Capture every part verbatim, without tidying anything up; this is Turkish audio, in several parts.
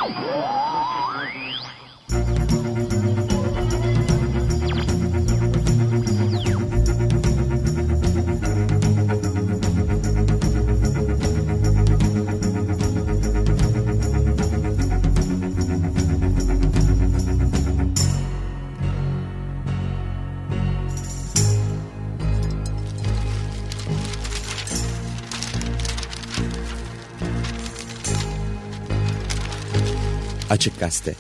Açık Gazete.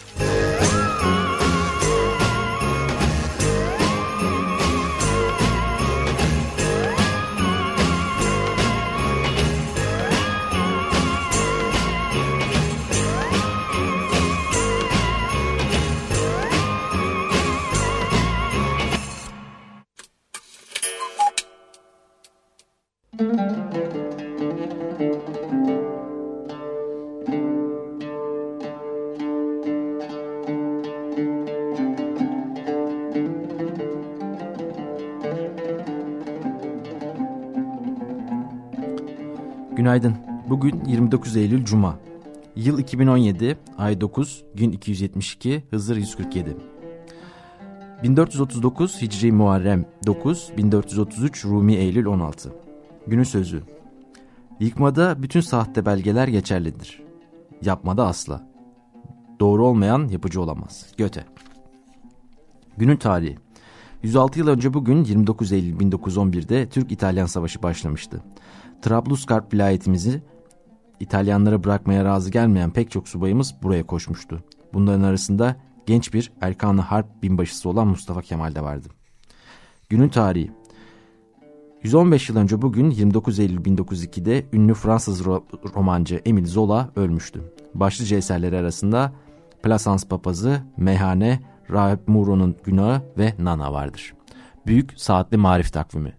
Günaydın. Bugün yirmi dokuz Eylül Cuma. Yıl iki bin on yedi, ay dokuz, gün iki yüz yetmiş iki, Hızır yüz kırk yedi. bin dört yüz otuz dokuz Hicri Muharrem dokuz, bin dört yüz otuz üç Rumi Eylül on altı. Günün sözü. Yıkmada bütün sahte belgeler geçerlidir. Yapmada asla. Doğru olmayan yapıcı olamaz. Göte. Günün tarihi. yüz altı yıl önce bugün yirmi dokuz Eylül bin dokuz yüz on bir'de Türk-İtalyan Savaşı başlamıştı. Trablusgarp vilayetimizi İtalyanlara bırakmaya razı gelmeyen pek çok subayımız buraya koşmuştu. Bunların arasında genç bir Erkan-ı Harp binbaşısı olan Mustafa Kemal de vardı. Günün tarihi. yüz on beş yıl önce bugün yirmi dokuz Eylül bin dokuz yüz iki'de ünlü Fransız ro- romancı Émile Zola ölmüştü. Başlıca eserleri arasında Plaisance Papazı, Meyhane, Rahip Mouron'un Günahı ve Nana vardır. Büyük Saatli Marif Takvimi.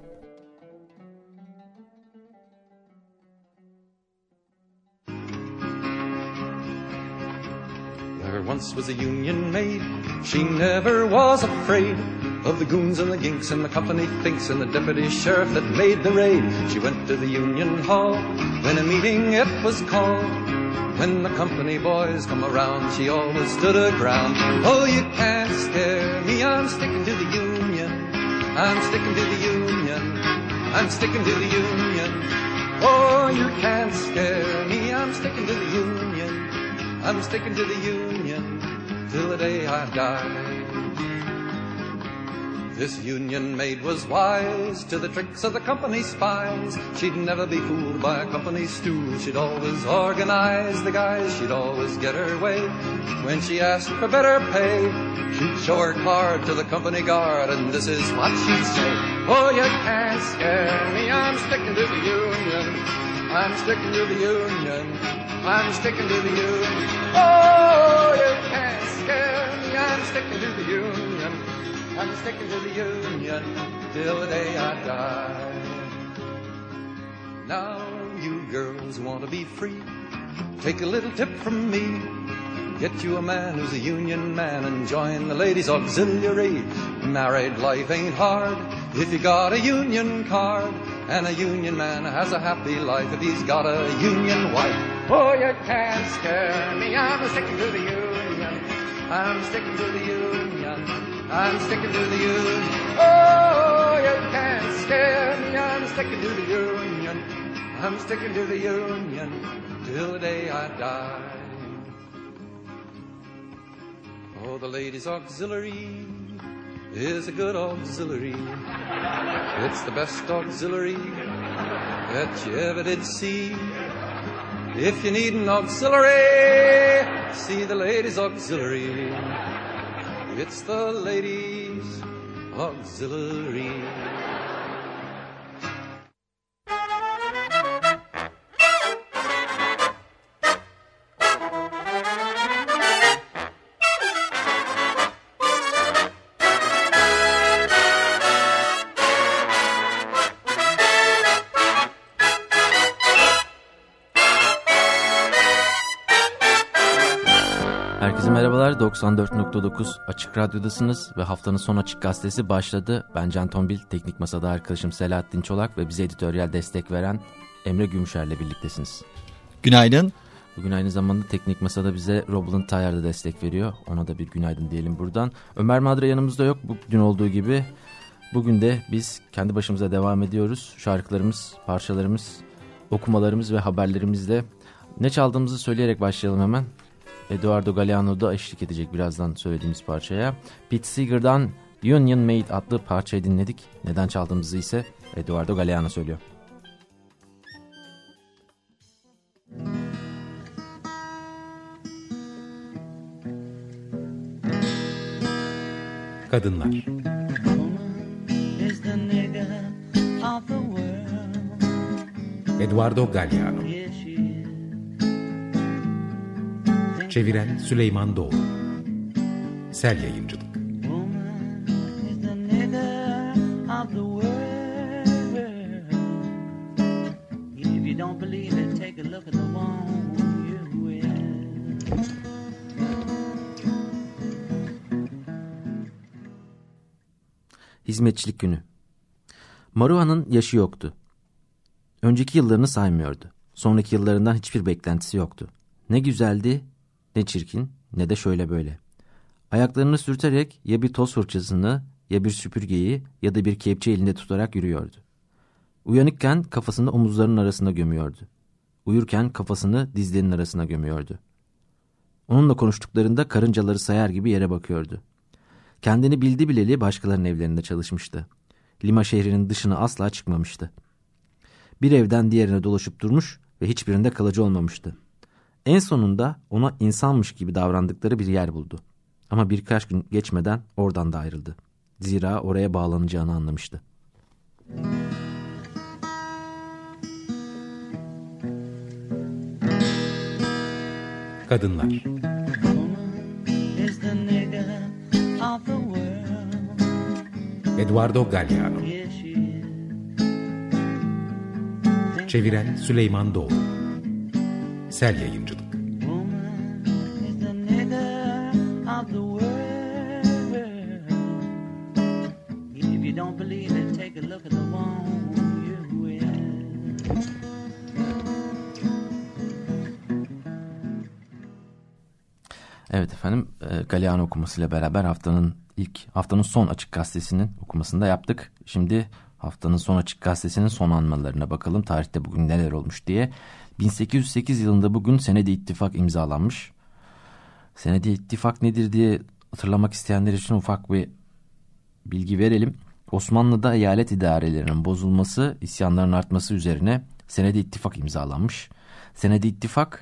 Once was a Union maid, she never was afraid of the goons and the ginks and the company thinks and the deputy sheriff that made the raid. She went to the Union Hall when a meeting it was called. When the company boys come around, she always stood her ground. Oh, you can't scare me, I'm sticking to the Union. I'm sticking to the Union. I'm sticking to the Union. Oh, you can't scare me, I'm sticking to the Union. I'm sticking to the Union till the day I die. This Union maid was wise to the tricks of the company spies. She'd never be fooled by a company stool. She'd always organize the guys. She'd always get her way. When she asked for better pay, she'd show her card to the company guard, and this is what she'd say. Oh, you can't scare me, I'm sticking to the Union. I'm sticking to the Union. I'm sticking to the Union. Oh, you can't scare me, I'm sticking to the Union. I'm sticking to the Union till the day I die. Now, you girls want to be free, take a little tip from me. Get you a man who's a Union man and join the Ladies' Auxiliary. Married life ain't hard if you got a Union card. And a Union man has a happy life if he's got a Union wife. Oh, you can't scare me, I'm sticking to the Union. I'm sticking to the Union. I'm sticking to the Union. Oh, you can't scare me, I'm sticking to the Union. I'm sticking to the Union till the day I die. Oh, the Ladies' Auxiliary is a good auxiliary. It's the best auxiliary that you ever did see. If you need an auxiliary, see the Ladies' Auxiliary. It's the Ladies' Auxiliary. Herkese merhabalar, doksan dört nokta dokuz Açık Radyo'dasınız ve haftanın son Açık Gazetesi başladı. Ben Can Tombil, teknik masada arkadaşım Selahattin Çolak ve bize editoryal destek veren Emre Gümüşer'le birliktesiniz. Günaydın. Bugün aynı zamanda Teknik Masa'da bize Roland Tyler da destek veriyor. Ona da bir günaydın diyelim buradan. Ömer Madra yanımızda yok bugün olduğu gibi. Bugün de biz kendi başımıza devam ediyoruz. Şarkılarımız, parçalarımız, okumalarımız ve haberlerimizle. Ne çaldığımızı söyleyerek başlayalım hemen. Eduardo Galeano da eşlik edecek birazdan söylediğimiz parçaya. Pete Seeger'dan Union Made adlı parçayı dinledik. Neden çaldığımızı ise Eduardo Galeano söylüyor. Kadınlar. Eduardo Galeano. Çeviren Süleyman Doğru. Sel Yayıncılık. Hizmetçilik günü. Maruha'nın yaşı yoktu. Önceki yıllarını saymıyordu. Sonraki yıllarından hiçbir beklentisi yoktu. Ne güzeldi, ne çirkin, ne de şöyle böyle. Ayaklarını sürterek ya bir toz fırçasını, ya bir süpürgeyi ya da bir kepçe elinde tutarak yürüyordu. Uyanıkken kafasını omuzlarının arasına gömüyordu. Uyurken kafasını dizlerinin arasına gömüyordu. Onunla konuştuklarında karıncaları sayar gibi yere bakıyordu. Kendini bildi bileli başkalarının evlerinde çalışmıştı. Lima şehrinin dışına asla çıkmamıştı. Bir evden diğerine dolaşıp durmuş ve hiçbirinde kalıcı olmamıştı. En sonunda ona insanmış gibi davrandıkları bir yer buldu. Ama birkaç gün geçmeden oradan da ayrıldı. Zira oraya bağlanacağını anlamıştı. Kadınlar. Eduardo Galeano. Çeviren Süleyman Doğru. Sel Yayıncılık. Evet efendim, Galeano okumasıyla beraber haftanın ilk haftanın son Açık Gazetesi'nin okumasını da yaptık. Şimdi haftanın son Açık Gazetesi'nin son anmalarına bakalım. Tarihte bugün neler olmuş diye. bin sekiz yüz sekiz yılında bugün Senedi İttifak imzalanmış. Senedi İttifak nedir diye hatırlamak isteyenler için ufak bir bilgi verelim. Osmanlı'da eyalet idarelerinin bozulması, isyanların artması üzerine Senedi İttifak imzalanmış. Senedi İttifak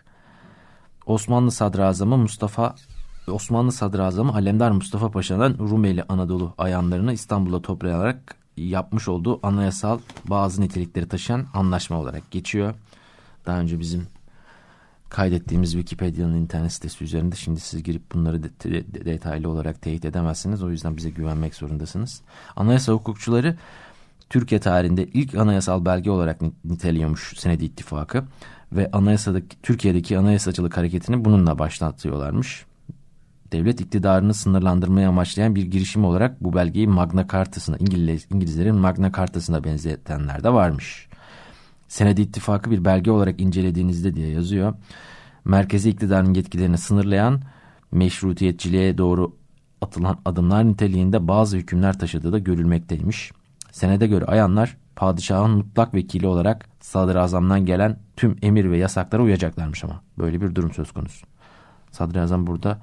Osmanlı Sadrazamı Mustafa Osmanlı Sadrazamı Alemdar Mustafa Paşa'dan Rumeli Anadolu ayanlarını İstanbul'a toplayarak yapmış olduğu anayasal bazı nitelikleri taşıyan anlaşma olarak geçiyor. Daha önce bizim kaydettiğimiz Wikipedia'nın internet sitesi üzerinde, şimdi siz girip bunları de- de- detaylı olarak teyit edemezsiniz. O yüzden bize güvenmek zorundasınız. Anayasa hukukçuları Türkiye tarihinde ilk anayasal belge olarak niteliyormuş Senedi İttifakı ve anayasadaki Türkiye'deki anayasacılık hareketini bununla başlatıyorlarmış. Devlet iktidarını sınırlandırmaya amaçlayan bir girişim olarak bu belgeyi Magna Cartası'na, İngiliz, İngilizlerin Magna Cartası'na benzetenler de varmış. Senedi İttifakı bir belge olarak incelediğinizde diye yazıyor. Merkezi iktidarın yetkilerini sınırlayan, meşrutiyetçiliğe doğru atılan adımlar niteliğinde bazı hükümler taşıdığı da görülmekteymiş. Senede göre ayanlar padişahın mutlak vekili olarak sadrazamdan gelen tüm emir ve yasaklara uyacaklarmış ama. Böyle bir durum söz konusu. Sadrazam burada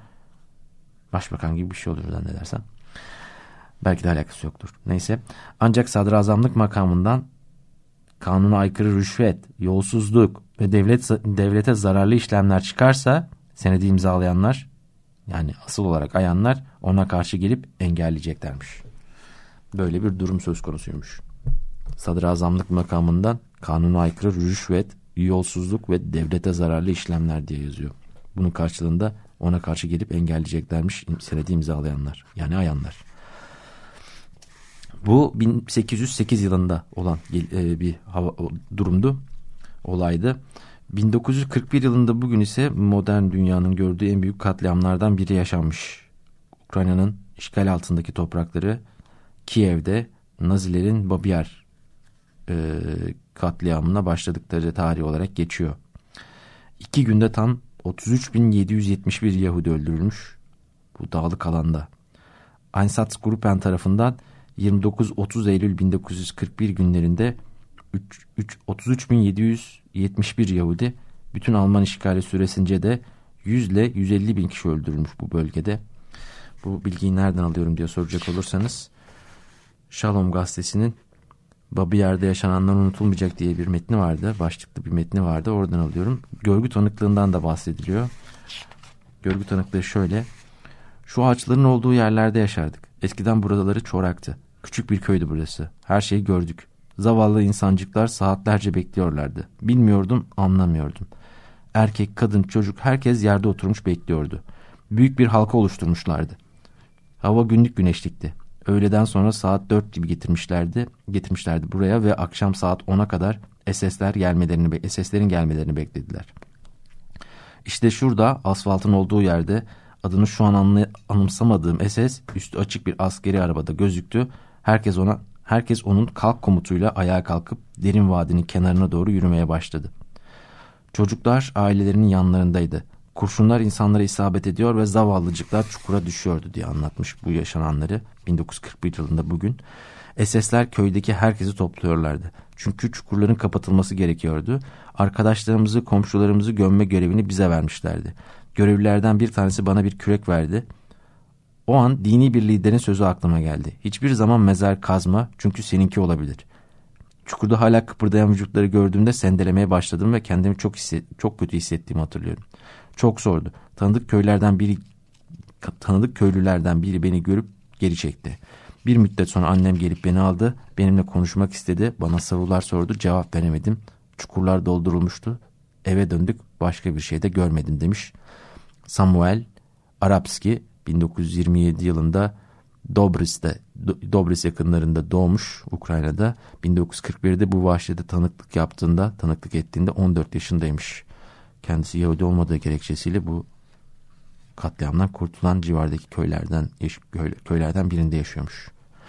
başbakan gibi bir şey olur zannedersem. Belki de alakası yoktur. Neyse. Ancak sadrazamlık makamından kanuna aykırı rüşvet, yolsuzluk ve devlet devlete zararlı işlemler çıkarsa senedi imzalayanlar, yani asıl olarak ayanlar, ona karşı gelip engelleyeceklermiş. Böyle bir durum söz konusuymuş. Sadrazamlık makamından kanuna aykırı rüşvet, yolsuzluk ve devlete zararlı işlemler diye yazıyor. Bunun karşılığında ona karşı gelip engelleyeceklermiş senedi imzalayanlar, yani ayanlar. Bu bin sekiz yüz sekiz yılında olan bir hava, durumdu, olaydı. bin dokuz yüz kırk bir yılında bugün ise modern dünyanın gördüğü en büyük katliamlardan biri yaşanmış. Ukrayna'nın işgal altındaki toprakları Kiev'de Nazilerin Babiar e, katliamına başladıkları tarih olarak geçiyor. İki günde tam otuz üç bin yedi yüz yetmiş bir Yahudi öldürülmüş bu dağlık alanda. Einsatzgruppen tarafından yirmi dokuz otuz Eylül bin dokuz yüz kırk bir günlerinde otuz üç bin yedi yüz yetmiş bir Yahudi, bütün Alman işgali süresince de yüz ile yüz elli bin kişi öldürülmüş bu bölgede. Bu bilgiyi nereden alıyorum diye soracak olursanız, Shalom gazetesinin Babi Yer'de yaşananlar unutulmayacak diye bir metni vardı. Başlıklı bir metni vardı. Oradan alıyorum. Görgü tanıklığından da bahsediliyor. Görgü tanıklığı şöyle. Şu ağaçların olduğu yerlerde yaşardık. Eskiden buraları çoraktı. Küçük bir köydü burası. Her şeyi gördük. Zavallı insancıklar saatlerce bekliyorlardı. Bilmiyordum, anlamıyordum. Erkek, kadın, çocuk herkes yerde oturmuş bekliyordu. Büyük bir halka oluşturmuşlardı. Hava günlük güneşlikti. Öğleden sonra saat dört gibi getirmişlerdi. Getirmişlerdi buraya ve akşam saat ona kadar S S'ler gelmelerini, S S'lerin gelmelerini beklediler. İşte şurada, asfaltın olduğu yerde, adını şu an anlay- anımsamadığım S S üstü açık bir askeri arabada gözüktü. Herkes ona, herkes onun kalk komutuyla ayağa kalkıp derin vadinin kenarına doğru yürümeye başladı. Çocuklar ailelerinin yanlarındaydı. Kurşunlar insanlara isabet ediyor ve zavallıcıklar çukura düşüyordu diye anlatmış bu yaşananları bin dokuz yüz kırk bir yılında bugün. S S'ler köydeki herkesi topluyorlardı. Çünkü çukurların kapatılması gerekiyordu. Arkadaşlarımızı, komşularımızı gömme görevini bize vermişlerdi. Görevlilerden bir tanesi bana bir kürek verdi. O an dini bir liderin sözü aklıma geldi. Hiçbir zaman mezar kazma, çünkü seninki olabilir. Çukurda hala kıpırdayan vücutları gördüğümde sendelemeye başladım ve kendimi çok hisset, çok kötü hissettiğimi hatırlıyorum. Çok zordu. Tanıdık köylerden biri tanıdık köylülerden biri beni görüp geri çekti. Bir müddet sonra annem gelip beni aldı. Benimle konuşmak istedi. Bana sorular sordu. Cevap veremedim. Çukurlar doldurulmuştu. Eve döndük. Başka bir şey de görmedim demiş. Samuel Arabski bin dokuz yüz yirmi yedi yılında Dobris'te, Dobris yakınlarında doğmuş, Ukrayna'da. bin dokuz yüz kırk birde bu vahşete tanıklık yaptığında, tanıklık ettiğinde on dört yaşındaymış. Kendisi Yahudi olmadığı gerekçesiyle bu katliamdan kurtulan civardaki köylerden köylerden birinde yaşıyormuş.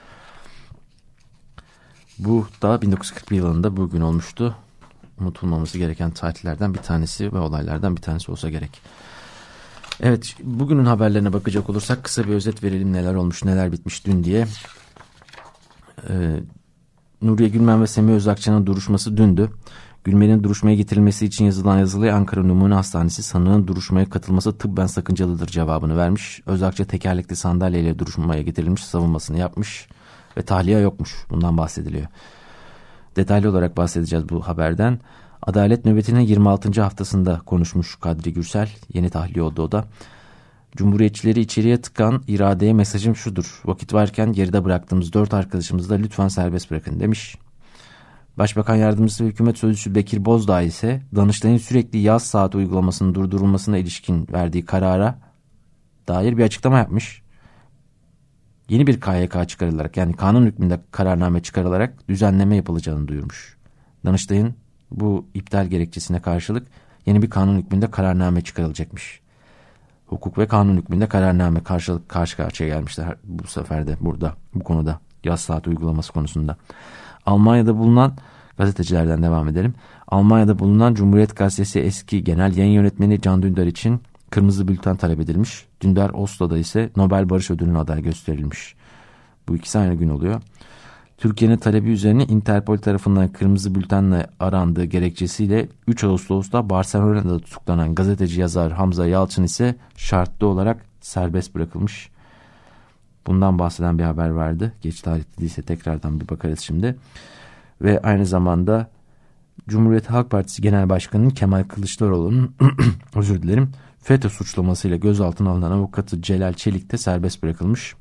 Bu da bin dokuz yüz kırk bir yılında bugün olmuştu. Unutulmaması gereken tarihlerden bir tanesi ve olaylardan bir tanesi olsa gerek. Evet, bugünün haberlerine bakacak olursak kısa bir özet verelim, neler olmuş neler bitmiş dün diye. Ee, Nuriye Gülmen ve Semih Özakçı'nın duruşması dündü. Gülmen'in duruşmaya getirilmesi için yazılan yazılıya Ankara Numune Hastanesi sanığın duruşmaya katılması tıbben sakıncalıdır cevabını vermiş. Özakçı tekerlekli sandalyeyle duruşmaya getirilmiş, savunmasını yapmış ve tahliye yokmuş. Bundan bahsediliyor. Detaylı olarak bahsedeceğiz bu haberden. Adalet nöbetinin yirmi altıncı haftasında konuşmuş Kadri Gürsel. Yeni tahliye oldu o da. Cumhuriyetçileri içeriye tıkan iradeye mesajım şudur. Vakit varken geride bıraktığımız dört arkadaşımızı da lütfen serbest bırakın demiş. Başbakan Yardımcısı ve Hükümet Sözcüsü Bekir Bozdağ ise Danıştay'ın sürekli yaz saat uygulamasının durdurulmasına ilişkin verdiği karara dair bir açıklama yapmış. Yeni bir K Y K çıkarılarak, yani kanun hükmünde kararname çıkarılarak düzenleme yapılacağını duyurmuş. Danıştay'ın bu iptal gerekçesine karşılık yeni bir kanun hükmünde kararname çıkarılacakmış. Hukuk ve kanun hükmünde kararname karşılık karşı karşıya gelmişler bu sefer de burada, bu konuda, yaz saat uygulaması konusunda. Almanya'da bulunan gazetecilerden devam edelim. Almanya'da bulunan Cumhuriyet Gazetesi eski genel yayın yönetmeni Can Dündar için kırmızı bülten talep edilmiş. Dündar Oslo'da ise Nobel Barış Ödülü'ne aday gösterilmiş. Bu ikisi aynı gün oluyor. Türkiye'nin talebi üzerine Interpol tarafından kırmızı bültenle arandığı gerekçesiyle üç Ağustos'ta Barcelona'da tutuklanan gazeteci yazar Hamza Yalçın ise şartlı olarak serbest bırakılmış. Bundan bahseden bir haber vardı. Geç tarihli değilse tekrardan bir bakarız şimdi. Ve aynı zamanda Cumhuriyet Halk Partisi Genel Başkanı Kemal Kılıçdaroğlu'nun özür dilerim FETÖ suçlamasıyla gözaltına alınan avukatı Celal Çelik de serbest bırakılmış.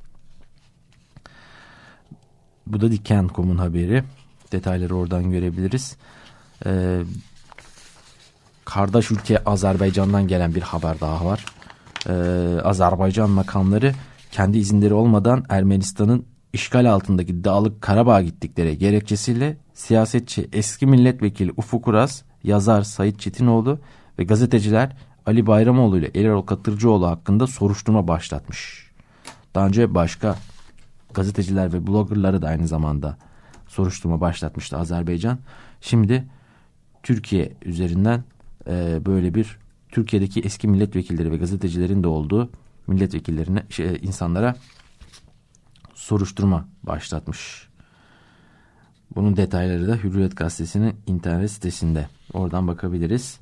Bu da Diken nokta com'un haberi. Detayları oradan görebiliriz. Ee, kardeş ülke Azerbaycan'dan gelen bir haber daha var. Ee, Azerbaycan makamları kendi izinleri olmadan Ermenistan'ın işgal altındaki Dağlık Karabağ'a gittikleri gerekçesiyle siyasetçi eski milletvekili Ufuk Uras, yazar Sait Çetinoğlu ve gazeteciler Ali Bayramoğlu ile Erol Katırcıoğlu hakkında soruşturma başlatmış. Daha önce başka gazeteciler ve bloggerları da aynı zamanda soruşturma başlatmıştı Azerbaycan. Şimdi Türkiye üzerinden e, böyle bir Türkiye'deki eski milletvekilleri ve gazetecilerin de olduğu milletvekillerine, şey, insanlara soruşturma başlatmış. Bunun detayları da Hürriyet Gazetesi'nin internet sitesinde. Oradan bakabiliriz.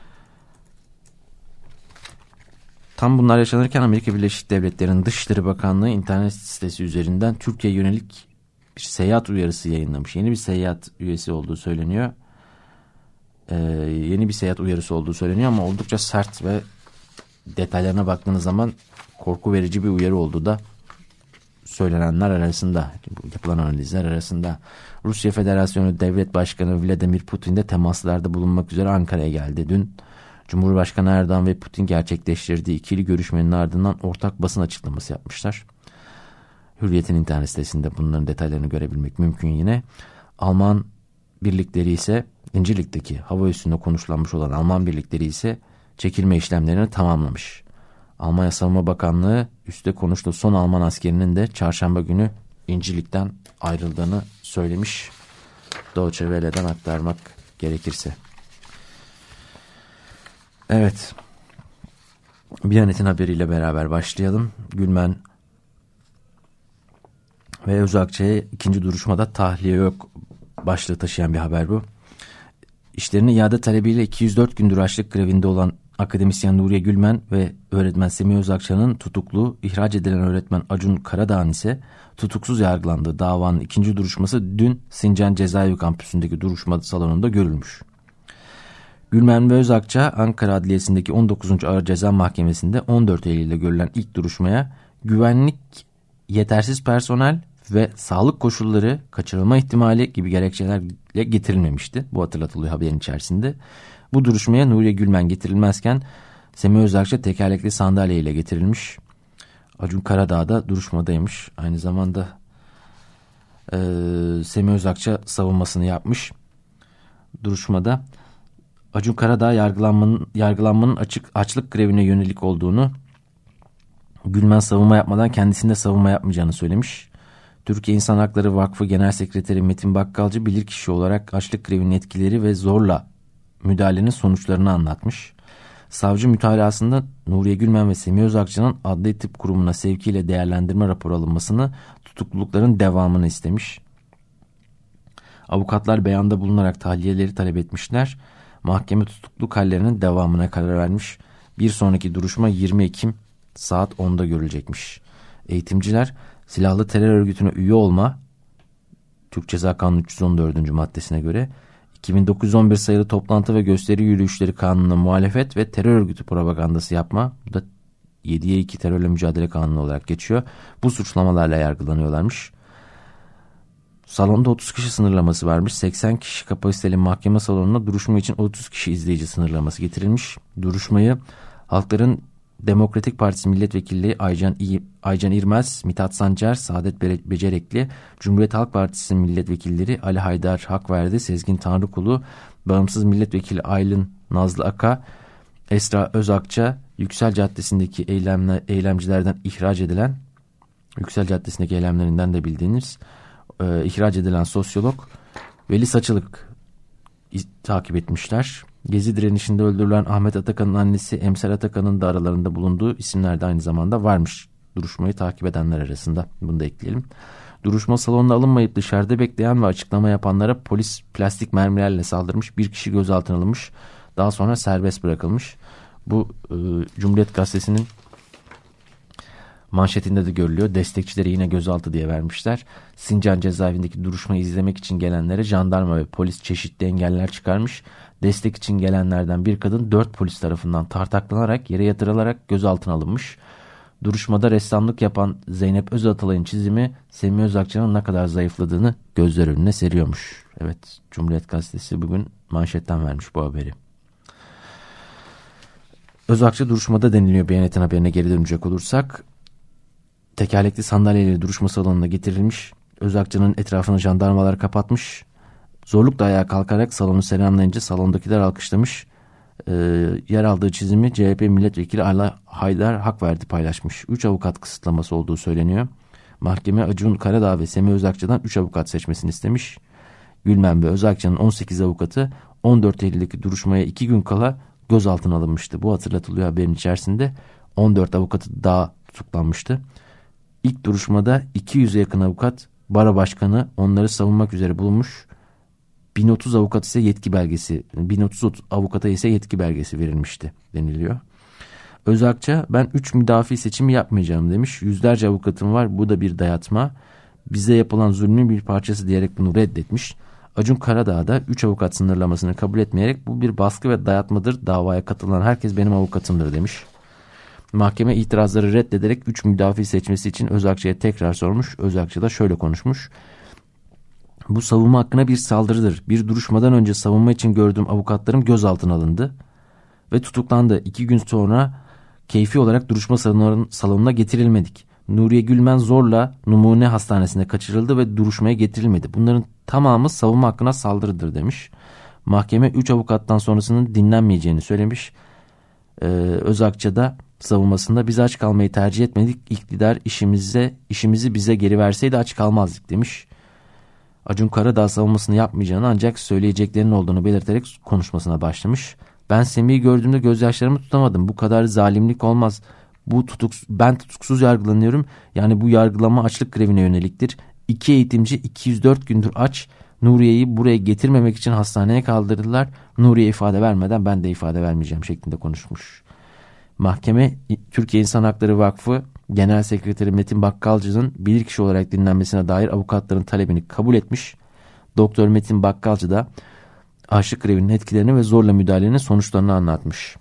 Tam bunlar yaşanırken Amerika Birleşik Devletleri'nin Dışişleri Bakanlığı internet sitesi üzerinden Türkiye'ye yönelik bir seyahat uyarısı yayınlamış. Yeni bir seyahat üyesi olduğu söyleniyor. Ee, yeni bir seyahat uyarısı olduğu söyleniyor ama oldukça sert ve detaylarına baktığınız zaman korku verici bir uyarı olduğu da söylenenler arasında, yapılan analizler arasında. Rusya Federasyonu Devlet Başkanı Vladimir Putin de temaslarda bulunmak üzere Ankara'ya geldi. Dün Cumhurbaşkanı Erdoğan ve Putin gerçekleştirdiği ikili görüşmenin ardından ortak basın açıklaması yapmışlar. Hürriyet'in internet sitesinde bunların detaylarını görebilmek mümkün yine. Alman birlikleri ise İncirlik'teki hava üssünde konuşlanmış olan Alman birlikleri ise çekilme işlemlerini tamamlamış. Almanya Savunma Bakanlığı üste konuştuğu son Alman askerinin de çarşamba günü İncirlik'ten ayrıldığını söylemiş. Deutsche Welle'den aktarmak gerekirse. Evet. Biyanet'in haberiyle beraber başlayalım. Gülmen ve Özakçı'ya ikinci duruşmada tahliye yok başlığı taşıyan bir haber bu. İşlerini iade talebiyle iki yüz dört gündür açlık grevinde olan akademisyen Nuriye Gülmen ve öğretmen Semih Özakçı'nın tutuklu, ihraç edilen öğretmen Acun Karadağ'ın ise tutuksuz yargılandığı davanın ikinci duruşması dün Sincan Cezaevi Kampüsü'ndeki duruşma salonunda görülmüş. Gülmen ve Özakça Ankara Adliyesi'ndeki on dokuzuncu Ağır Ceza Mahkemesi'nde on dört Eylül'de görülen ilk duruşmaya güvenlik, yetersiz personel ve sağlık koşulları, kaçırılma ihtimali gibi gerekçelerle getirilmemişti. Bu hatırlatılıyor haberin içerisinde. Bu duruşmaya Nuriye Gülmen getirilmezken Semih Özakça tekerlekli sandalye ile getirilmiş. Acun Karadağ da duruşmadaymış. Aynı zamanda e, Semih Özakça savunmasını yapmış. Duruşmada Acun Karadağ yargılanmanın, yargılanmanın açık açlık grevine yönelik olduğunu, Gülmen savunma yapmadan kendisinde savunma yapmayacağını söylemiş. Türkiye İnsan Hakları Vakfı Genel Sekreteri Metin Bakkalcı bilirkişi olarak açlık grevinin etkileri ve zorla müdahalenin sonuçlarını anlatmış. Savcı mütalasında Nuriye Gülmen ve Semih Özakçı'nın Adli Tıp Kurumu'na sevkiyle değerlendirme raporu alınmasını, tutuklulukların devamını istemiş. Avukatlar beyanda bulunarak tahliyeleri talep etmişler. Mahkeme tutukluluk hallerinin devamına karar vermiş. Bir sonraki duruşma yirmi Ekim saat onda görülecekmiş. Eğitimciler silahlı terör örgütüne üye olma, Türk Ceza Kanunu üç yüz on dördüncü maddesine göre iki bin dokuz yüz on bir sayılı toplantı ve gösteri yürüyüşleri kanununa muhalefet ve terör örgütü propagandası yapma, bu da yediye iki terörle mücadele kanunu olarak geçiyor. Bu suçlamalarla yargılanıyorlarmış. Salonda otuz kişi sınırlaması varmış. seksen kişi kapasiteli mahkeme salonuna duruşma için otuz kişi izleyici sınırlaması getirilmiş. Duruşmayı Halkların Demokratik Partisi milletvekilleri Aycan, Aycan İrmez, Mithat Sancar, Saadet Becerekli, Cumhuriyet Halk Partisi milletvekilleri Ali Haydar Hakverdi, Sezgin Tanrıkulu, Bağımsız Milletvekili Aylin Nazlı Aka, Esra Özakça, Yüksel Caddesi'ndeki eylemler, eylemcilerden ihraç edilen, Yüksel Caddesi'ndeki eylemlerinden de bildiğiniz e, ihraç edilen sosyolog Veli Saçılık takip etmişler. Gezi direnişinde öldürülen Ahmet Atakan'ın annesi Emsal Atakan'ın da aralarında bulunduğu isimler de aynı zamanda varmış. Duruşmayı takip edenler arasında. Bunu da ekleyelim. Duruşma salonuna alınmayıp dışarıda bekleyen ve açıklama yapanlara polis plastik mermilerle saldırmış. Bir kişi gözaltına alınmış. Daha sonra serbest bırakılmış. Bu e, Cumhuriyet Gazetesi'nin manşetinde de görülüyor. Destekçileri yine gözaltı diye vermişler. Sincan cezaevindeki duruşmayı izlemek için gelenlere jandarma ve polis çeşitli engeller çıkarmış. Destek için gelenlerden bir kadın dört polis tarafından tartaklanarak yere yatırılarak gözaltına alınmış. Duruşmada ressamlık yapan Zeynep Özatalay'ın çizimi Semih Özakçı'nın ne kadar zayıfladığını gözler önüne seriyormuş. Evet, Cumhuriyet Gazetesi bugün manşetten vermiş bu haberi. Özakçı duruşmada deniliyor. Biyanet'in haberine geri dönecek olursak, tekerlekli sandalyeleri duruşma salonuna getirilmiş. Özakçı'nın etrafını jandarmalar kapatmış. Zorlukla ayağa kalkarak salonu selamlayınca salondakiler alkışlamış. Ee, yer aldığı çizimi C H P milletvekili Ali Haydar Hakverdi paylaşmış. üç avukat kısıtlaması olduğu söyleniyor. Mahkeme Acun Karadağ ve Semih Özakçı'dan üç avukat seçmesini istemiş. Gülmen ve Özakçı'nın on sekiz avukatı on dört Eylül'deki duruşmaya iki gün kala gözaltına alınmıştı. Bu hatırlatılıyor haberin içerisinde. on dört avukatı daha tutuklanmıştı. İlk duruşmada iki yüze yakın avukat, bara başkanı onları savunmak üzere bulunmuş. bin otuz avukat ise yetki belgesi, bin otuz avukata ise yetki belgesi verilmişti deniliyor. Özakça ben üç müdafi seçimi yapmayacağım demiş. Yüzlerce avukatım var, bu da bir dayatma. Bize yapılan zulmün bir parçası diyerek bunu reddetmiş. Acun Karadağ da üç avukat sınırlamasını kabul etmeyerek bu bir baskı ve dayatmadır. Davaya katılan herkes benim avukatımdır demiş. Mahkeme itirazları reddederek üç müdafi seçmesi için Özakçı'ya tekrar sormuş. Özakçı da şöyle konuşmuş. Bu savunma hakkına bir saldırıdır. Bir duruşmadan önce savunma için gördüğüm avukatlarım gözaltına alındı ve tutuklandı. İki gün sonra keyfi olarak duruşma salonuna getirilmedik. Nuriye Gülmen zorla Numune Hastanesi'ne kaçırıldı ve duruşmaya getirilmedi. Bunların tamamı savunma hakkına saldırıdır demiş. Mahkeme üç avukattan sonrasının dinlenmeyeceğini söylemiş. Ee, Özakça da savunmasında biz aç kalmayı tercih etmedik. İktidar işimize, işimizi bize geri verseydi aç kalmazdık demiş. Acun Karadağ savunmasını yapmayacağını ancak söyleyeceklerinin olduğunu belirterek konuşmasına başlamış. Ben Semih'i gördüğümde gözyaşlarımı tutamadım. Bu kadar zalimlik olmaz. Bu tutuk, ben tutuksuz yargılanıyorum. Yani bu yargılama açlık grevine yöneliktir. İki eğitimci iki yüz dört gündür aç. Nuriye'yi buraya getirmemek için hastaneye kaldırdılar. Nuriye ifade vermeden ben de ifade vermeyeceğim şeklinde konuşmuş. Mahkeme Türkiye İnsan Hakları Vakfı Genel Sekreteri Metin Bakkalcı'nın bilirkişi olarak dinlenmesine dair avukatların talebini kabul etmiş. Doktor Metin Bakkalcı da açlık grevinin etkilerini ve zorla müdahalenin sonuçlarını anlatmış.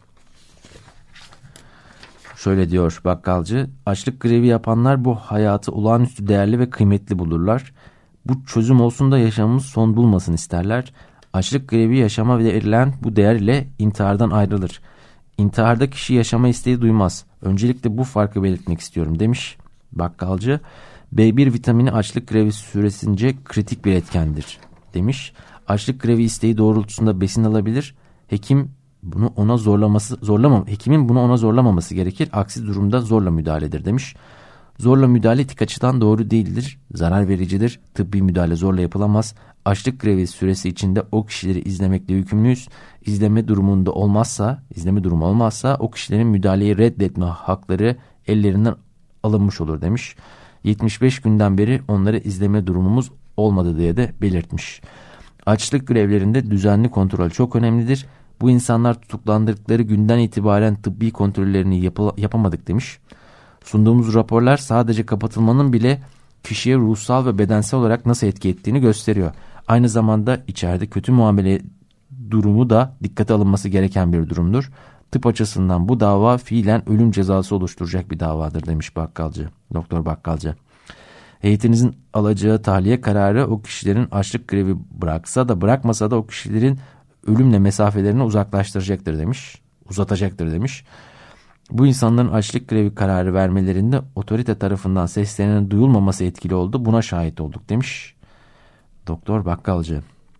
Şöyle diyor Bakkalcı, açlık grevi yapanlar bu hayatı olağanüstü değerli ve kıymetli bulurlar. Bu çözüm olsun da yaşamımız son bulmasın isterler. Açlık grevi yaşama verilen bu değer ile intihardan ayrılır. İntiharda kişi yaşama isteği duymaz. Öncelikle bu farkı belirtmek istiyorum demiş Bakkalcı. B bir vitamini açlık grevi süresince kritik bir etkendir demiş. Açlık grevi isteği doğrultusunda besin alabilir. Hekim bunu ona zorlaması zorlamam. Hekimin bunu ona zorlamaması gerekir. Aksi durumda zorla müdahaledir demiş. Zorla müdahale etik açıdan doğru değildir. Zarar vericidir. Tıbbi müdahale zorla yapılamaz. Açlık grevi süresi içinde o kişileri izlemekle yükümlüyüz. İzleme durumunda olmazsa, izleme durumu olmazsa o kişilerin müdahaleyi reddetme hakları ellerinden alınmış olur demiş. yetmiş beş günden beri onları izleme durumumuz olmadı diye de belirtmiş. Açlık grevlerinde düzenli kontrol çok önemlidir. Bu insanlar tutuklandıkları günden itibaren tıbbi kontrollerini yap- yapamadık demiş. Sunduğumuz raporlar sadece kapatılmanın bile kişiye ruhsal ve bedensel olarak nasıl etki ettiğini gösteriyor. Aynı zamanda içeride kötü muamele durumu da dikkate alınması gereken bir durumdur. Tıp açısından bu dava fiilen ölüm cezası oluşturacak bir davadır demiş Bakkalcı, Doktor Bakkalcı. Heyetinizin alacağı tahliye kararı o kişilerin açlık grevi bıraksa da bırakmasa da o kişilerin ölümle mesafelerini uzaklaştıracaktır demiş, uzatacaktır demiş. Bu insanların açlık grevi kararı vermelerinde otorite tarafından seslerinin duyulmaması etkili oldu. Buna şahit olduk demiş Doktor Bakkalcı.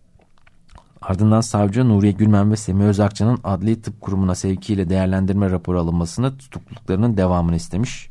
Ardından savcı Nuriye Gülmen ve Semih Özakçı'nın Adli Tıp Kurumu'na sevkiyle değerlendirme raporu alınmasını, tutukluluklarının devamını istemiş.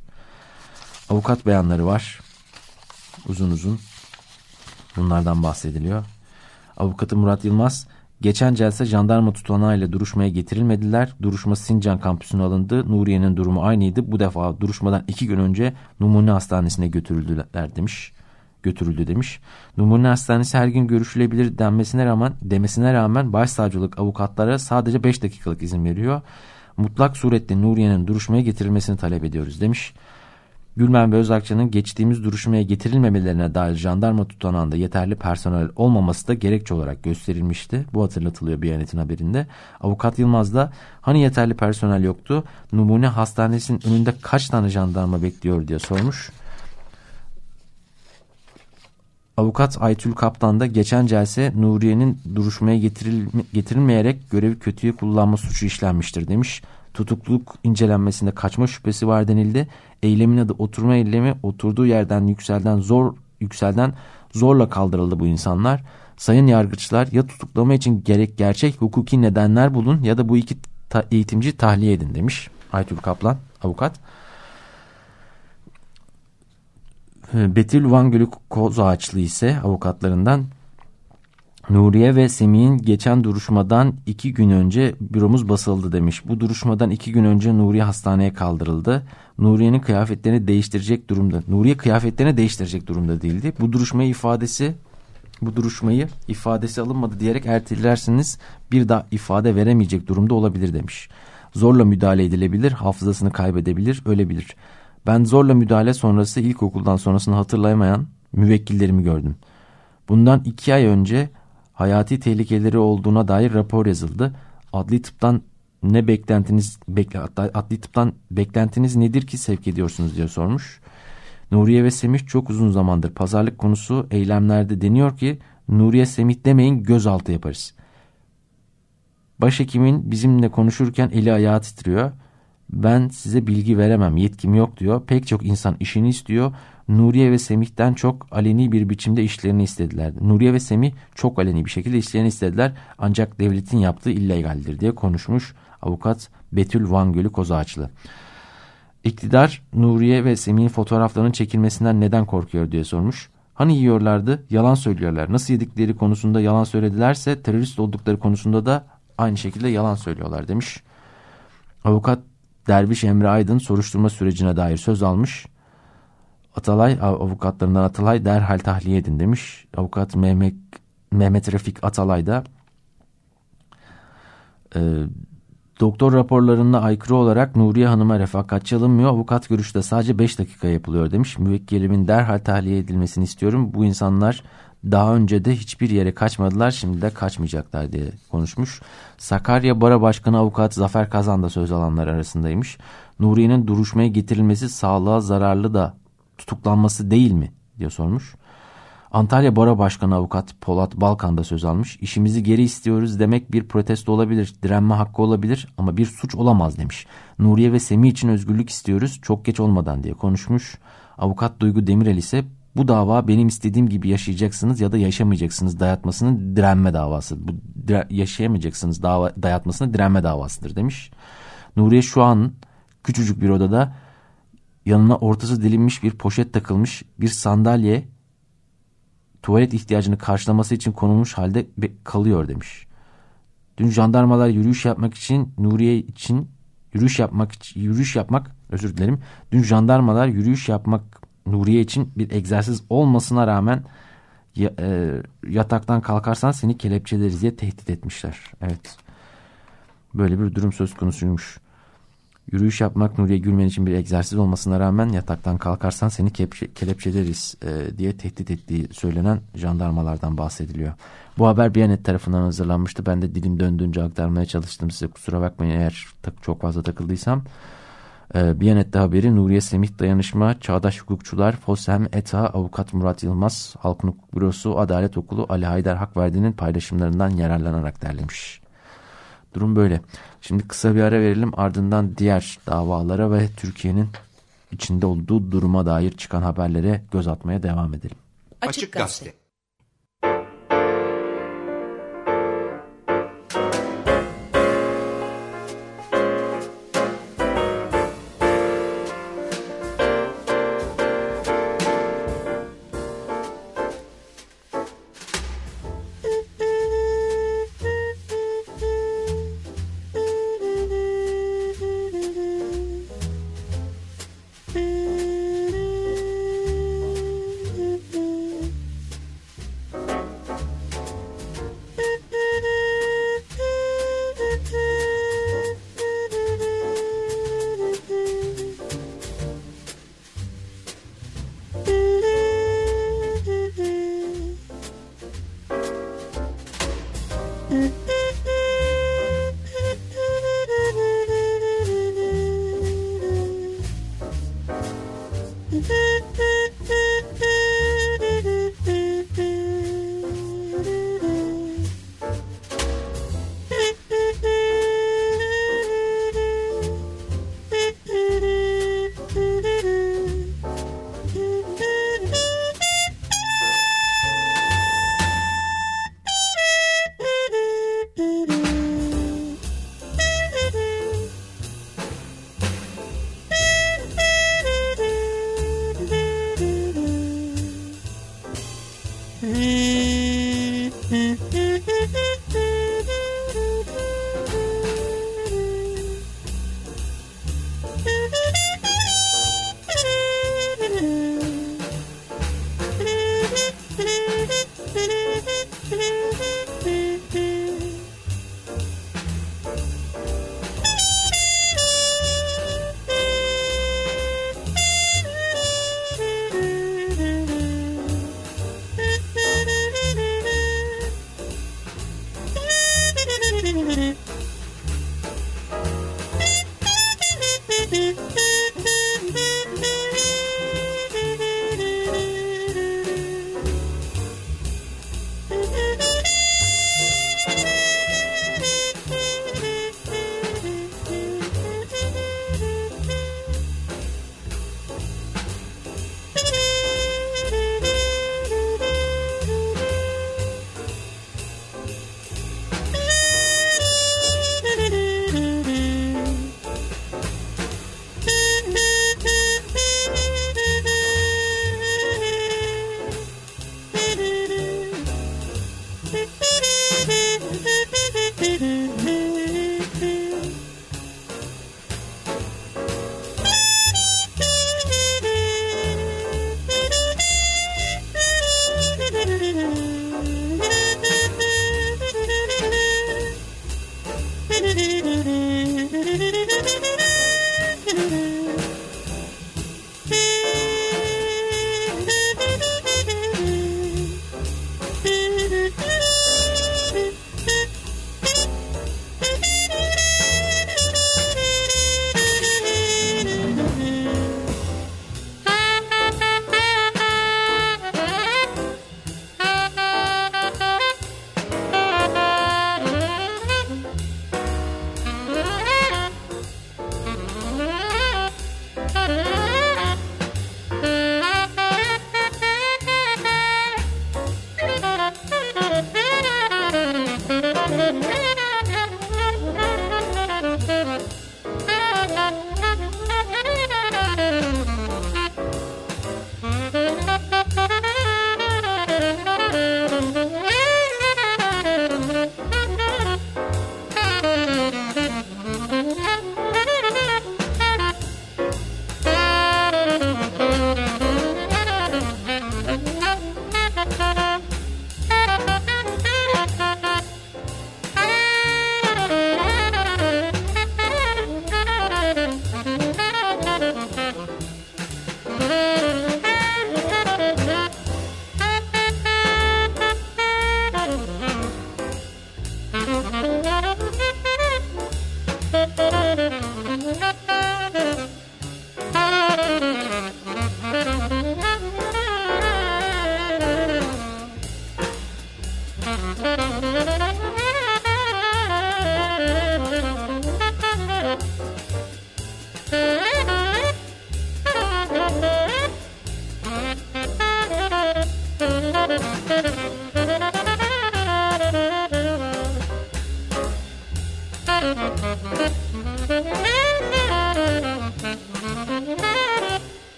Avukat beyanları var. Uzun uzun bunlardan bahsediliyor. Avukatı Murat Yılmaz, geçen celse jandarma tutanağıyla duruşmaya getirilmediler. Duruşma Sincan kampüsüne alındı. Nuriye'nin durumu aynıydı. Bu defa duruşmadan iki gün önce Numune Hastanesi'ne götürüldüler demiş. Götürüldü demiş. Numune Hastanesi her gün görüşülebilir denmesine rağmen demesine rağmen başsavcılık avukatlara sadece beş dakikalık izin veriyor. Mutlak surette Nuriye'nin duruşmaya getirilmesini talep ediyoruz demiş. Gülmen ve Özakçı'nın geçtiğimiz duruşmaya getirilmemelerine dair jandarma tutanağında yeterli personel olmaması da gerekçe olarak gösterilmişti. Bu hatırlatılıyor Biyanet'in haberinde. Avukat Yılmaz da hani yeterli personel yoktu, Numune Hastanesi'nin önünde kaç tane jandarma bekliyor diye sormuş. Avukat Aytül Kaplan da geçen celse Nuriye'nin duruşmaya getirilme, getirilmeyerek görevi kötüye kullanma suçu işlenmiştir demiş. Tutukluluk incelenmesinde kaçma şüphesi var denildi. Eylemin adı oturma eylemi, oturduğu yerden yükselden zor yükselden zorla kaldırıldı bu insanlar. Sayın yargıçlar, ya tutuklama için gerek gerçek hukuki nedenler bulun ya da bu iki ta- eğitimci tahliye edin demiş Aytül Kaplan avukat. Betül Van Gölü Kozağaçlı ise avukatlarından Nuriye ve Semih'in geçen duruşmadan iki gün önce büromuz basıldı demiş. Bu duruşmadan iki gün önce Nuriye hastaneye kaldırıldı. Nuriye'nin kıyafetlerini değiştirecek durumda. Nuriye kıyafetlerini değiştirecek durumda değildi. Bu duruşmayı ifadesi bu duruşmayı ifadesi alınmadı diyerek ertelersiniz, bir daha ifade veremeyecek durumda olabilir demiş. Zorla müdahale edilebilir, hafızasını kaybedebilir, ölebilir. Ben zorla müdahale sonrası ilkokuldan sonrasını hatırlayamayan müvekkillerimi gördüm. Bundan iki ay önce hayati tehlikeleri olduğuna dair rapor yazıldı. Adli tıptan ne beklentiniz bekle, adli tıptan beklentiniz nedir ki sevk ediyorsunuz diye sormuş. Nuriye ve Semih çok uzun zamandır pazarlık konusu, eylemlerde deniyor ki Nuriye Semih demeyin, gözaltı yaparız. Başhekimin bizimle konuşurken eli ayağı titriyor. Ben size bilgi veremem, yetkim yok diyor. Pek çok insan işini istiyor. Nuriye ve Semih'ten çok aleni bir biçimde işlerini istediler. Nuriye ve Semih çok aleni bir şekilde işlerini istediler. Ancak devletin yaptığı illegaldir diye konuşmuş avukat Betül Van Gölü Kozağaçlı. İktidar Nuriye ve Semih'in fotoğraflarının çekilmesinden neden korkuyor diye sormuş. Hani yiyorlardı, yalan söylüyorlar. Nasıl yedikleri konusunda yalan söyledilerse terörist oldukları konusunda da aynı şekilde yalan söylüyorlar demiş. Avukat Derviş Emre Aydın soruşturma sürecine dair söz almış. Atalay, avukatlarından Atalay derhal tahliye edin demiş. Avukat Mehmet, Mehmet Refik Atalay da e, doktor raporlarına aykırı olarak Nuriye Hanım'a refakatçi alınmıyor. Avukat görüşte sadece beş dakika yapılıyor demiş. Müvekkilimin derhal tahliye edilmesini istiyorum. Bu insanlar daha önce de hiçbir yere kaçmadılar, şimdi de kaçmayacaklar diye konuşmuş. Sakarya Bara Başkanı Avukat Zafer Kazan da söz alanlar arasındaymış. Nuriye'nin duruşmaya getirilmesi sağlığa zararlı da tutuklanması değil mi diye sormuş. Antalya Bara Başkanı Avukat Polat Balkan da söz almış. İşimizi geri istiyoruz demek bir protesto olabilir, direnme hakkı olabilir ama bir suç olamaz demiş. Nuriye ve Semih için özgürlük istiyoruz, çok geç olmadan diye konuşmuş. Avukat Duygu Demirel ise bu dava benim istediğim gibi yaşayacaksınız ya da yaşamayacaksınız dayatmasının direnme davası. Bu dire- yaşayamayacaksınız dava, dayatmasının direnme davasıdır demiş. Nuriye şu an küçücük bir odada, yanına ortası delinmiş bir poşet takılmış bir sandalye, tuvalet ihtiyacını karşılaması için konulmuş halde kalıyor demiş. Dün jandarmalar yürüyüş yapmak için Nuriye için yürüyüş yapmak için, yürüyüş yapmak özür dilerim. Dün jandarmalar yürüyüş yapmak Nuriye için bir egzersiz olmasına rağmen ya, e, yataktan kalkarsan seni kelepçeleriz diye tehdit etmişler. Evet. Böyle bir durum söz konusuymuş. Yürüyüş yapmak Nuriye Gülmen için bir egzersiz olmasına rağmen yataktan kalkarsan seni kepçe, kelepçeleriz e, diye tehdit ettiği söylenen jandarmalardan bahsediliyor. Bu haber Biyanet tarafından hazırlanmıştı. Ben de dilim döndüğünce aktarmaya çalıştım size. Kusura bakmayın eğer tak, çok fazla takıldıysam. E, Biyanet'te haberi Nuriye Semih Dayanışma, Çağdaş Hukukçular, FOSEM, E T A, Avukat Murat Yılmaz, Halkın Hukuk Bürosu, Adalet Okulu, Ali Haydar Hakverdi'nin paylaşımlarından yararlanarak derlemiş. Durum böyle. Şimdi kısa bir ara verelim, ardından diğer davalara ve Türkiye'nin içinde olduğu duruma dair çıkan haberlere göz atmaya devam edelim. Açık Gazete.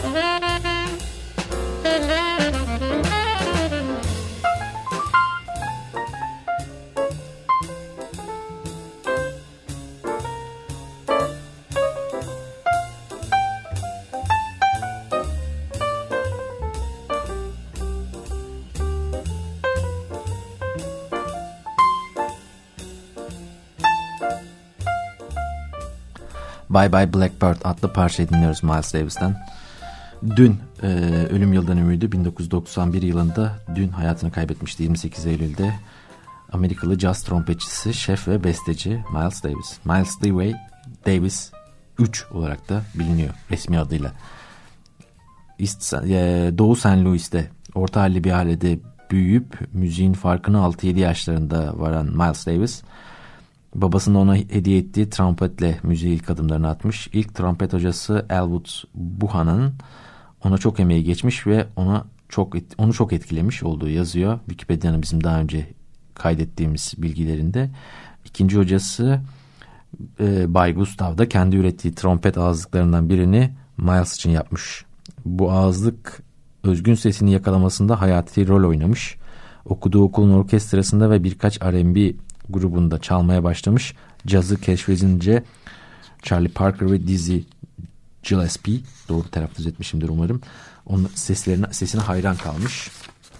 Bye Bye Blackbird adlı parçayı dinliyoruz Miles Davis'ten. Dün e, ölüm yıl dönümüydü. bin dokuz yüz doksan bir yılında dün hayatını kaybetmişti yirmi sekiz Eylül'de. Amerikalı caz trompetçisi, şef ve besteci Miles Davis. Miles Dewey Davis üç olarak da biliniyor resmi adıyla. East, e, Doğu Saint Louis'te orta halli bir ailede büyüyüp müziğin farkına altı yedi yaşlarında varan Miles Davis, babasının ona hediye ettiği trompetle müziğe ilk adımlarını atmış. İlk trompet hocası Elwood Buchanan'ın ona çok emeği geçmiş ve ona çok onu çok etkilemiş olduğu yazıyor Wikipedia'nın bizim daha önce kaydettiğimiz bilgilerinde. İkinci hocası e, Bay Gustav da kendi ürettiği trompet ağızlıklarından birini Miles için yapmış. Bu ağızlık özgün sesini yakalamasında hayati rol oynamış. Okuduğu okulun orkestrasında ve birkaç R and B grubunda çalmaya başlamış. Cazı keşfedince Charlie Parker ve Dizzy Gillespie, doğru telaffuz etmişimdir umarım, onun seslerine, sesine hayran kalmış.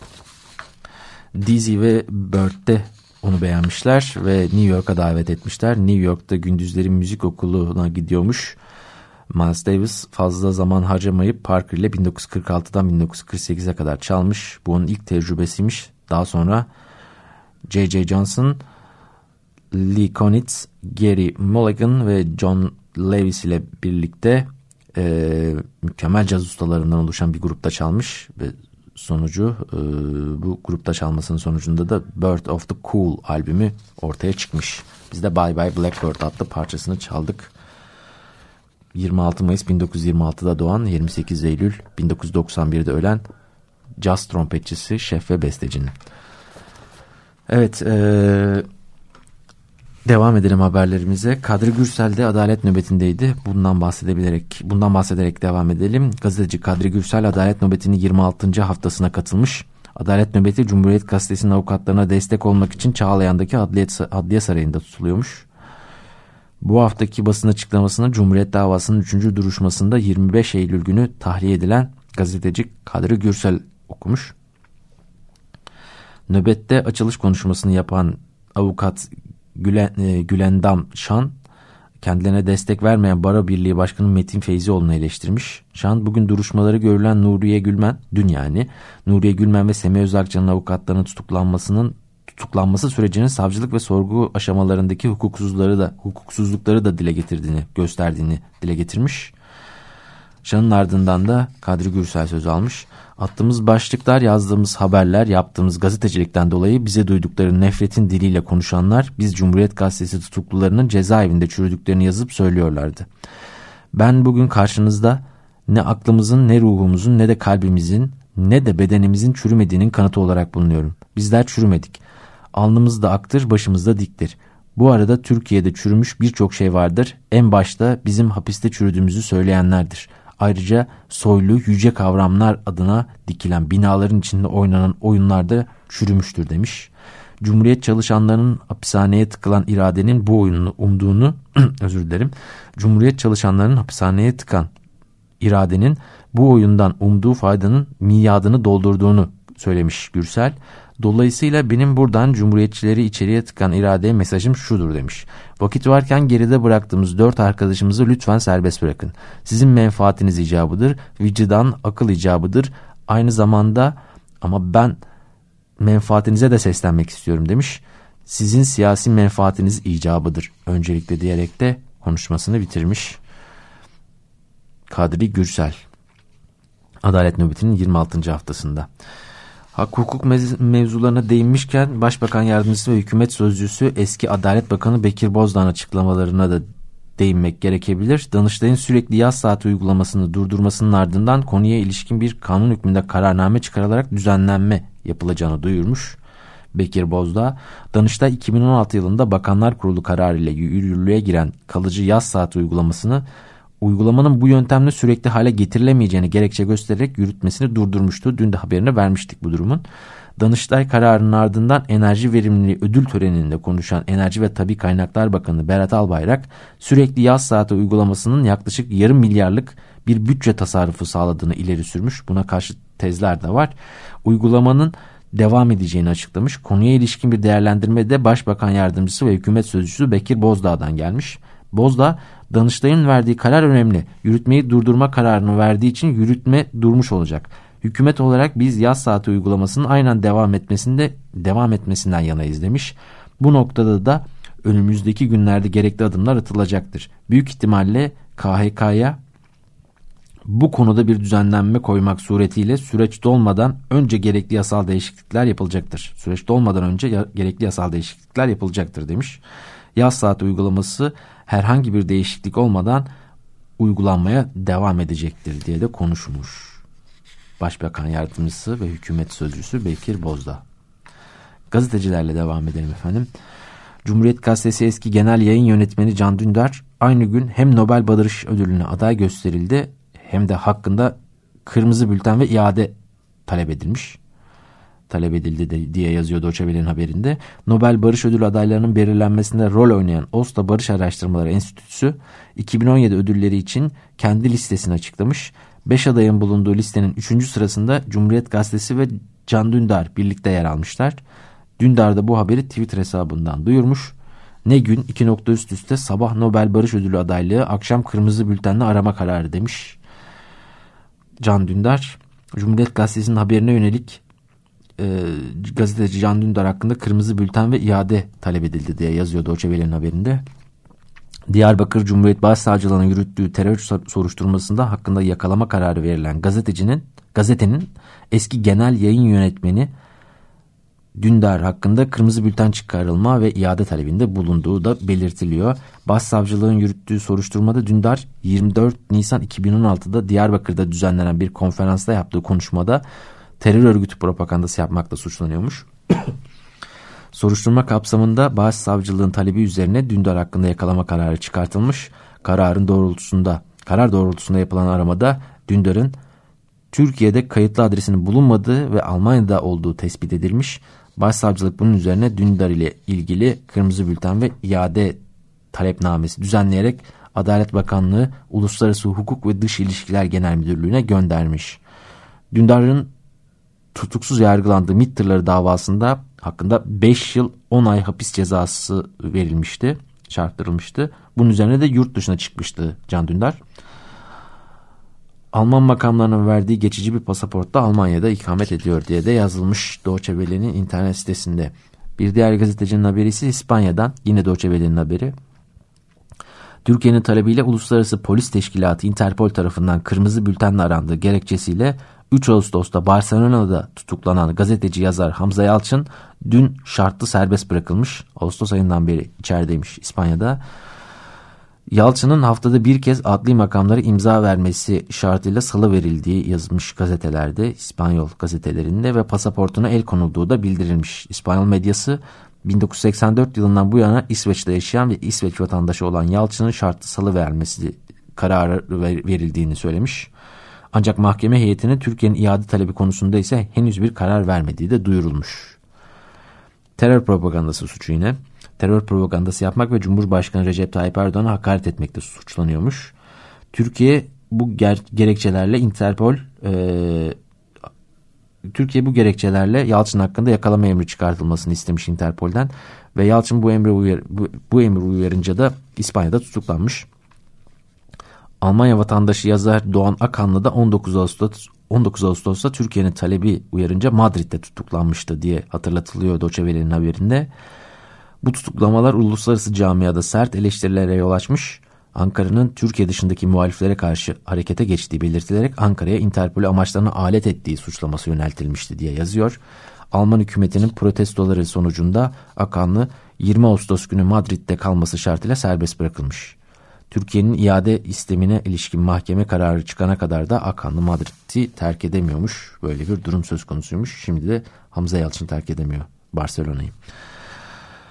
Dizzy ve Bird de onu beğenmişler ve New York'a davet etmişler. New York'ta gündüzleri müzik okuluna gidiyormuş. Miles Davis fazla zaman harcamayıp Parker ile bin dokuz yüz kırk altıdan bin dokuz yüz kırk sekize kadar çalmış. Bu onun ilk tecrübesiymiş. Daha sonra J J Johnson, Lee Konitz, Gary Mulligan ve John Lewis ile birlikte e, mükemmel caz ustalarından oluşan bir grupta çalmış ve sonucu e, bu grupta çalmasının sonucunda da Bird of the Cool albümü ortaya çıkmış. Biz de Bye Bye Blackbird adlı parçasını çaldık. yirmi altı Mayıs bin dokuz yüz yirmi altıda doğan, yirmi sekiz Eylül bin dokuz yüz doksan birde ölen caz trompetçisi, şef ve bestecinin. Evet, eee devam edelim haberlerimize. Kadri Gürsel de adalet nöbetindeydi. Bundan bahsedebilerek, bundan bahsederek devam edelim. Gazeteci Kadri Gürsel adalet nöbetinin yirmi altıncı haftasına katılmış. Adalet nöbeti Cumhuriyet Gazetesi'nin avukatlarına destek olmak için Çağlayan'daki Adliye, Adliye Sarayı'nda tutuluyormuş. Bu haftaki basın açıklamasını Cumhuriyet davasının üçüncü duruşmasında yirmi beş Eylül günü tahliye edilen gazeteci Kadri Gürsel okumuş. Nöbette açılış konuşmasını yapan avukat Gülen, e, Gülendam Şan, kendilerine destek vermeyen Baro Birliği Başkanı Metin Feyzioğlu'nu eleştirmiş. Şan, bugün duruşmaları görülen Nuriye Gülmen, dün yani, Nuriye Gülmen ve Semih Özakçı'nın avukatlarının tutuklanmasının tutuklanması sürecinin savcılık ve sorgu aşamalarındaki hukuksuzlukları da hukuksuzlukları da dile getirdiğini, gösterdiğini dile getirmiş. Şan'ın ardından da Kadri Gürsel söz almış. Attığımız başlıklar, yazdığımız haberler, yaptığımız gazetecilikten dolayı bize duydukları nefretin diliyle konuşanlar, biz Cumhuriyet Gazetesi tutuklularının cezaevinde çürüdüklerini yazıp söylüyorlardı. Ben bugün karşınızda ne aklımızın, ne ruhumuzun, ne de kalbimizin, ne de bedenimizin çürümediğinin kanıtı olarak bulunuyorum. Bizler çürümedik. Alnımızda aktır, başımızda diktir. Bu arada Türkiye'de çürümüş birçok şey vardır. En başta bizim hapiste çürüdüğümüzü söyleyenlerdir. Ayrıca soylu, yüce kavramlar adına dikilen binaların içinde oynanan oyunlarda çürümüştür demiş. Cumhuriyet çalışanlarının hapishaneye tıkılan iradenin bu oyunu umduğunu, özür dilerim, Cumhuriyet çalışanlarının hapishaneye tıkan iradenin bu oyundan umduğu faydanın miadını doldurduğunu söylemiş Gürsel. Dolayısıyla benim buradan Cumhuriyetçileri içeriye tıkan iradeye mesajım şudur demiş. Vakit varken geride bıraktığımız dört arkadaşımızı lütfen serbest bırakın. Sizin menfaatiniz icabıdır, vicdan, akıl icabıdır. Aynı zamanda ama ben menfaatinize de seslenmek istiyorum demiş. Sizin siyasi menfaatiniz icabıdır öncelikle diyerek de konuşmasını bitirmiş Kadri Gürsel. Adalet nöbetinin yirmi altıncı haftasında. Hak hukuk mev- mevzularına değinmişken Başbakan Yardımcısı ve Hükümet Sözcüsü eski Adalet Bakanı Bekir Bozdağ'ın açıklamalarına da değinmek gerekebilir. Danıştay'ın sürekli yaz saati uygulamasını durdurmasının ardından konuya ilişkin bir kanun hükmünde kararname çıkarılarak düzenlenme yapılacağını duyurmuş. Bekir Bozdağ, Danıştay iki bin on altı yılında Bakanlar Kurulu kararıyla yürürlüğe giren kalıcı yaz saati uygulamasını uygulamanın bu yöntemle sürekli hale getirilemeyeceğini gerekçe göstererek yürütmesini durdurmuştu. Dün de haberini vermiştik bu durumun. Danıştay kararının ardından enerji verimliliği ödül töreninde konuşan Enerji ve Tabii Kaynaklar Bakanı Berat Albayrak, sürekli yaz saati uygulamasının yaklaşık yarım milyarlık bir bütçe tasarrufu sağladığını ileri sürmüş. Buna karşı tezler de var. Uygulamanın devam edeceğini açıklamış. Konuya ilişkin bir değerlendirme de Başbakan Yardımcısı ve Hükümet Sözcüsü Bekir Bozdağ'dan gelmiş. Bozdağ, Danıştay'ın verdiği karar önemli. Yürütmeyi durdurma kararını verdiği için yürütme durmuş olacak. Hükümet olarak biz yaz saati uygulamasının aynen devam etmesinde devam etmesinden yanayız demiş. Bu noktada da önümüzdeki günlerde gerekli adımlar atılacaktır. Büyük ihtimalle K H K'ya bu konuda bir düzenlenme koymak suretiyle süreç dolmadan önce gerekli yasal değişiklikler yapılacaktır. Süreç dolmadan önce ya, gerekli yasal değişiklikler yapılacaktır demiş. Yaz saati uygulaması herhangi bir değişiklik olmadan uygulanmaya devam edecektir diye de konuşmuş. Başbakan Yardımcısı ve Hükümet Sözcüsü Bekir Bozdağ. Gazetecilerle devam edelim efendim. Cumhuriyet Gazetesi eski genel yayın yönetmeni Can Dündar aynı gün hem Nobel Barış Ödülü'ne aday gösterildi hem de hakkında kırmızı bülten ve iade talep edilmiş. Talep edildi de, diye yazıyor Deutsche Welle'nin haberinde. Nobel Barış Ödülü adaylarının belirlenmesinde rol oynayan Oslo Barış Araştırmaları Enstitüsü iki bin on yedi ödülleri için kendi listesini açıklamış. Beş adayın bulunduğu listenin üçüncü sırasında Cumhuriyet Gazetesi ve Can Dündar birlikte yer almışlar. Dündar da bu haberi Twitter hesabından duyurmuş. Ne gün iki nokta üst üste sabah Nobel Barış Ödülü adaylığı, akşam kırmızı bültenle arama kararı demiş. Can Dündar, Cumhuriyet Gazetesi'nin haberine yönelik e, gazeteci Can Dündar hakkında kırmızı bülten ve iade talep edildi diye yazıyor Deutsche Welle'nin haberinde. Diyarbakır Cumhuriyet Başsavcılığı'nın yürüttüğü terör soruşturmasında hakkında yakalama kararı verilen gazetecinin gazetenin eski genel yayın yönetmeni Dündar hakkında kırmızı bülten çıkarılma ve iade talebinde bulunduğu da belirtiliyor. Başsavcılığın yürüttüğü soruşturmada Dündar yirmi dört Nisan iki bin on altıda Diyarbakır'da düzenlenen bir konferansta yaptığı konuşmada terör örgütü propagandası yapmakla suçlanıyormuş. Soruşturma kapsamında Başsavcılığın talebi üzerine Dündar hakkında yakalama kararı çıkartılmış. Kararın doğrultusunda, karar doğrultusunda yapılan aramada Dündar'ın Türkiye'de kayıtlı adresinin bulunmadığı ve Almanya'da olduğu tespit edilmiş. Başsavcılık bunun üzerine Dündar ile ilgili kırmızı bülten ve iade talepnamesi düzenleyerek Adalet Bakanlığı Uluslararası Hukuk ve Dış İlişkiler Genel Müdürlüğü'ne göndermiş. Dündar'ın tutuksuz yargılandığı MİT tırları davasında hakkında beş yıl on ay hapis cezası verilmişti, çarptırılmıştı. Bunun üzerine de yurt dışına çıkmıştı Can Dündar. Alman makamlarının verdiği geçici bir pasaportla Almanya'da ikamet ediyor diye de yazılmış Deutsche Welle'nin internet sitesinde. Bir diğer gazetecinin haberi ise İspanya'dan, yine Deutsche Welle'nin haberi. Türkiye'nin talebiyle Uluslararası Polis Teşkilatı Interpol tarafından kırmızı bültenle arandığı gerekçesiyle üç Ağustos'ta Barcelona'da tutuklanan gazeteci yazar Hamza Yalçın dün şartlı serbest bırakılmış. Ağustos ayından beri içerideymiş İspanya'da. Yalçın'ın haftada bir kez adli makamlara imza vermesi şartıyla salı verildiği yazılmış gazetelerde, İspanyol gazetelerinde ve pasaportuna el konulduğu da bildirilmiş. İspanyol medyası bin dokuz yüz seksen dört yılından bu yana İsveç'te yaşayan ve İsveç vatandaşı olan Yalçın'ın şartlı salı vermesi kararı verildiğini söylemiş. Ancak mahkeme heyetinin Türkiye'nin iade talebi konusunda ise henüz bir karar vermediği de duyurulmuş. Terör propagandası suçu yine. Terör propagandası yapmak ve Cumhurbaşkanı Recep Tayyip Erdoğan'a hakaret etmekte suçlanıyormuş. Türkiye bu ger- gerekçelerle Interpol e, Türkiye bu gerekçelerle Yalçın hakkında yakalama emri çıkartılmasını istemiş Interpol'den ve Yalçın bu emri uyar, bu, bu emri uyarınca da İspanya'da tutuklanmış. Almanya vatandaşı yazar Doğan Akanlı da on dokuz Ağustos on dokuz Ağustos'ta Türkiye'nin talebi uyarınca Madrid'de tutuklanmıştı diye hatırlatılıyor Deutsche Welle'nin haberinde. Bu tutuklamalar uluslararası camiada sert eleştirilere yol açmış. Ankara'nın Türkiye dışındaki muhaliflere karşı harekete geçtiği belirtilerek Ankara'ya Interpol'ü amaçlarına alet ettiği suçlaması yöneltilmişti diye yazıyor. Alman hükümetinin protestoları sonucunda Akanlı yirmi Ağustos günü Madrid'de kalması şartıyla serbest bırakılmış. Türkiye'nin iade istemine ilişkin mahkeme kararı çıkana kadar da Akanlı Madrid'i terk edemiyormuş. Böyle bir durum söz konusuymuş. Şimdi de Hamza Yalçın terk edemiyor Barcelona'yı.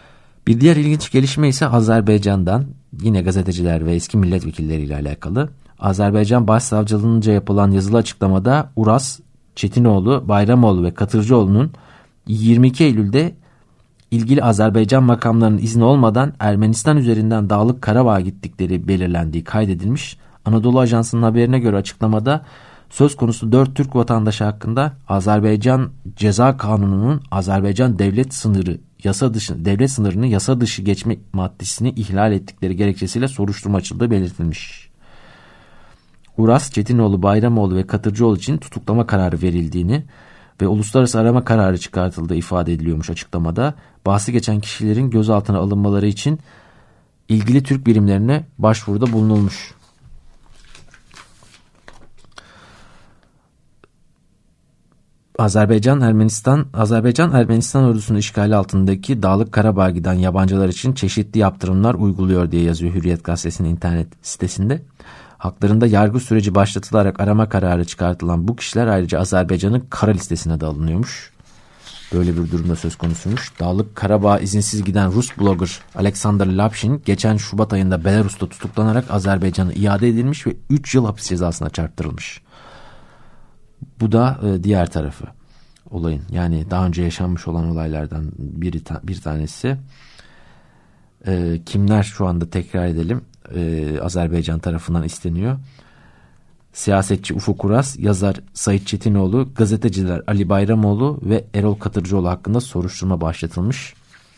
Bir diğer ilginç gelişme ise Azerbaycan'dan, yine gazeteciler ve eski milletvekilleriyle alakalı. Azerbaycan Başsavcılığınca yapılan yazılı açıklamada Uras, Çetinoğlu, Bayramoğlu ve Katırcıoğlu'nun yirmi iki Eylül'de ilgili Azerbaycan makamlarının izni olmadan Ermenistan üzerinden Dağlık Karabağ'a gittikleri belirlendiği kaydedilmiş. Anadolu Ajansı'nın haberine göre açıklamada söz konusu dört Türk vatandaşı hakkında Azerbaycan Ceza Kanunu'nun Azerbaycan devlet sınırı yasa dışı devlet sınırını yasa dışı geçme maddesini ihlal ettikleri gerekçesiyle soruşturma açıldığı belirtilmiş. Uras, Çetinoğlu, Bayramoğlu ve Katırcıoğlu için tutuklama kararı verildiğini ve uluslararası arama kararı çıkartıldığı ifade ediliyormuş açıklamada. Bahsi geçen kişilerin gözaltına alınmaları için ilgili Türk birimlerine başvuruda bulunulmuş. Azerbaycan Ermenistan Azerbaycan Ermenistan ordusunun işgali altındaki Dağlık Karabağ'a giden yabancılar için çeşitli yaptırımlar uyguluyor diye yazıyor Hürriyet Gazetesi'nin internet sitesinde. Haklarında yargı süreci başlatılarak arama kararı çıkartılan bu kişiler ayrıca Azerbaycan'ın kara listesine de alınıyormuş. Böyle bir durumda söz konusuymuş. Dağlık Karabağ'a izinsiz giden Rus blogger Alexander Lapshin geçen Şubat ayında Belarus'ta tutuklanarak Azerbaycan'a iade edilmiş ve üç yıl hapis cezasına çarptırılmış. Bu da e, diğer tarafı olayın. Yani daha önce yaşanmış olan olaylardan biri bir tanesi. E, kimler şu anda tekrar edelim. E, Azerbaycan tarafından isteniyor. Siyasetçi Ufuk Uras, yazar Sait Çetinoğlu, gazeteciler Ali Bayramoğlu ve Erol Katırcıoğlu hakkında soruşturma başlatılmış.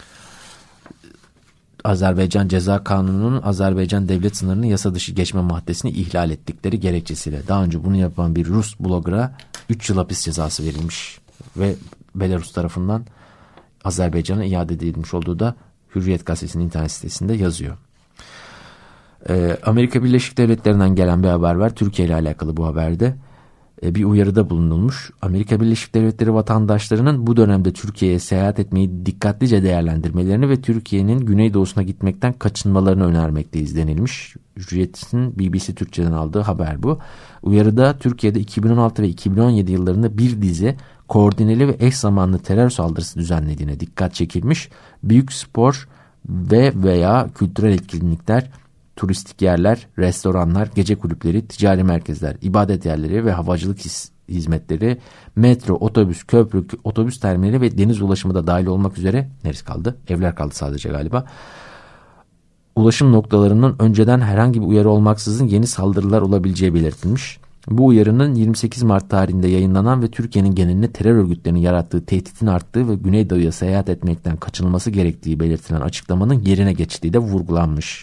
Azerbaycan Ceza Kanunu'nun Azerbaycan devlet sınırını yasa dışı geçme maddesini ihlal ettikleri gerekçesiyle. Daha önce bunu yapan bir Rus blogger'a üç yıl hapis cezası verilmiş ve Belarus tarafından Azerbaycan'a iade edilmiş olduğu da Hürriyet Gazetesi'nin internet sitesinde yazıyor. Ee, Amerika Birleşik Devletleri'nden gelen bir haber var. Türkiye ile alakalı bu haberde ee, bir uyarıda bulunulmuş. Amerika Birleşik Devletleri vatandaşlarının bu dönemde Türkiye'ye seyahat etmeyi dikkatlice değerlendirmelerini ve Türkiye'nin güneydoğusuna gitmekten kaçınmalarını önermekteyiz denilmiş. Hürriyet'in B B C Türkçe'den aldığı haber bu. Uyarıda Türkiye'de iki bin on altı ve iki bin on yedi yıllarında bir dizi koordineli ve eş zamanlı terör saldırısı düzenlediğine dikkat çekilmiş. Büyük spor ve veya kültürel etkinlikler, turistik yerler, restoranlar, gece kulüpleri, ticari merkezler, ibadet yerleri ve havacılık hizmetleri, metro, otobüs, köprü, otobüs terminali ve deniz ulaşımı da dahil olmak üzere neresi kaldı? Evler kaldı sadece galiba. Ulaşım noktalarının önceden herhangi bir uyarı olmaksızın yeni saldırılar olabileceği belirtilmiş. Bu uyarının yirmi sekiz Mart tarihinde yayınlanan ve Türkiye'nin genelinde terör örgütlerinin yarattığı tehditin arttığı ve Güneydoğu'ya seyahat etmekten kaçınılması gerektiği belirtilen açıklamanın yerine geçtiği de vurgulanmış.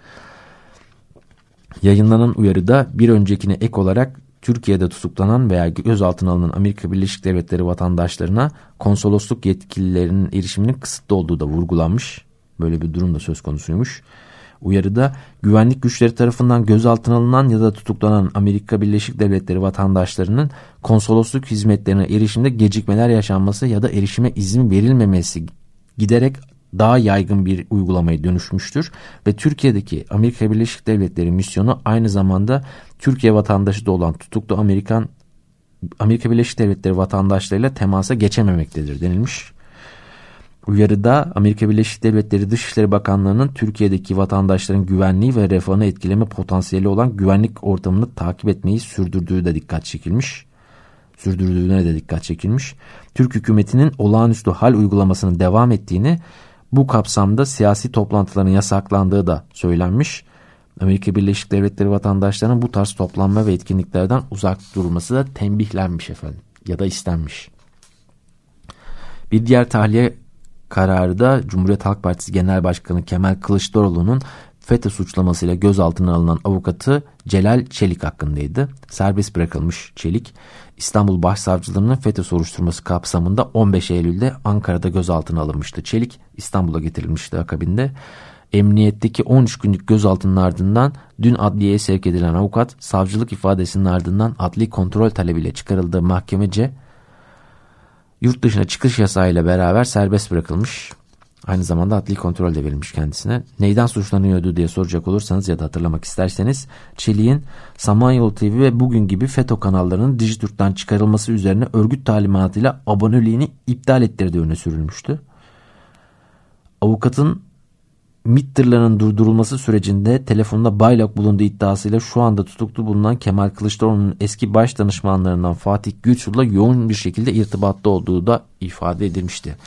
Yayınlanan uyarıda bir öncekine ek olarak Türkiye'de tutuklanan veya gözaltına alınan Amerika Birleşik Devletleri vatandaşlarına konsolosluk yetkililerinin erişiminin kısıtlı olduğu da vurgulanmış. Böyle bir durum da söz konusuymuş. Uyarıda güvenlik güçleri tarafından gözaltına alınan ya da tutuklanan Amerika Birleşik Devletleri vatandaşlarının konsolosluk hizmetlerine erişimde gecikmeler yaşanması ya da erişime izin verilmemesi giderek daha yaygın bir uygulamaya dönüşmüştür ve Türkiye'deki Amerika Birleşik Devletleri misyonu aynı zamanda Türkiye vatandaşı da olan tutuklu Amerikan Amerika Birleşik Devletleri vatandaşlarıyla temasa geçememektedir denilmiş. Uyarıda Amerika Birleşik Devletleri Dışişleri Bakanlığı'nın Türkiye'deki vatandaşların güvenliği ve refahını etkileme potansiyeli olan güvenlik ortamını takip etmeyi sürdürdüğü de dikkat çekilmiş. Sürdürdüğüne de dikkat çekilmiş. Türk hükümetinin olağanüstü hal uygulamasının devam ettiğini, bu kapsamda siyasi toplantıların yasaklandığı da söylenmiş. Amerika Birleşik Devletleri vatandaşlarının bu tarz toplanma ve etkinliklerden uzak durması da tembihlenmiş efendim ya da istenmiş. Bir diğer tahliye kararı da Cumhuriyet Halk Partisi Genel Başkanı Kemal Kılıçdaroğlu'nun FETÖ suçlamasıyla gözaltına alınan avukatı Celal Çelik hakkındaydı. Serbest bırakılmış Çelik, İstanbul Başsavcılığı'nın FETÖ soruşturması kapsamında on beş Eylül'de Ankara'da gözaltına alınmıştı. Çelik İstanbul'a getirilmişti akabinde. Emniyetteki on üç günlük gözaltının ardından dün adliyeye sevk edilen avukat, savcılık ifadesinin ardından adli kontrol talebiyle çıkarıldığı mahkemece yurt dışına çıkış yasağıyla beraber serbest bırakılmış. Aynı zamanda adli kontrol de verilmiş kendisine. Neyden suçlanıyordu diye soracak olursanız ya da hatırlamak isterseniz, Çelik'in Samanyolu T V ve Bugün gibi FETÖ kanallarının Dijitürk'ten çıkarılması üzerine örgüt talimatıyla aboneliğini iptal ettirdiği öne sürülmüştü. Avukatın MİT tırlarının durdurulması sürecinde telefonda bayrak bulunduğu iddiasıyla şu anda tutuklu bulunan Kemal Kılıçdaroğlu'nun eski baş danışmanlarından Fatih Gülçur'la yoğun bir şekilde irtibatta olduğu da ifade edilmişti.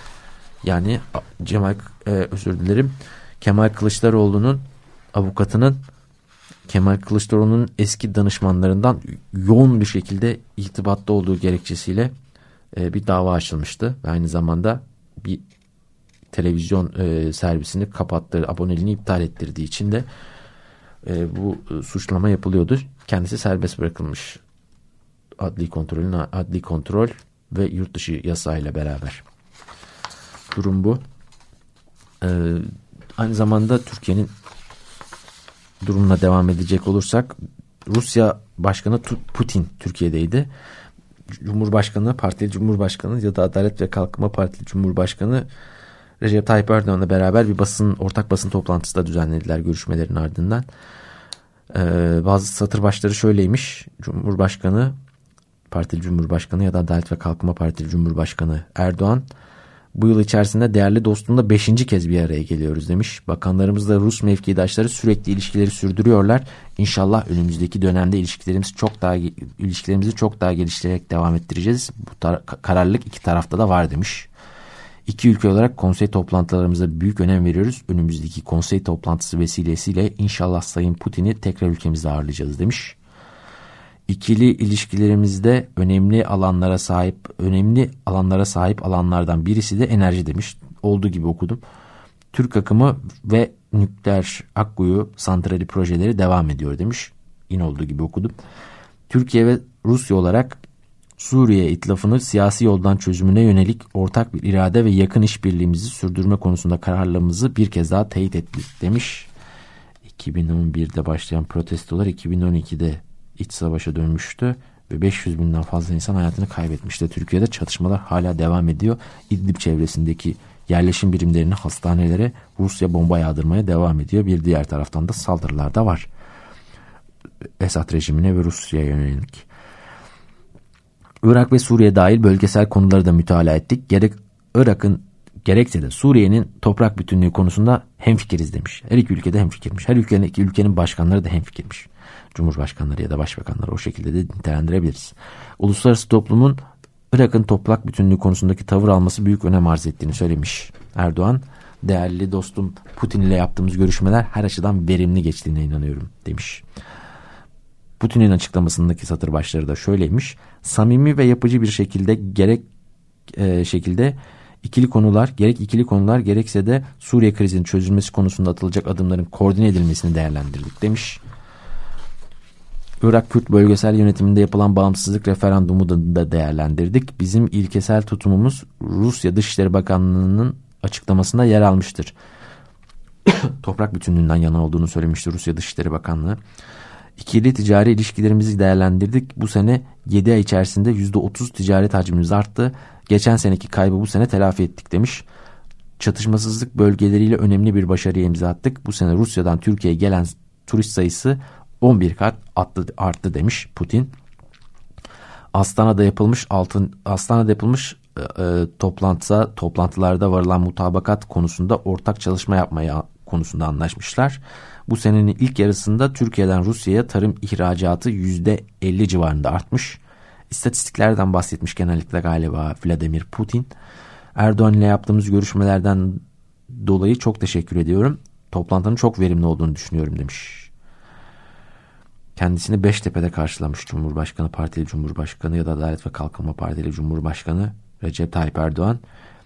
Yani Cemal, e, özür dilerim, Kemal Kılıçdaroğlu'nun avukatının Kemal Kılıçdaroğlu'nun eski danışmanlarından yoğun bir şekilde irtibatta olduğu gerekçesiyle e, bir dava açılmıştı. Ve aynı zamanda bir televizyon e, servisini kapattığı, aboneliğini iptal ettirdiği için de e, bu e, suçlama yapılıyordu. Kendisi serbest bırakılmış. Adli kontrolün adli kontrol ve yurt dışı yasayla beraber. Durum bu. E, aynı zamanda Türkiye'nin durumuna devam edecek olursak, Rusya Başkanı Putin Türkiye'deydi. Cumhurbaşkanı, Partili Cumhurbaşkanı ya da Adalet ve Kalkınma Partili Cumhurbaşkanı Recep Tayyip Erdoğan'la beraber bir basın, ortak basın toplantısı da düzenlediler görüşmelerin ardından. Ee, bazı satır başları şöyleymiş. Cumhurbaşkanı, Partili Cumhurbaşkanı ya da Adalet ve Kalkınma Partili Cumhurbaşkanı Erdoğan, bu yıl içerisinde değerli dostumla beşinci kez bir araya geliyoruz demiş. Bakanlarımızla Rus mevkidaşları sürekli ilişkileri sürdürüyorlar. İnşallah önümüzdeki dönemde ilişkilerimiz çok daha ilişkilerimizi çok daha geliştirerek devam ettireceğiz. Bu tar- kararlılık iki tarafta da var demiş. İki ülke olarak konsey toplantılarımıza büyük önem veriyoruz. Önümüzdeki konsey toplantısı vesilesiyle inşallah Sayın Putin'i tekrar ülkemizde ağırlayacağız demiş. İkili ilişkilerimizde önemli alanlara sahip önemli alanlara sahip alanlardan birisi de enerji demiş. Olduğu gibi okudum. Türk akımı ve nükleer Akkuyu santrali projeleri devam ediyor demiş. Yine olduğu gibi okudum. Türkiye ve Rusya olarak Suriye itilafını siyasi yoldan çözümüne yönelik ortak bir irade ve yakın işbirliğimizi sürdürme konusunda kararlılığımızı bir kez daha teyit ettik demiş. iki bin on birde başlayan protestolar iki bin on ikide iç savaşa dönmüştü ve beş yüz binden fazla insan hayatını kaybetmişti. Türkiye'de çatışmalar hala devam ediyor. İdlib çevresindeki yerleşim birimlerini, hastanelere Rusya bomba yağdırmaya devam ediyor. Bir diğer taraftan da saldırılar da var. Esad rejimine ve Rusya'ya yönelik. Irak ve Suriye dahil bölgesel konuları da mütalaa ettik. Gerek Irak'ın gerekse de Suriye'nin toprak bütünlüğü konusunda hemfikiriz demiş. Her iki ülkede hemfikirmiş. Her ülkenin iki ülkenin başkanları da hemfikirmiş. Cumhurbaşkanları ya da başbakanları, o şekilde de nitelendirebiliriz. Uluslararası toplumun Irak'ın toprak bütünlüğü konusundaki tavır alması büyük önem arz ettiğini söylemiş Erdoğan. Değerli dostum Putin ile yaptığımız görüşmeler her açıdan verimli geçtiğine inanıyorum demiş. Putin'in açıklamasındaki satır başları da şöyleymiş. Samimi ve yapıcı bir şekilde gerek e, şekilde ikili konular, gerek ikili konular gerekse de Suriye krizinin çözülmesi konusunda atılacak adımların koordine edilmesini değerlendirdik demiş. Irak Kürt bölgesel yönetiminde yapılan bağımsızlık referandumu da, da değerlendirdik. Bizim ilkesel tutumumuz Rusya Dışişleri Bakanlığı'nın açıklamasında yer almıştır. Toprak bütünlüğünden yana olduğunu söylemişti Rusya Dışişleri Bakanlığı. İkili ticari ilişkilerimizi değerlendirdik. Bu sene yedi ay içerisinde yüzde otuz ticaret hacmimiz arttı. Geçen seneki kaybı bu sene telafi ettik demiş. Çatışmasızlık bölgeleriyle önemli bir başarıya imza attık. Bu sene Rusya'dan Türkiye'ye gelen turist sayısı on bir kat arttı, arttı demiş Putin. Astana'da yapılmış altın Astana'da yapılmış e, toplantıda toplantılarda varılan mutabakat konusunda ortak çalışma yapmaya konusunda anlaşmışlar. Bu senenin ilk yarısında Türkiye'den Rusya'ya tarım ihracatı yüzde elli civarında artmış. İstatistiklerden bahsetmiş genellikle galiba Vladimir Putin. Erdoğan ile yaptığımız görüşmelerden dolayı çok teşekkür ediyorum. Toplantının çok verimli olduğunu düşünüyorum demiş. Kendisini Beştepe'de karşılamış Cumhurbaşkanı, Partili Cumhurbaşkanı ya da Adalet ve Kalkınma Partili Cumhurbaşkanı Recep Tayyip Erdoğan.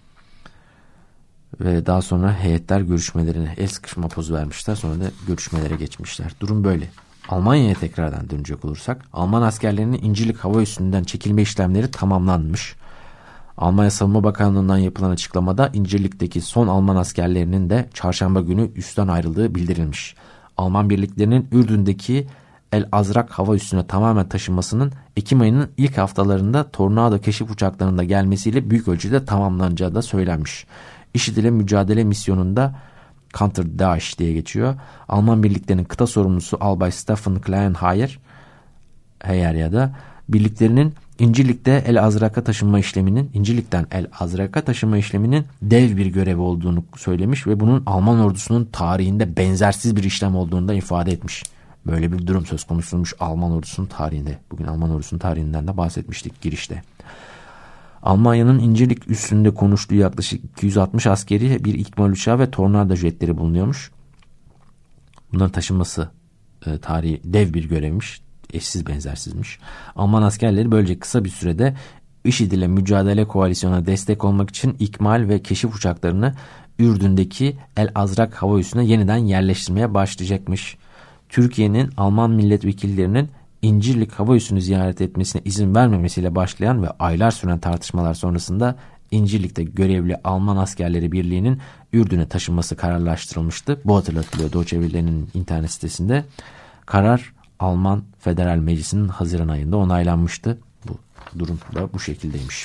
Ve daha sonra heyetler görüşmelerine el sıkışma pozu vermişler. Sonra da görüşmelere geçmişler. Durum böyle. Almanya'ya tekrardan dönecek olursak, Alman askerlerinin İncirlik hava üssünden çekilme işlemleri tamamlanmış. Almanya Savunma Bakanlığı'ndan yapılan açıklamada İncirlik'teki son Alman askerlerinin de çarşamba günü üstten ayrıldığı bildirilmiş. Alman birliklerinin Ürdün'deki El Azrak hava üssüne tamamen taşınmasının Ekim ayının ilk haftalarında Tornado keşif uçaklarında gelmesiyle büyük ölçüde tamamlanacağı da söylenmiş. IŞİD ile mücadele misyonunda Counter Daesh diye geçiyor. Alman birliklerinin kıta sorumlusu Albay Stefan Kleinheyer Heyer ya da birliklerinin İncirlik'te El Azrak'a taşınma işleminin, İncirlik'ten El Azrak'a taşınma işleminin dev bir görev olduğunu söylemiş ve bunun Alman ordusunun tarihinde benzersiz bir işlem olduğunu da ifade etmiş. Böyle bir durum söz konusuymuş Alman ordusunun tarihinde. Bugün Alman ordusunun tarihinden de bahsetmiştik girişte. Almanya'nın İncirlik üssünde konuştuğu yaklaşık iki yüz altmış askeri, bir ikmal uçağı ve tornado jetleri bulunuyormuş. Bunların taşınması e, tarihi dev bir görevmiş. Eşsiz benzersizmiş. Alman askerleri böylece kısa bir sürede IŞİD ile mücadele koalisyona destek olmak için ikmal ve keşif uçaklarını Ürdün'deki El Azrak hava üssüne yeniden yerleştirmeye başlayacakmış. Türkiye'nin Alman milletvekillerinin İncirlik hava üssünü ziyaret etmesine izin vermemesiyle başlayan ve aylar süren tartışmalar sonrasında İncirlik'te görevli Alman askerleri birliğinin Ürdün'e taşınması kararlaştırılmıştı. Bu hatırlatılıyor Doğu Çevirilerinin internet sitesinde. Karar Alman Federal Meclisi'nin Haziran ayında onaylanmıştı. Bu durum da bu şekildeymiş.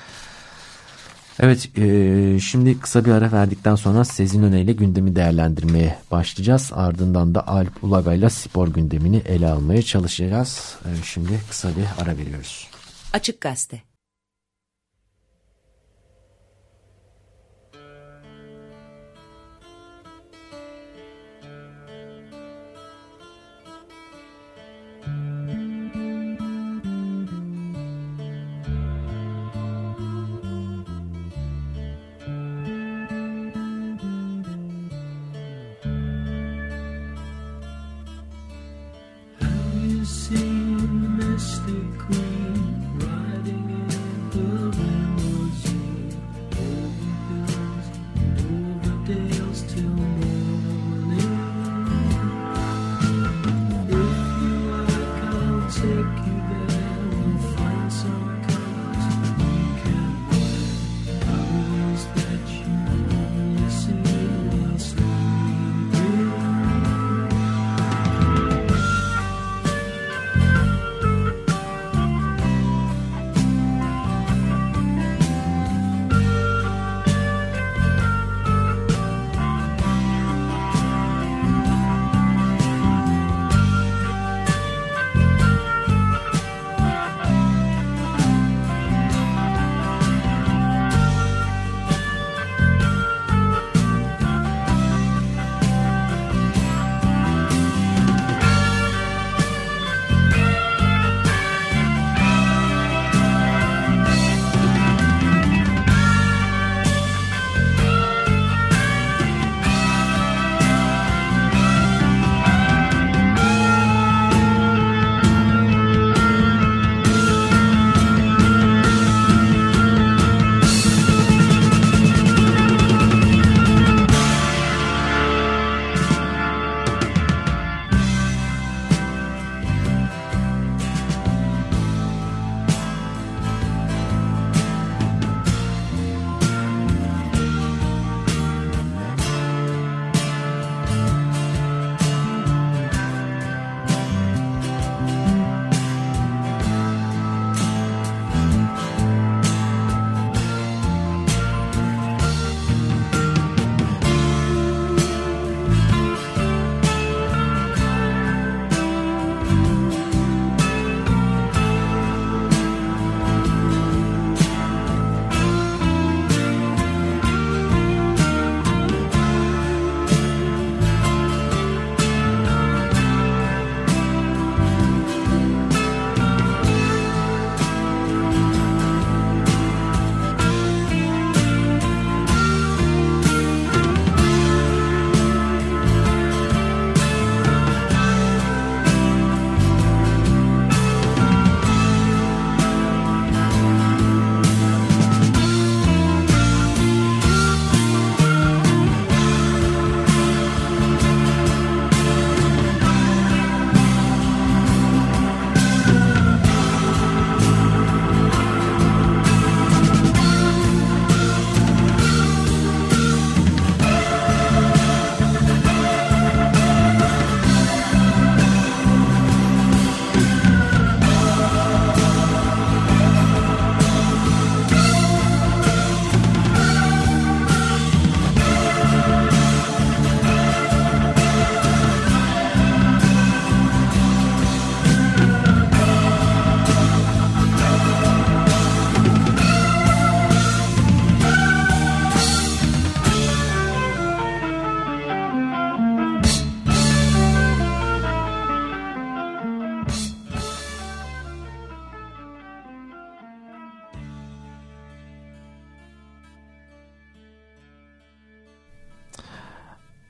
Evet, e, şimdi kısa bir ara verdikten sonra Sezin Öne ile gündemi değerlendirmeye başlayacağız. Ardından da Alp Ulaga ile spor gündemini ele almaya çalışacağız. E, şimdi kısa bir ara veriyoruz. Açık Gazete.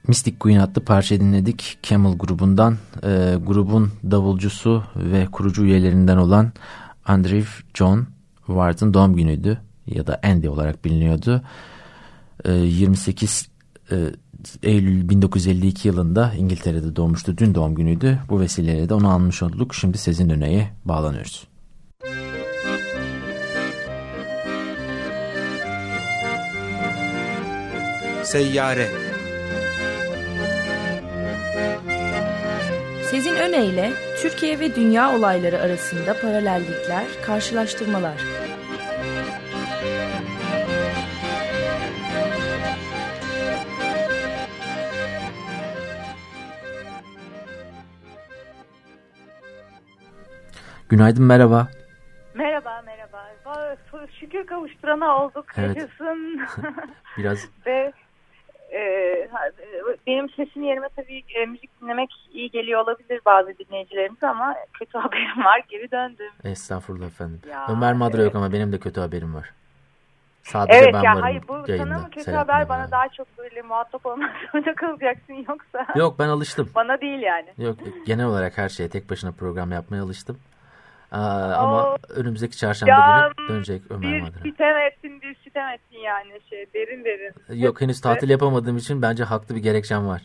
Mystic Queen adlı parça dinledik Camel grubundan. E, grubun davulcusu ve kurucu üyelerinden olan Andrew John Ward'ın doğum günüydü ya da Andy olarak biliniyordu. E, yirmi sekiz e, Eylül bin dokuz yüz elli iki yılında İngiltere'de doğmuştu. Dün doğum günüydü. Bu vesileyle de onu anmış olduk. Şimdi Sezin Öney'e bağlanıyoruz. Seyyare. Sezin Öneyle Türkiye ve dünya olayları arasında paralellikler, karşılaştırmalar. Günaydın, merhaba. Merhaba, merhaba. Şükür kavuşturana olduk. Evet. Yaşasın. Biraz. Ve e, benim sesim yerime tabii e, müzik dinlemek iyi geliyor olabilir bazı dinleyicilerimize ama kötü haberim var. Geri döndüm. Estağfurullah efendim. Ya, Ömer Madra evet. yok ama benim de kötü haberim var. Sadece evet ben ya varım hayır bu yayında. sana mı kötü Selahattin haber bana abi. daha çok böyle muhatap olmak zorunda kalacaksın yoksa. Yok, ben alıştım. Bana değil yani. Yok, genel olarak her şeye tek başına program yapmaya alıştım. Aa, ama Oo. önümüzdeki çarşamba Ya, günü dönecek Ömer Bir Madra. sitem ettin, bir sitem ettin yani şey derin derin. Yok, henüz tatil yapamadığım için bence haklı bir gerekçem var.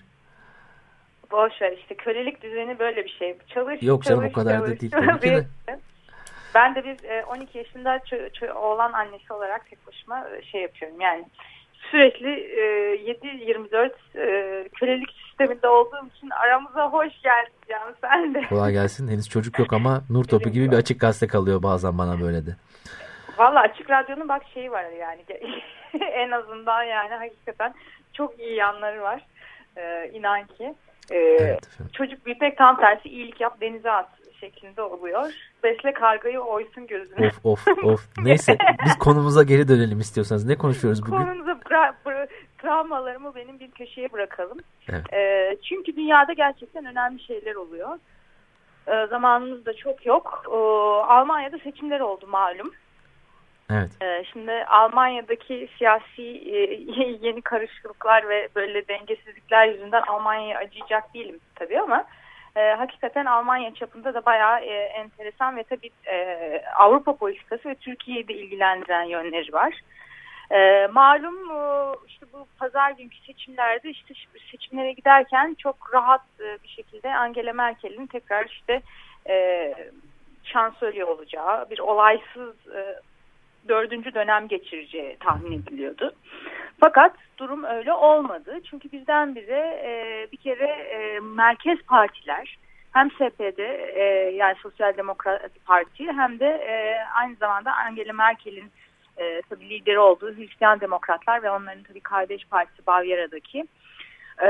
Boş ver işte kölelik düzeni böyle bir şey. Çalış, Yok canım, çalış, o kadar da çalış. değil tabii ki de. Ben de biz on iki yaşında ç- ç- oğlan annesi olarak tek başıma şey yapıyorum yani sürekli yedi yirmi dört kölelik sisteminde olduğum için aramıza hoş geldin canım sen de. Kolay gelsin. Henüz çocuk yok ama nur topu gibi bir açık gazete kalıyor bazen bana böyle de. Valla Açık Radyo'nun bak şeyi var yani en azından yani hakikaten çok iyi yanları var. Ee, inan ki. Ee, Evet, çocuk büyütmek tam tersi iyilik yap denize at şeklinde oluyor. Besle kargayı oysun gözüne. Of of of. Neyse, biz konumuza geri dönelim istiyorsanız. Ne konuşuyoruz bugün? Konumuza bıra- bıra- travmalarımı benim bir köşeye bırakalım. Evet. Ee, çünkü dünyada gerçekten önemli şeyler oluyor. Ee, zamanımız da çok yok. Ee, Almanya'da seçimler oldu malum. Evet. Ee, şimdi Almanya'daki siyasi e, yeni karışıklıklar ve böyle dengesizlikler yüzünden Almanya'ya acıyacak değilim tabii ama e, hakikaten Almanya çapında da bayağı e, enteresan ve tabii e, Avrupa politikası ve Türkiye'yi de ilgilendiren yönleri var. E, malum e, işte bu pazar günkü seçimlerde işte seçimlere giderken çok rahat e, bir şekilde Angela Merkel'in tekrar işte e, şansölye olacağı bir olaysız e, dördüncü dönem geçireceği tahmin ediliyordu. Fakat durum öyle olmadı. Çünkü birdenbire e, bir kere e, merkez partiler hem S P D e, yani Sosyal Demokrat Parti hem de e, aynı zamanda Angela Merkel'in e, tabii lideri olduğu Hristiyan Demokratlar ve onların tabii kardeş partisi Bavyera'daki e,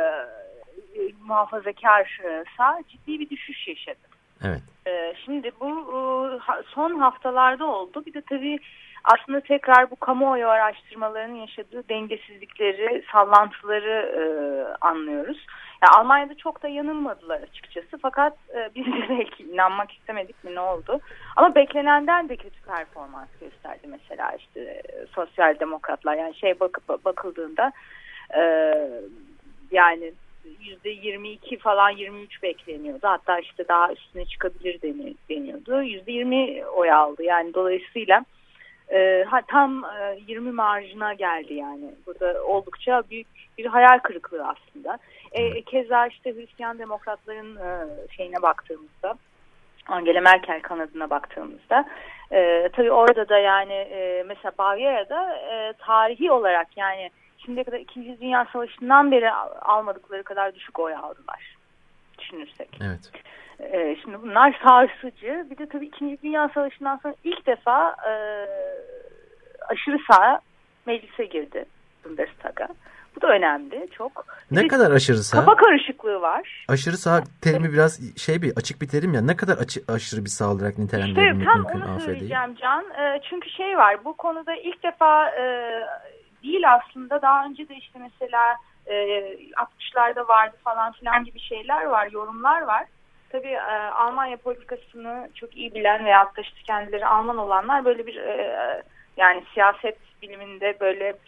muhafazakar e, sağ ciddi bir düşüş yaşadı. Evet. Şimdi bu son haftalarda oldu. Bir de tabii aslında tekrar bu kamuoyu araştırmalarının yaşadığı dengesizlikleri, sallantıları e, anlıyoruz. Yani Almanya'da çok da yanılmadılar açıkçası. Fakat e, biz de belki inanmak istemedik mi ne oldu? Ama beklenenden de kötü performans gösterdi mesela işte e, sosyal demokratlar. Yani şey bakıp bakıldığında e, yani yüzde yirmi iki falan yirmi üç bekleniyordu. Hatta işte daha üstüne çıkabilir deniyordu. yüzde yirmi oy aldı. Yani dolayısıyla e, tam e, yirmi marjına geldi yani. Burada oldukça büyük bir hayal kırıklığı aslında. E, keza işte Hristiyan Demokratların e, şeyine baktığımızda, Angela Merkel kanadına baktığımızda e, tabii orada da yani e, mesela Bavyera'da e, tarihi olarak yani şimdiye kadar İkinci Dünya Savaşı'ndan beri almadıkları kadar düşük oy aldılar. Düşünürsek. Evet. Ee, şimdi bunlar sarsıcı. Bir de tabii İkinci Dünya Savaşı'ndan sonra ilk defa e, aşırı sağ meclise girdi. Bundestag'a. Bu da önemli çok. Bir Ne kadar aşırı sağ? Kafa karışıklığı var. Aşırı sağ terimi biraz şey bir açık bir terim ya. Ne kadar açı, aşırı bir sağ olarak nitelendirebilmek İşte tam mümkün? onu Afede'yi? söyleyeceğim Can. E, çünkü şey var bu konuda ilk defa e, değil aslında daha önce de işte mesela e, altmışlarda vardı falan filan gibi şeyler var, yorumlar var. Tabii e, Almanya politikasını çok iyi bilen veyahut da işte kendileri Alman olanlar böyle bir e, yani siyaset biliminde böyle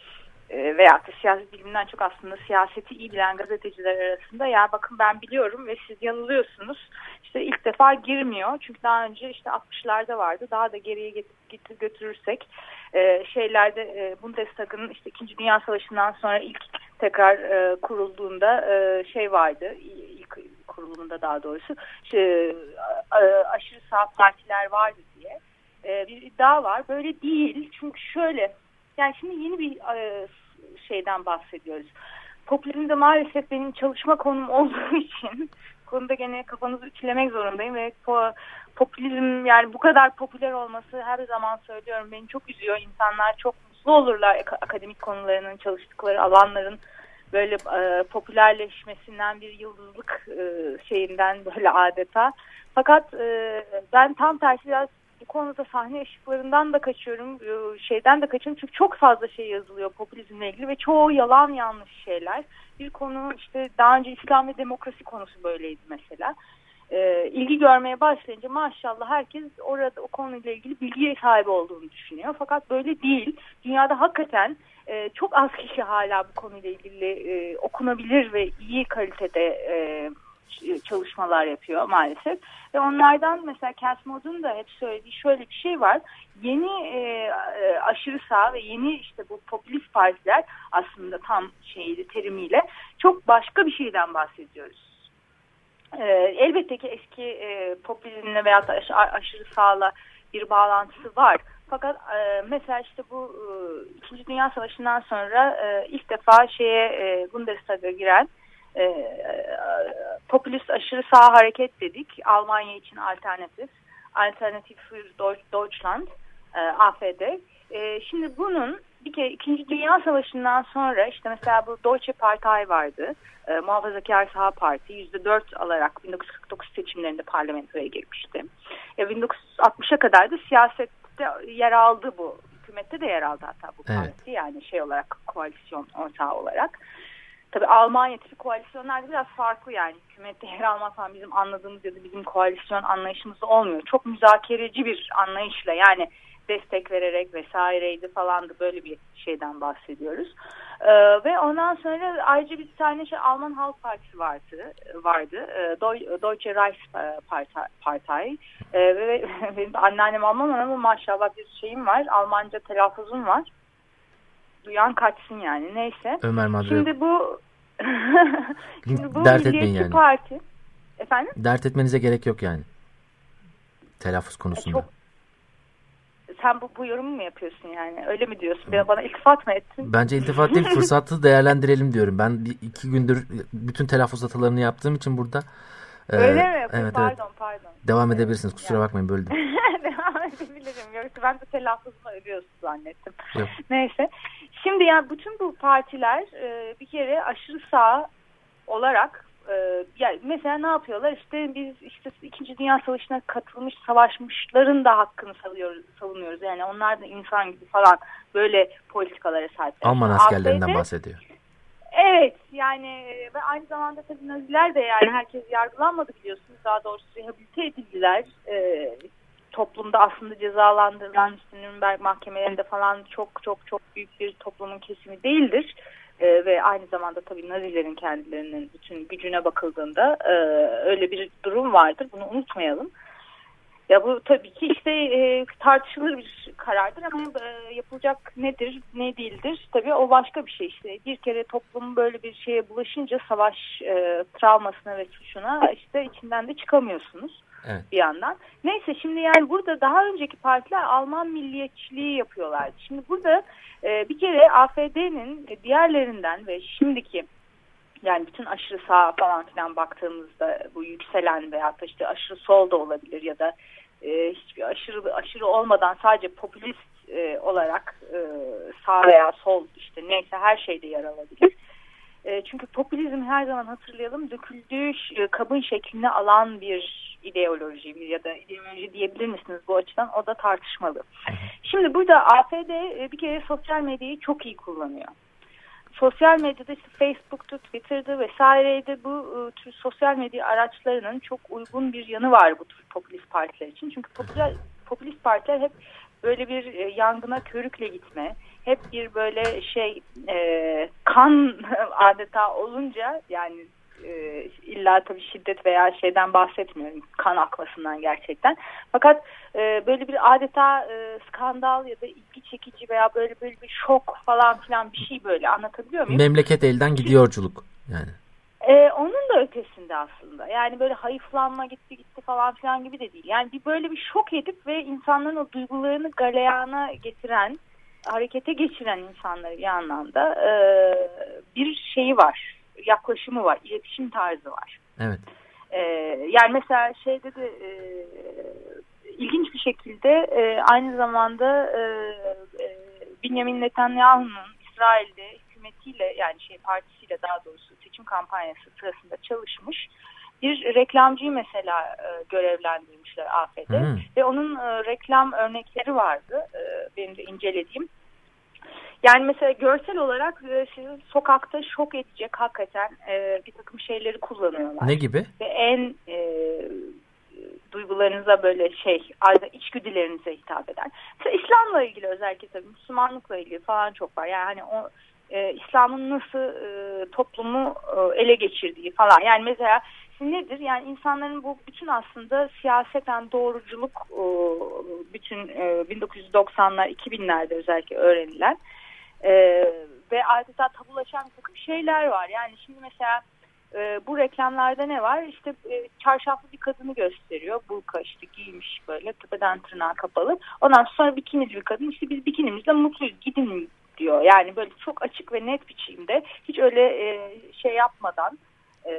e, veya da siyaset biliminden çok aslında siyaseti iyi bilen gazeteciler arasında ya bakın ben biliyorum ve siz yanılıyorsunuz. İşte ilk defa girmiyor. Çünkü daha önce işte altmışlarda vardı. Daha da geriye getir götürürsek e, şeylerde e, Bundestag'ın işte İkinci Dünya Savaşı'ndan sonra ilk tekrar e, kurulduğunda e, şey vardı. İlk kurulumunda daha doğrusu şey, e, aşırı sağ partiler vardı diye e, bir iddia var. Böyle değil. Çünkü şöyle yani şimdi yeni bir e, şeyden bahsediyoruz. Popülizmde maalesef benim çalışma konum olduğu için konuda gene kafanızı ütülemek zorundayım ve po popülizm yani bu kadar popüler olması her zaman söylüyorum beni çok üzüyor. İnsanlar çok mutlu olurlar akademik konularının çalıştıkları alanların böyle e, popülerleşmesinden bir yıldızlık e, şeyinden böyle adeta. Fakat e, ben tam tersi biraz bu konuda sahne ışıklarından da kaçıyorum, şeyden de kaçıyorum çünkü çok fazla şey yazılıyor popülizmle ilgili ve çoğu yalan yanlış şeyler. Bir konu işte daha önce İslam ve demokrasi konusu böyleydi mesela. Ee, ilgi görmeye başlayınca maşallah herkes orada o konuyla ilgili bilgiye sahibi olduğunu düşünüyor. Fakat böyle değil. Dünyada hakikaten e, çok az kişi hala bu konuyla ilgili e, okunabilir ve iyi kalitede e, çalışmalar yapıyor maalesef. Ve onlardan mesela Cass Mod'un da hep söylediği şöyle bir şey var. Yeni e, aşırı sağ ve yeni işte bu popülist partiler aslında tam şeyli terimiyle çok başka bir şeyden bahsediyoruz. E, elbette ki eski e, popülizmle veya da aş aşırı sağla bir bağlantısı var. Fakat e, mesela işte bu e, İkinci Dünya Savaşı'ndan sonra e, ilk defa şeye e, Bundestag'a giren e, popülist aşırı sağ hareket dedik. Almanya için alternatif. Alternatif für Deutschland, e, A F D. E, şimdi bunun bir kere İkinci Dünya Savaşı'ndan sonra işte mesela bu Deutsche Partei vardı. E, Muhafazakar Sağ Parti yüzde dört alarak bin dokuz yüz kırk dokuz seçimlerinde parlamentoya girmişti. E, bin dokuz yüz altmışa kadar da siyasette yer aldı bu. Hükümette de yer aldı hatta bu parti. Evet. Yani şey olarak koalisyon ortağı olarak. Tabii Almanya tipi koalisyonlar biraz farklı yani. Hükümette yer almazsan bizim anladığımız ya da bizim koalisyon anlayışımız olmuyor. Çok müzakereci bir anlayışla yani destek vererek vesaireydi falan da böyle bir şeyden bahsediyoruz. Ee, ve ondan sonra ayrıca bir tane şey Alman Halk Partisi vardı. vardı. Ee, Deutsche Reichspartei. Ee, ve benim anneannem Alman ama maşallah bir şeyim var. Almanca telaffuzum var. Duyan kaçsın yani. Neyse. Ömer Madre. Şimdi bu şimdi bu dert etmeyin yani. Parti. Efendim? Dert etmenize gerek yok yani. Telaffuz konusunda. E çok, sen bu, bu yorumu mu yapıyorsun yani? Öyle mi diyorsun? Hmm. Bana iltifat mı ettin? Bence iltifat değil, fırsatı değerlendirelim diyorum. Ben bir, iki gündür bütün telaffuz hatalarını yaptığım için burada. Öyle e, mi? Evet, pardon, evet. pardon. Devam edebilirsiniz. Kusura yani. bakmayın, böldüm. Devam edebilirim. Yoksa ben de telaffuzunu ölüyorsun zannettim. Yok. Neyse. Şimdi yani bütün bu partiler e, bir kere aşırı sağ olarak e, yani mesela ne yapıyorlar? İşte biz işte İkinci Dünya Savaşı'na katılmış savaşmışların da hakkını savunuyoruz, savunuyoruz. Yani onlar da insan gibi falan böyle politikalara sahip. Alman askerlerinden bahsediyor. Evet yani ve aynı zamanda tabii Naziler de yani herkes yargılanmadı biliyorsunuz. Daha doğrusu rehabilite edildiler. E, toplumda aslında cezalandırılan işte Nürnberg mahkemelerinde falan çok çok çok büyük bir toplumun kesimi değildir. Ee, ve aynı zamanda tabii Nazilerin kendilerinin bütün gücüne bakıldığında e, öyle bir durum vardır. Bunu unutmayalım. Ya bu tabii ki işte e, tartışılır bir karardır ama e, yapılacak nedir, ne değildir? Tabii o başka bir şey işte. Bir kere toplum böyle bir şeye bulaşınca savaş e, travmasına ve suçuna işte içinden de çıkamıyorsunuz. Evet. Bir yandan. Neyse şimdi yani burada daha önceki partiler Alman milliyetçiliği yapıyorlardı. Şimdi burada e, bir kere A F D'nin diğerlerinden ve şimdiki yani bütün aşırı sağ falan filan baktığımızda bu yükselen veya da işte aşırı sol da olabilir ya da e, hiçbir aşırı aşırı olmadan sadece popülist e, olarak e, sağ veya sol işte neyse her şeyde yer alabilir. E, çünkü popülizm her zaman hatırlayalım döküldüğü e, kabın şeklini alan bir ideoloji ya da ideoloji diyebilir misiniz bu açıdan o da tartışmalı. Şimdi burada A F D bir kere sosyal medyayı çok iyi kullanıyor. Sosyal medyada işte Facebook'tu, Twitter'dı vesaireydi bu tür sosyal medya araçlarının çok uygun bir yanı var bu tür popülist partiler için. Çünkü popüler, popülist partiler hep böyle bir yangına körükle gitme, hep bir böyle şey e, kan adeta olunca, yani e, illa tabii şiddet veya şeyden bahsetmiyorum, kan akmasından gerçekten. Fakat e, böyle bir adeta e, skandal ya da ilgi çekici veya böyle böyle bir şok falan filan bir şey, böyle anlatabiliyor muyum? Memleket elden gidiyorculuk yani. Ee, onun da ötesinde aslında. Yani böyle hayıflanma, gitti gitti falan filan gibi de değil. Yani bir böyle bir şok edip ve insanların o duygularını galeyana getiren, harekete geçiren insanları bir anlamda e, bir şeyi var. Yaklaşımı var. İletişim tarzı var. Evet. E, yani mesela şeyde de e, ilginç bir şekilde e, aynı zamanda e, e, Benjamin Netanyahu'nun İsrail'de hükümetiyle, yani şey partisiyle daha doğrusu seçim kampanyası sırasında çalışmış bir reklamcıyı mesela e, görevlendirmişler A F D'de hmm. ve onun e, reklam örnekleri vardı e, benim de incelediğim. Yani mesela görsel olarak e, sizi sokakta şok edecek hakikaten e, bir takım şeyleri kullanıyorlar. Ne gibi? Ve en e, duygularınıza böyle şey, içgüdülerinize hitap eden. Mesela İslam'la ilgili, özellikle tabii Müslümanlıkla ilgili falan çok var. Yani hani o e, İslam'ın nasıl e, toplumu e, ele geçirdiği falan. Yani mesela nedir? Yani insanların bu bütün aslında siyaseten doğruculuk e, bütün e, bin dokuz yüz doksanlar iki binlerde özellikle öğrenilen e, ve adeta tabulaşan bir takım şeyler var. Yani şimdi mesela e, bu reklamlarda ne var? İşte e, çarşaflı bir kadını gösteriyor. Burka işte giymiş böyle tepeden tırnağa kapalı. Ondan sonra bikinili bir kadın. İşte biz bikinimizle mutluyuz, gidin diyor. Yani böyle çok açık ve net biçimde, hiç öyle e, şey yapmadan, e,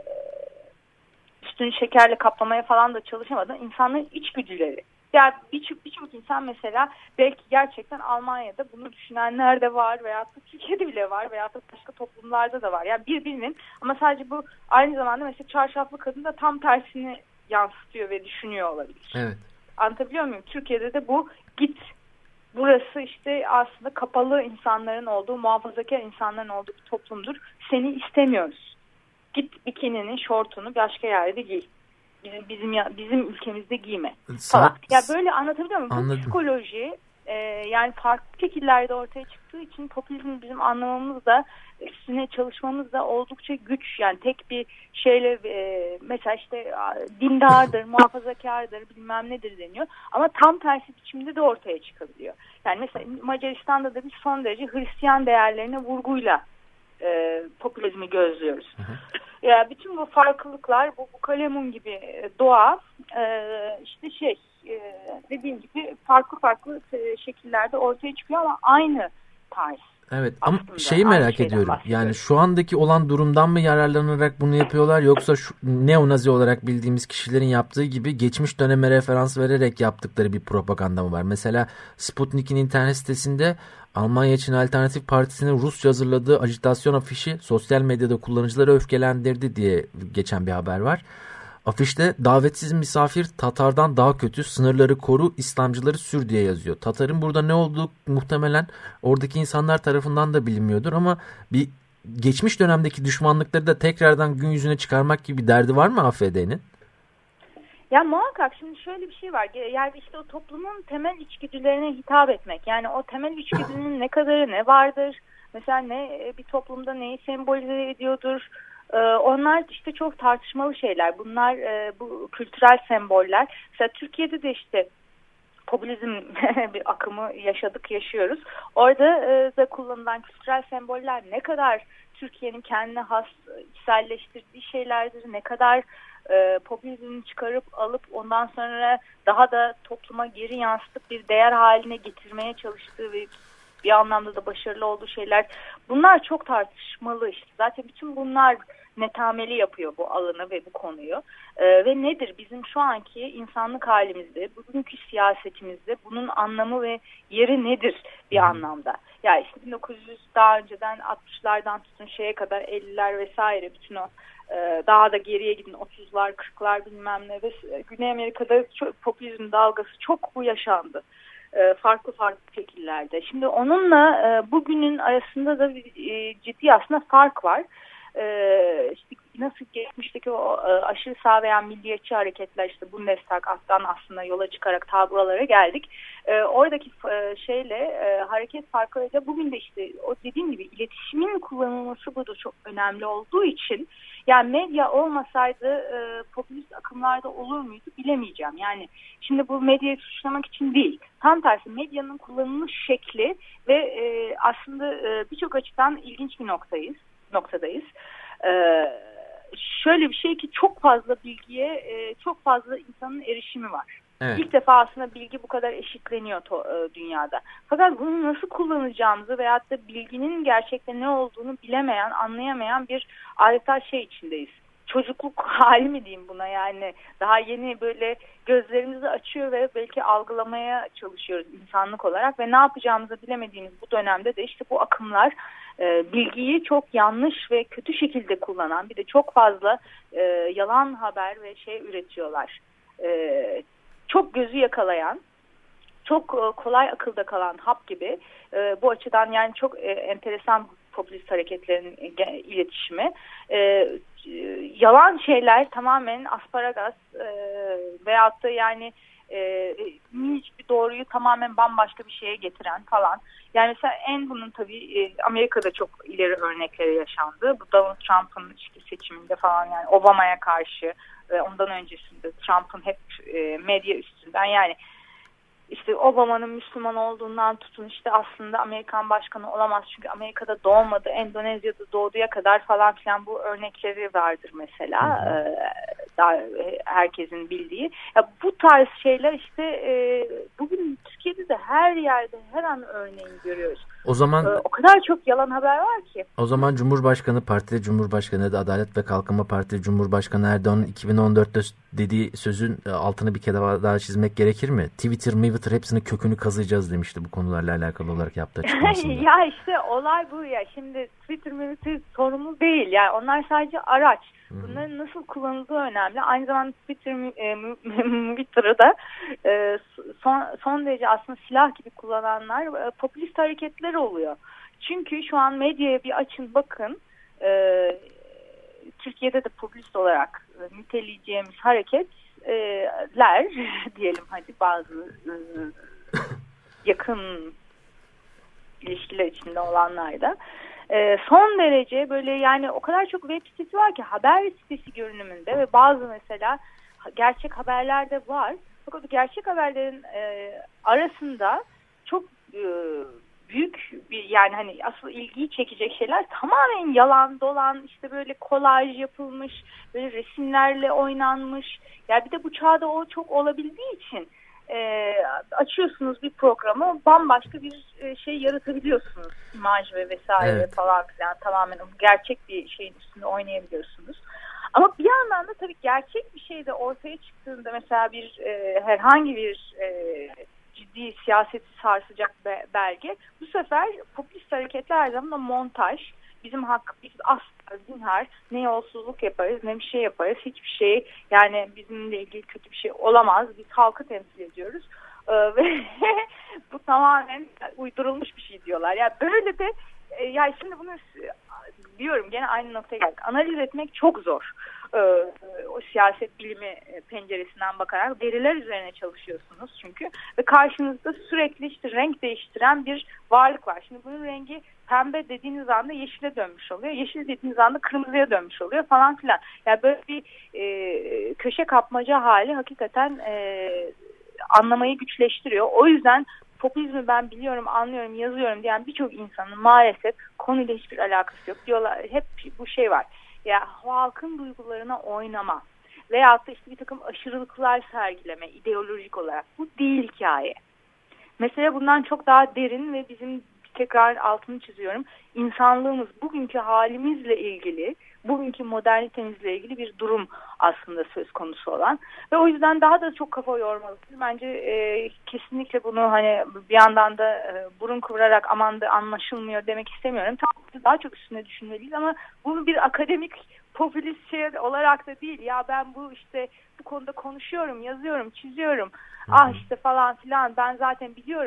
üstünü şekerle kaplamaya falan da çalışamadan insanların içgüdüleri. Yani birçok birçok insan mesela belki gerçekten Almanya'da bunu düşünenler de var veya da Türkiye'de bile var veya da başka toplumlarda da var. Yani birbirinin, ama sadece bu aynı zamanda mesela çarşaflı kadın da tam tersini yansıtıyor ve düşünüyor olabilir. Evet. Anlatabiliyor muyum? Türkiye'de de bu git, burası işte aslında kapalı insanların olduğu, muhafazakar insanların olduğu bir toplumdur. Seni istemiyoruz. Git bikininin, şortunu başka yerde giy. Bizim bizim, bizim ülkemizde giyme falan. Ya böyle anlatabiliyor muyum? Bu psikoloji e, yani farklı şekillerde ortaya çıktığı için popülizm bizim anlamamız da, üstüne çalışmamız da oldukça güç. Yani tek bir şeyle e, mesela işte dindardır, muhafazakardır, bilmem nedir deniyor. Ama tam tersi biçimde de ortaya çıkabiliyor. Yani mesela Macaristan'da da biz son derece Hristiyan değerlerine vurguyla e, popülizmi gözlüyoruz. Hı hı. Ya bütün bu farklılıklar, bu, bu kalemun gibi doğa e, işte şey e, dediğim gibi farklı farklı e, şekillerde ortaya çıkıyor ama aynı tarz. Evet, ama şeyi merak ediyorum. Yani şu andaki olan durumdan mı yararlanarak bunu yapıyorlar, yoksa şu neo-nazi olarak bildiğimiz kişilerin yaptığı gibi geçmiş döneme referans vererek yaptıkları bir propaganda mı var? Mesela Sputnik'in internet sitesinde Almanya için Alternatif Partisi'nin Rusça hazırladığı ajitasyon afişi sosyal medyada kullanıcıları öfkelendirdi diye geçen bir haber var. Afişte davetsiz misafir Tatar'dan daha kötü, sınırları koru, İslamcıları sür diye yazıyor. Tatar'ın burada ne olduğu muhtemelen oradaki insanlar tarafından da bilinmiyordur ama bir geçmiş dönemdeki düşmanlıkları da tekrardan gün yüzüne çıkarmak gibi bir derdi var mı A F D'nin? Ya muhakkak, şimdi şöyle bir şey var. Yani işte o toplumun temel içgüdülerine hitap etmek. Yani o temel içgüdünün ne kadarı ne vardır? Mesela ne bir toplumda neyi sembolize ediyordur? Onlar işte çok tartışmalı şeyler. Bunlar bu kültürel semboller. Mesela Türkiye'de de işte popülizm bir akımı yaşadık, yaşıyoruz. Orada da kullanılan kültürel semboller ne kadar Türkiye'nin kendine has içselleştirdiği şeylerdir, ne kadar e, popülizmi çıkarıp alıp ondan sonra daha da topluma geri yansıtıp bir değer haline getirmeye çalıştığı ve bir anlamda da başarılı olduğu şeyler. Bunlar çok tartışmalı işte. Zaten bütün bunlar netameli yapıyor bu alanı ve bu konuyu. Ee, ve nedir bizim şu anki insanlık halimizde, bugünkü siyasetimizde bunun anlamı ve yeri nedir bir anlamda? Ya yani işte bin dokuz yüz daha önceden altmışlardan tutun şeye kadar elliler vesaire, bütün o e, daha da geriye gidin otuzlar, kırklar bilmem ne ve Güney Amerika'da çok, popülizm dalgası çok bu yaşandı. Farklı farklı şekillerde. Şimdi onunla e, bugünün arasında da bir e, ciddi aslında fark var. E, işte nasıl geçmişteki o aşırı sağ veya milliyetçi hareketler, işte Bundestag'dan aslında yola çıkarak ta buralara geldik. Oradaki şeyle hareket farklarıyla bugün de işte o dediğim gibi iletişimin kullanılması burada çok önemli olduğu için, yani medya olmasaydı e, popülist akımlarda olur muydu bilemeyeceğim. Yani şimdi bu medyayı suçlamak için değil. Tam tersi, medyanın kullanılmış şekli ve e, aslında e, birçok açıdan ilginç bir noktayız, noktadayız. E, şöyle bir şey ki çok fazla bilgiye e, çok fazla insanın erişimi var. Evet. İlk defa aslında bilgi bu kadar eşitleniyor to- e, dünyada. Fakat bunu nasıl kullanacağımızı veyahut da bilginin gerçekten ne olduğunu bilemeyen, anlayamayan bir adeta şey içindeyiz. Çocukluk hali mi diyeyim buna, yani daha yeni böyle gözlerimizi açıyor ve belki algılamaya çalışıyoruz insanlık olarak ve ne yapacağımızı bilemediğimiz bu dönemde de işte bu akımlar e, bilgiyi çok yanlış ve kötü şekilde kullanan, bir de çok fazla e, yalan haber ve şey üretiyorlar. E, çok gözü yakalayan, çok kolay akılda kalan hap gibi, e, bu açıdan yani çok e, enteresan popülist hareketlerin e, iletişimi. E, e, yalan şeyler tamamen asparagas e, veyahut da yani e, minicik bir doğruyu tamamen bambaşka bir şeye getiren falan. Yani mesela en bunun tabii e, Amerika'da çok ileri örnekleri yaşandı. Bu Donald Trump'ın işte seçiminde falan, yani Obama'ya karşı ve ondan öncesinde Trump'ın hep e, medya üstünden, yani işte Obama'nın Müslüman olduğundan tutun işte aslında Amerikan başkanı olamaz çünkü Amerika'da doğmadı, Endonezya'da doğduğya kadar falan filan, bu örnekleri vardır mesela. Ee, daha herkesin bildiği. Ya bu tarz şeyler işte e, bugün Türkiye'de de her yerde her an örneğini görüyoruz. O zaman ee, o kadar çok yalan haber var ki. O zaman Cumhurbaşkanı, Partili Cumhurbaşkanı da Adalet ve Kalkınma Partili Cumhurbaşkanı Erdoğan'ın iki bin on dörtte dediği sözün altını bir kere daha çizmek gerekir mi? Twitter, Twitter hepsinin kökünü kazıyacağız demişti bu konularla alakalı olarak yaptığı açıklamasında. Ya işte olay bu ya. Şimdi Twitter, Twitter sorumlu değil. Yani onlar sadece araç. Bunların nasıl kullanıldığı önemli. Aynı zamanda Twitter, Twitter'ı da son, son derece aslında silah gibi kullananlar popülist hareketler oluyor. Çünkü şu an medyaya bir açın bakın. Türkiye'de de popülist olarak niteleyeceğimiz hareketler diyelim hadi, bazı yakın ilişkiler içinde olanlar da Ee, son derece böyle, yani o kadar çok web sitesi var ki haber sitesi görünümünde ve bazı mesela gerçek haberler de var. Fakat gerçek haberlerin e, arasında çok e, büyük bir, yani hani asıl ilgiyi çekecek şeyler tamamen yalan dolan, işte böyle kolaj yapılmış, böyle resimlerle oynanmış. Yani bir de bu çağda o çok olabildiği için E, açıyorsunuz bir programı, bambaşka bir e, şey yaratabiliyorsunuz, imaj ve vesaire evet. falan filan, tamamen gerçek bir şeyin üstünde oynayabiliyorsunuz. Ama bir yandan da tabii gerçek bir şey de ortaya çıktığında, mesela bir e, herhangi bir e, ciddi siyaseti sarsacak be, belge, bu sefer popülist hareketler her zaman montaj, bizim hak, biz asla zinhar ne yolsuzluk yaparız ne bir şey yaparız, hiçbir şey, yani bizimle ilgili kötü bir şey olamaz, biz halkı temsil ediyoruz ee, ve bu tamamen uydurulmuş bir şey diyorlar. Yani böyle de e, yani şimdi bunu diyorum, gene aynı noktaya geldik, analiz etmek çok zor. Ee, o siyaset bilimi penceresinden bakarak veriler üzerine çalışıyorsunuz çünkü ve karşınızda sürekli işte renk değiştiren bir varlık var. Şimdi bunun rengi pembe dediğiniz anda yeşile dönmüş oluyor, yeşil dediğiniz anda kırmızıya dönmüş oluyor falan filan. Yani böyle bir e, köşe kapmaca hali hakikaten e, anlamayı güçleştiriyor. O yüzden popülizmi ben biliyorum, anlıyorum, yazıyorum diyen birçok insanın maalesef konuyla hiçbir alakası yok. Diyorlar, hep bu şey var. Ya halkın duygularına oynama veyahut da işte bir takım aşırılıklar sergileme ideolojik olarak. Bu değil hikaye. Mesele bundan çok daha derin ve bizim, tekrar altını çiziyorum, insanlığımız, bugünkü halimizle ilgili, bugünkü modernitemizle ilgili bir durum aslında söz konusu olan ve o yüzden daha da çok kafa yormalısınız. Bence e, kesinlikle bunu hani bir yandan da e, burun kıvırarak aman da anlaşılmıyor demek istemiyorum. Tam daha çok üstüne düşünmeliyiz ama bunu bir akademik popülist şey olarak da değil. Ya ben bu işte bu konuda konuşuyorum, yazıyorum, çiziyorum. Ah işte falan filan, ben zaten biliyorum.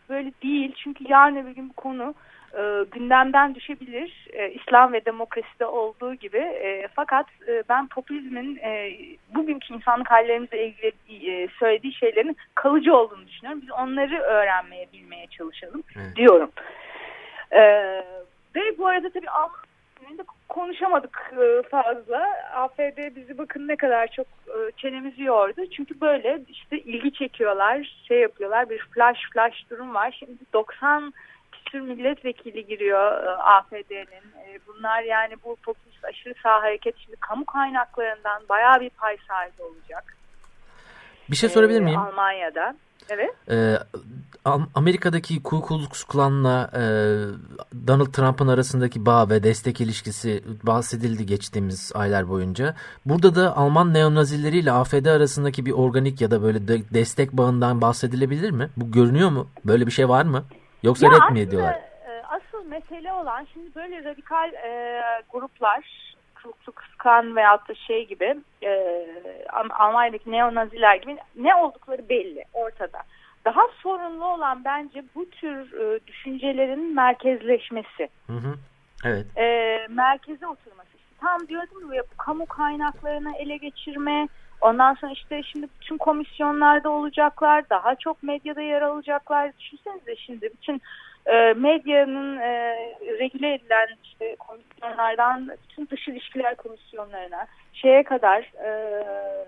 böyle değil. Çünkü yarın öbür gün bu konu e, gündemden düşebilir. E, İslam ve demokraside olduğu gibi. E, fakat e, ben popülizmin e, bugünkü insanlık hallerimizle ilgili e, söylediği şeylerin kalıcı olduğunu düşünüyorum. Biz onları öğrenmeye, bilmeye çalışalım evet. diyorum. E, ve bu arada tabii Almanya'da konuşamadık fazla. A F D bizi bakın ne kadar çok çenemizi yordu. Çünkü böyle işte ilgi çekiyorlar, şey yapıyorlar, bir flash flash durum var. Şimdi doksan küsur milletvekili giriyor A F D'nin. Bunlar yani bu popülist aşırı sağ hareket şimdi kamu kaynaklarından bayağı bir pay sahibi olacak. Bir şey sorabilir miyim? Ee, Almanya'da. Evet. Ee, Amerika'daki Ku Klux Klan'la e, Donald Trump'ın arasındaki bağ ve destek ilişkisi bahsedildi geçtiğimiz aylar boyunca. Burada da Alman neonazileriyle A F D arasındaki bir organik ya da böyle de destek bağından bahsedilebilir mi? Bu görünüyor mu? Böyle bir şey var mı? Yoksa ret mi ediyorlar? Asıl mesele olan şimdi böyle radikal e, gruplar, Ku Klux Klan veyahut da şey gibi e, Almanya'daki neonaziler gibi ne oldukları belli ortada. Daha sorunlu olan bence bu tür e, düşüncelerin merkezleşmesi. Hı hı. Evet. E, merkeze oturması. İşte tam diyordum ya bu kamu kaynaklarını ele geçirme. Ondan sonra işte şimdi bütün komisyonlarda olacaklar. Daha çok medyada yer alacaklar. Düşünsenize şimdi bütün e, medyanın e, regüle edilen işte komisyonlardan bütün dış ilişkiler komisyonlarına şeye kadar e,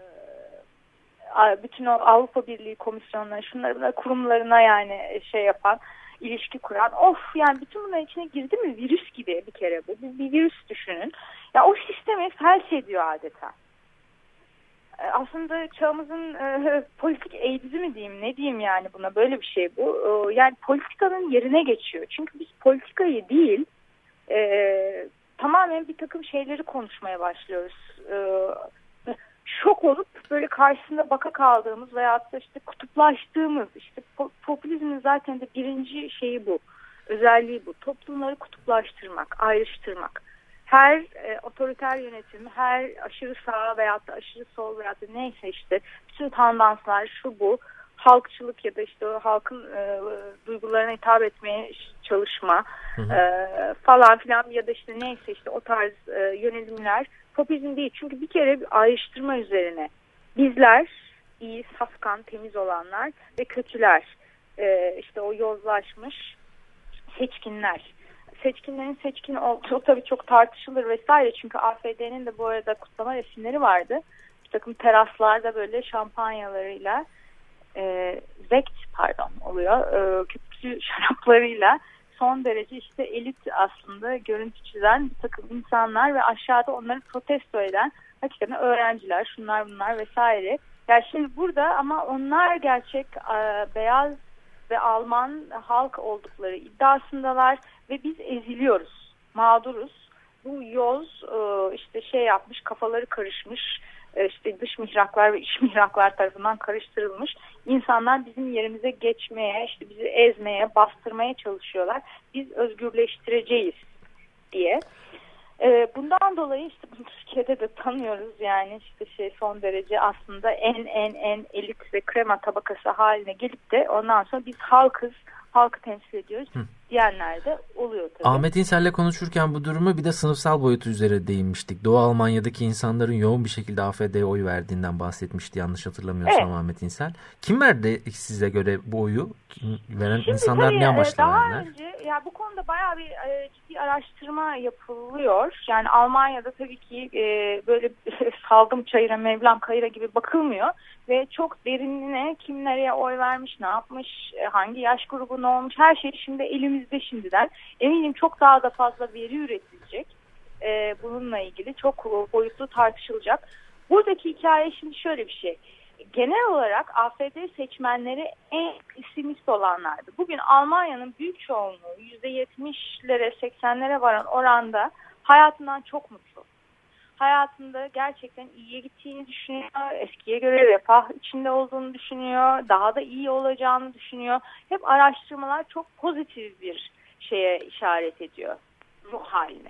bütün o Avrupa Birliği komisyonları şunların kurumlarına yani şey yapan ilişki kuran of yani bütün bunların içine girdi mi virüs gibi bir kere bu bir, bir virüs düşünün ya o sistemi felç ediyor adeta. Aslında çağımızın e, politik eğitizi mi diyeyim ne diyeyim yani buna böyle bir şey bu e, yani politikanın yerine geçiyor çünkü biz politikayı değil e, tamamen bir takım şeyleri konuşmaya başlıyoruz. E, şok olup böyle karşısında baka kaldığımız veyahut da işte kutuplaştığımız işte popülizmin zaten de birinci şeyi bu. Özelliği bu. Toplumları kutuplaştırmak, ayrıştırmak. Her e, otoriter yönetim, her aşırı sağ veyahut da aşırı sol veyahut da neyse işte bütün tandanslar şu bu. Halkçılık ya da işte o halkın e, duygularına hitap etmeye çalışma hı hı. E, falan filan ya da işte neyse işte o tarz e, yönelimler popülizm değil. Çünkü bir kere bir ayrıştırma üzerine bizler iyi, safkan, temiz olanlar ve kötüler e, işte o yozlaşmış seçkinler. Seçkinlerin seçkin olduğu tabii çok tartışılır vesaire. Çünkü A F D'nin de bu arada kutlama resimleri vardı. Bir takım teraslarda böyle şampanyalarıyla e, zekt pardon oluyor. E, köpüklü şaraplarıyla son derece işte elit aslında görüntü çizen bir takım insanlar ve aşağıda onları protesto eden hakikaten öğrenciler, şunlar bunlar vesaire. Yani şimdi burada ama onlar gerçek e, beyaz ve Alman halk oldukları iddiasındalar ve biz eziliyoruz, mağduruz. Bu yoz e, işte şey yapmış, kafaları karışmış, e, işte dış mihraklar ve iç mihraklar tarafından karıştırılmış. İnsanlar bizim yerimize geçmeye, işte bizi ezmeye, bastırmaya çalışıyorlar. Biz özgürleştireceğiz diye. E, bundan dolayı işte bunu Türkiye'de de tanıyoruz yani işte şey son derece aslında en en en elit ve krema tabakası haline gelip de ondan sonra biz halkız, halkı temsil ediyoruz Hı. diyenler de oluyor tabii. Ahmet İnsel'le konuşurken bu durumu bir de sınıfsal boyutu üzere değinmiştik. Doğu Almanya'daki insanların yoğun bir şekilde A F D'ye oy verdiğinden bahsetmişti yanlış hatırlamıyorsam evet. Ahmet İnsel. Kim verdi size göre bu oyu? Kim veren Şimdi insanlar tabii, ne amaçla daha verdiler? Önce, ya bu konuda bayağı bir e, ciddi araştırma yapılıyor. Yani Almanya'da tabii ki e, böyle salgım çayıra, Mevlam kayıra gibi bakılmıyor. Ve çok derinine kim nereye oy vermiş, ne yapmış, hangi yaş grubu ne olmuş her şey şimdi elimizde şimdiden. Eminim çok daha da fazla veri üretilecek. E, bununla ilgili çok boyutlu tartışılacak. Buradaki hikaye şimdi şöyle bir şey. Genel olarak A F D seçmenleri en pesimist olanlardı. Bugün Almanya'nın büyük çoğunluğu yüzde yetmişlere seksenlere varan oranda hayatından çok mutlu. Hayatında gerçekten iyiye gittiğini düşünüyor, eskiye göre refah içinde olduğunu düşünüyor, daha da iyi olacağını düşünüyor. Hep araştırmalar çok pozitif bir şeye işaret ediyor, ruh haline.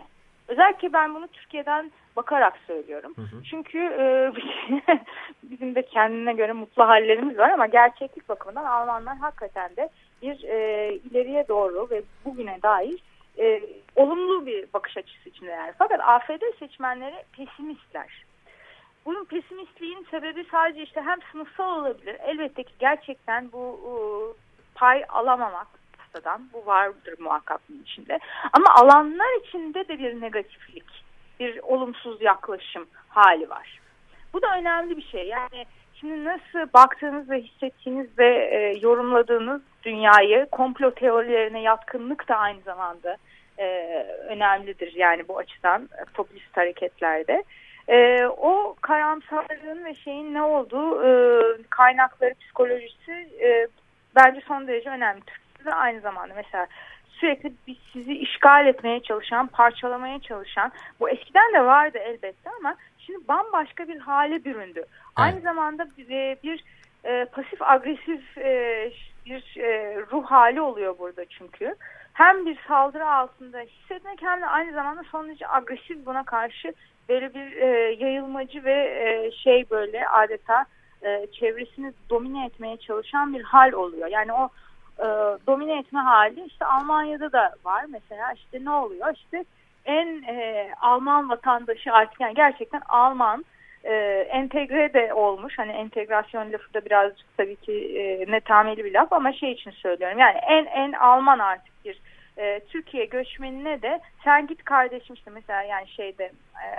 Özellikle ben bunu Türkiye'den bakarak söylüyorum. Hı hı. Çünkü e, bizim de kendine göre mutlu hallerimiz var ama gerçeklik bakımından Almanlar hakikaten de bir e, ileriye doğru ve bugüne dair e, olumlu bir bakış açısı içindeler. Fakat A F D seçmenleri pesimistler. Bunun pesimistliğin sebebi sadece işte hem sınıfsal olabilir. Elbette ki gerçekten bu e, pay alamamak pastadan. Bu vardır muhakkak bunun içinde. Ama alanlar içinde de bir negatiflik, bir olumsuz yaklaşım hali var. Bu da önemli bir şey. Yani şimdi nasıl baktığınız ve hissettiğiniz ve e, yorumladığınız dünyayı, komplo teorilerine yatkınlık da aynı zamanda e, önemlidir. Yani bu açıdan e, popülist hareketlerde. E, o karamsarlığın ve şeyin ne olduğu e, kaynakları, psikolojisi e, bence son derece önemli. Türkiye'de aynı zamanda mesela sürekli bir sizi işgal etmeye çalışan, parçalamaya çalışan, bu eskiden de vardı elbette ama şimdi bambaşka bir hale büründü. Evet. Aynı zamanda bir, bir e, pasif agresif e, bir e, ruh hali oluyor burada çünkü. Hem bir saldırı altında hissetmek hem de aynı zamanda son derece agresif, buna karşı böyle bir e, yayılmacı ve e, şey böyle adeta e, çevresini domine etmeye çalışan bir hal oluyor. Yani o e, domine etme hali işte Almanya'da da var mesela. İşte ne oluyor? İşte en e, Alman vatandaşı artık, yani gerçekten Alman e, entegre de olmuş. Hani entegrasyon lafı da birazcık tabii ki e, netameli bir laf ama şey için söylüyorum. Yani en en Alman artık bir e, Türkiye göçmenine de sen git kardeşim işte mesela yani şeyde e,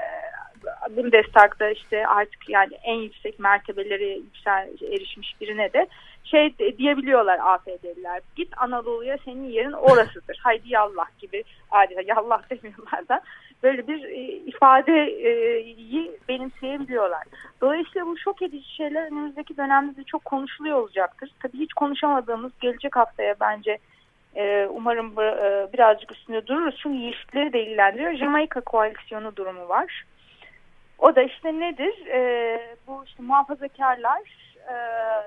Bundestag'da işte artık yani en yüksek mertebelere yüksel, erişmiş birine de şey diyebiliyorlar A F D'liler. Git Anadolu'ya, senin yerin orasıdır. Haydi yallah gibi, adeta yallah demiyorlar da böyle bir e, ifadeyi benimseyebiliyorlar. Dolayısıyla bu şok edici şeyler önümüzdeki dönemde de çok konuşuluyor olacaktır. Tabii hiç konuşamadığımız, gelecek haftaya bence e, umarım e, birazcık üstünde dururuz. Çünkü yeşilleri de ilgilendiriyor. Jamaika koalisyonu durumu var. O da işte nedir? E, bu işte muhafazakarlar, e,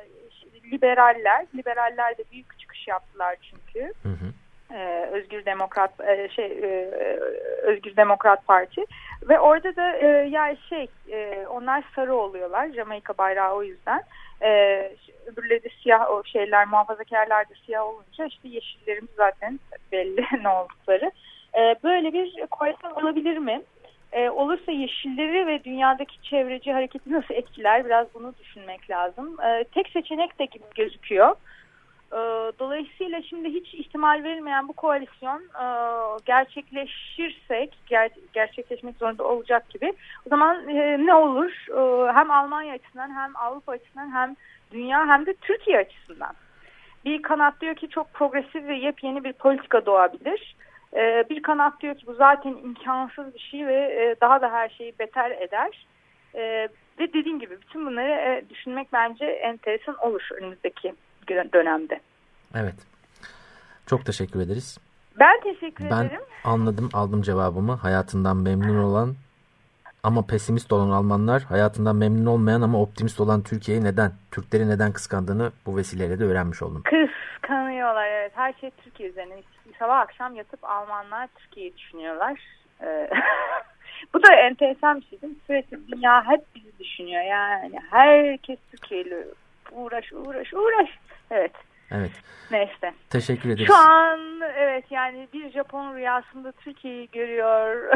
liberaller, liberaller de büyük çıkış yaptılar çünkü. Hı hı. Ee, Özgür Demokrat e, şey e, Özgür Demokrat Parti ve orada da e, yani şey e, onlar sarı oluyorlar, Jamaika bayrağı o yüzden. E, öbürleri de siyah, o şeyler muhafazakarlar da siyah olunca işte yeşillerimiz zaten belli ne oldukları. E, böyle bir koalisyon olabilir mi? E, olursa yeşilleri ve dünyadaki çevreci hareketi nasıl etkiler? Biraz bunu düşünmek lazım. E, tek seçenek de gibi gözüküyor. E, dolayısıyla şimdi hiç ihtimal verilmeyen bu koalisyon e, gerçekleşirsek, ger gerçekleşmek zorunda olacak gibi. O zaman e, ne olur? E, hem Almanya açısından hem Avrupa açısından hem dünya hem de Türkiye açısından. Bir kanat diyor ki çok progresif ve yepyeni bir politika doğabilir. Bir kanat diyor ki bu zaten imkansız bir şey ve daha da her şeyi beter eder. Ve dediğim gibi bütün bunları düşünmek bence enteresan olur önümüzdeki dönemde. Evet. Çok teşekkür ederiz. Ben teşekkür ben ederim. Ben anladım, aldım cevabımı. Hayatından memnun olan ama pesimist olan Almanlar, hayatından memnun olmayan ama optimist olan Türkiye'yi neden, Türkleri neden kıskandığını bu vesileyle de öğrenmiş oldum. Kıskanıyorlar, evet. Her şey Türkiye üzerine. Sabah akşam yatıp Almanlar Türkiye'yi düşünüyorlar. Ee, bu da enteresan bir şey değil mi? Sürekli dünya hep bizi düşünüyor. Yani herkes Türkiye'yle uğraş, uğraş, uğraş. Evet. Evet. Neyse. Teşekkür ederiz. Şu an evet yani bir Japon rüyasında Türkiye'yi görüyor.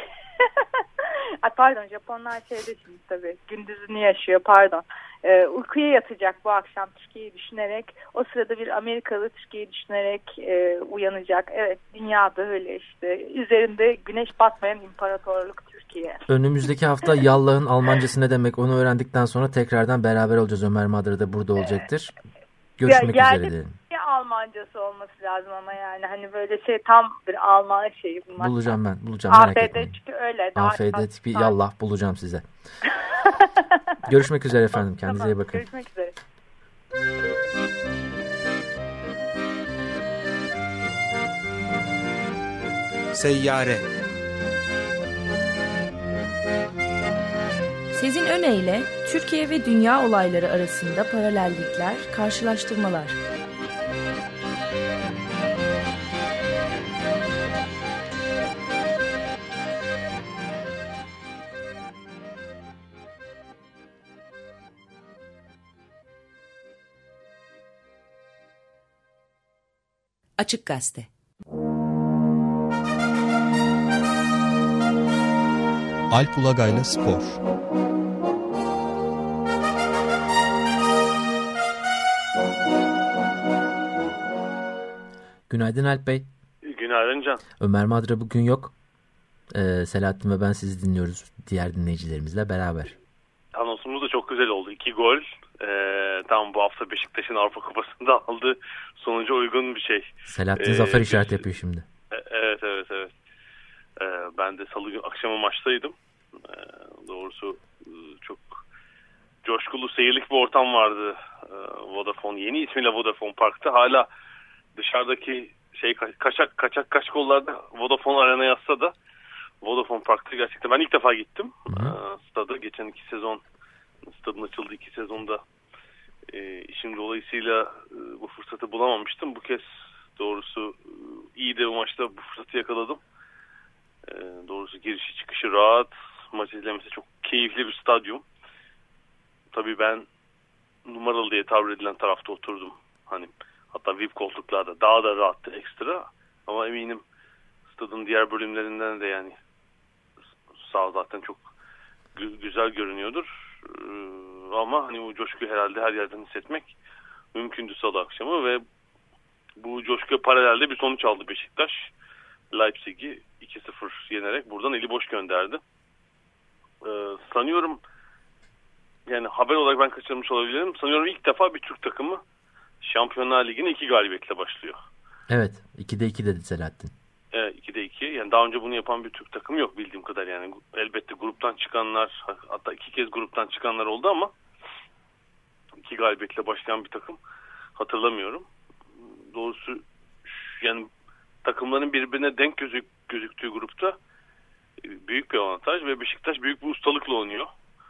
Ay pardon, Japonlar şeyde şimdi tabii gündüzünü yaşıyor, pardon. Ee, uykuya yatacak bu akşam Türkiye'yi düşünerek. O sırada bir Amerikalı Türkiye'yi düşünerek e, uyanacak. Evet, dünyada öyle işte. Üzerinde güneş batmayan imparatorluk Türkiye. Önümüzdeki hafta Yallah'ın Almancası ne demek onu öğrendikten sonra tekrardan beraber olacağız. Ömer Madra da burada olacaktır. Görüşmek ya, üzere diyelim. Almancası olması lazım ama yani hani böyle şey tam bir Alman şeyi bulmak. Bulacağım ben, bulacağım merak etmeyin. A F D çünkü öyle. A F D tipi yallah bulacağım size. Görüşmek üzere efendim. Kendinize tamam, iyi bakın. Görüşmek üzere. Seyyare. Sezin Öne Türkiye ve dünya olayları arasında paralellikler, karşılaştırmalar. Açık Gazete. Alp Ulagay'la Spor. Günaydın Alp Bey. Günaydın Can. Ömer Madra bugün yok. Ee, Selahattin ve ben sizi dinliyoruz diğer dinleyicilerimizle beraber. Anonsumuz da çok güzel oldu. İki gol. Ee, tam bu hafta Beşiktaş'ın Avrupa Kupası'nda aldığı sonuca uygun bir şey. Selahattin ee, zafer işareti yapıyor şimdi. Evet evet evet. Ee, ben de salı günü akşama maçtaydım. Ee, doğrusu çok coşkulu seyirlik bir ortam vardı. Ee, Vodafone, yeni ismiyle Vodafone Park'ta. Hala dışarıdaki şey kaçak kaçak kaç kollarda Vodafone Arena yazsa da Vodafone Park'ta gerçekten ben ilk defa gittim. Ee, stada geçen iki sezon stadın açıldığı iki sezonda e, işim dolayısıyla e, bu fırsatı bulamamıştım. Bu kez doğrusu e, iyi de bu maçta bu fırsatı yakaladım. E, doğrusu girişi çıkışı rahat, maç izlemesi çok keyifli bir stadyum. Tabii ben numaralı diye tabir edilen tarafta oturdum. Hani hatta V I P koltuklarda daha da rahattı ekstra. Ama eminim stadın diğer bölümlerinden de yani sağ zaten çok gü- güzel görünüyordur. Ee, ama hani bu coşkuyu herhalde her yerden hissetmek mümkündü salı akşamı ve bu coşkuya paralelde bir sonuç aldı Beşiktaş. Leipzig'i iki sıfır yenerek buradan eli boş gönderdi. Ee, sanıyorum yani haber olarak ben kaçırmış olabilirim. Sanıyorum ilk defa bir Türk takımı Şampiyonlar Ligi'ne iki galibiyetle başlıyor. Evet. ikide iki dedi Selahattin. Evet, ikide iki. Yani daha önce bunu yapan bir Türk takımı yok bildiğim kadar yani. Elbette gruptan çıkanlar, hatta iki kez gruptan çıkanlar oldu ama iki galibiyetle başlayan bir takım hatırlamıyorum. Doğrusu yani takımların birbirine denk gözük, gözüktüğü grupta büyük bir avantaj ve Beşiktaş büyük bir ustalıkla oynuyor.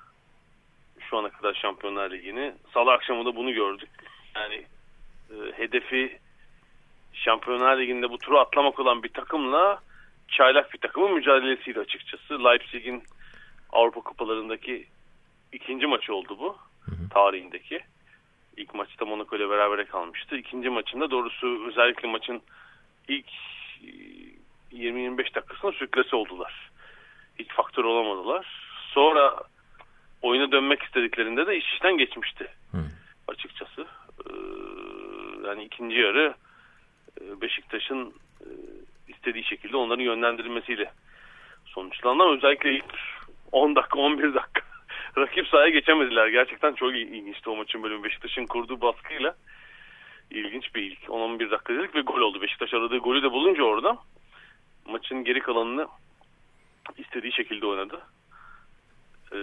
Şu ana kadar Şampiyonlar Ligi'ni. Salı akşamı da bunu gördük. Yani e, hedefi Şampiyonlar Ligi'nde bu turu atlamak olan bir takımla çaylak bir takımın mücadelesiydi açıkçası. Leipzig'in Avrupa Kupalarındaki ikinci maçı oldu bu. Hı hı. Tarihindeki. İlk maçta Monaco ile berabere kalmıştı. İkinci maçında doğrusu özellikle maçın ilk yirmi yirmi beş dakikasında sürklase oldular. Hiç faktör olamadılar. Sonra oyuna dönmek istediklerinde de iş işten geçmişti. Hı. Açıkçası. Ee, yani ikinci yarı Beşiktaş'ın istediği şekilde onların yönlendirilmesiyle sonuçlandı ama özellikle ilk on dakika on bir dakika rakip sahaya geçemediler. Gerçekten çok ilginçti o maçın bölümü. Beşiktaş'ın kurduğu baskıyla ilginç bir ilk on on bir dakika dedik ve gol oldu. Beşiktaş aradığı golü de bulunca orada maçın geri kalanını istediği şekilde oynadı. Ee,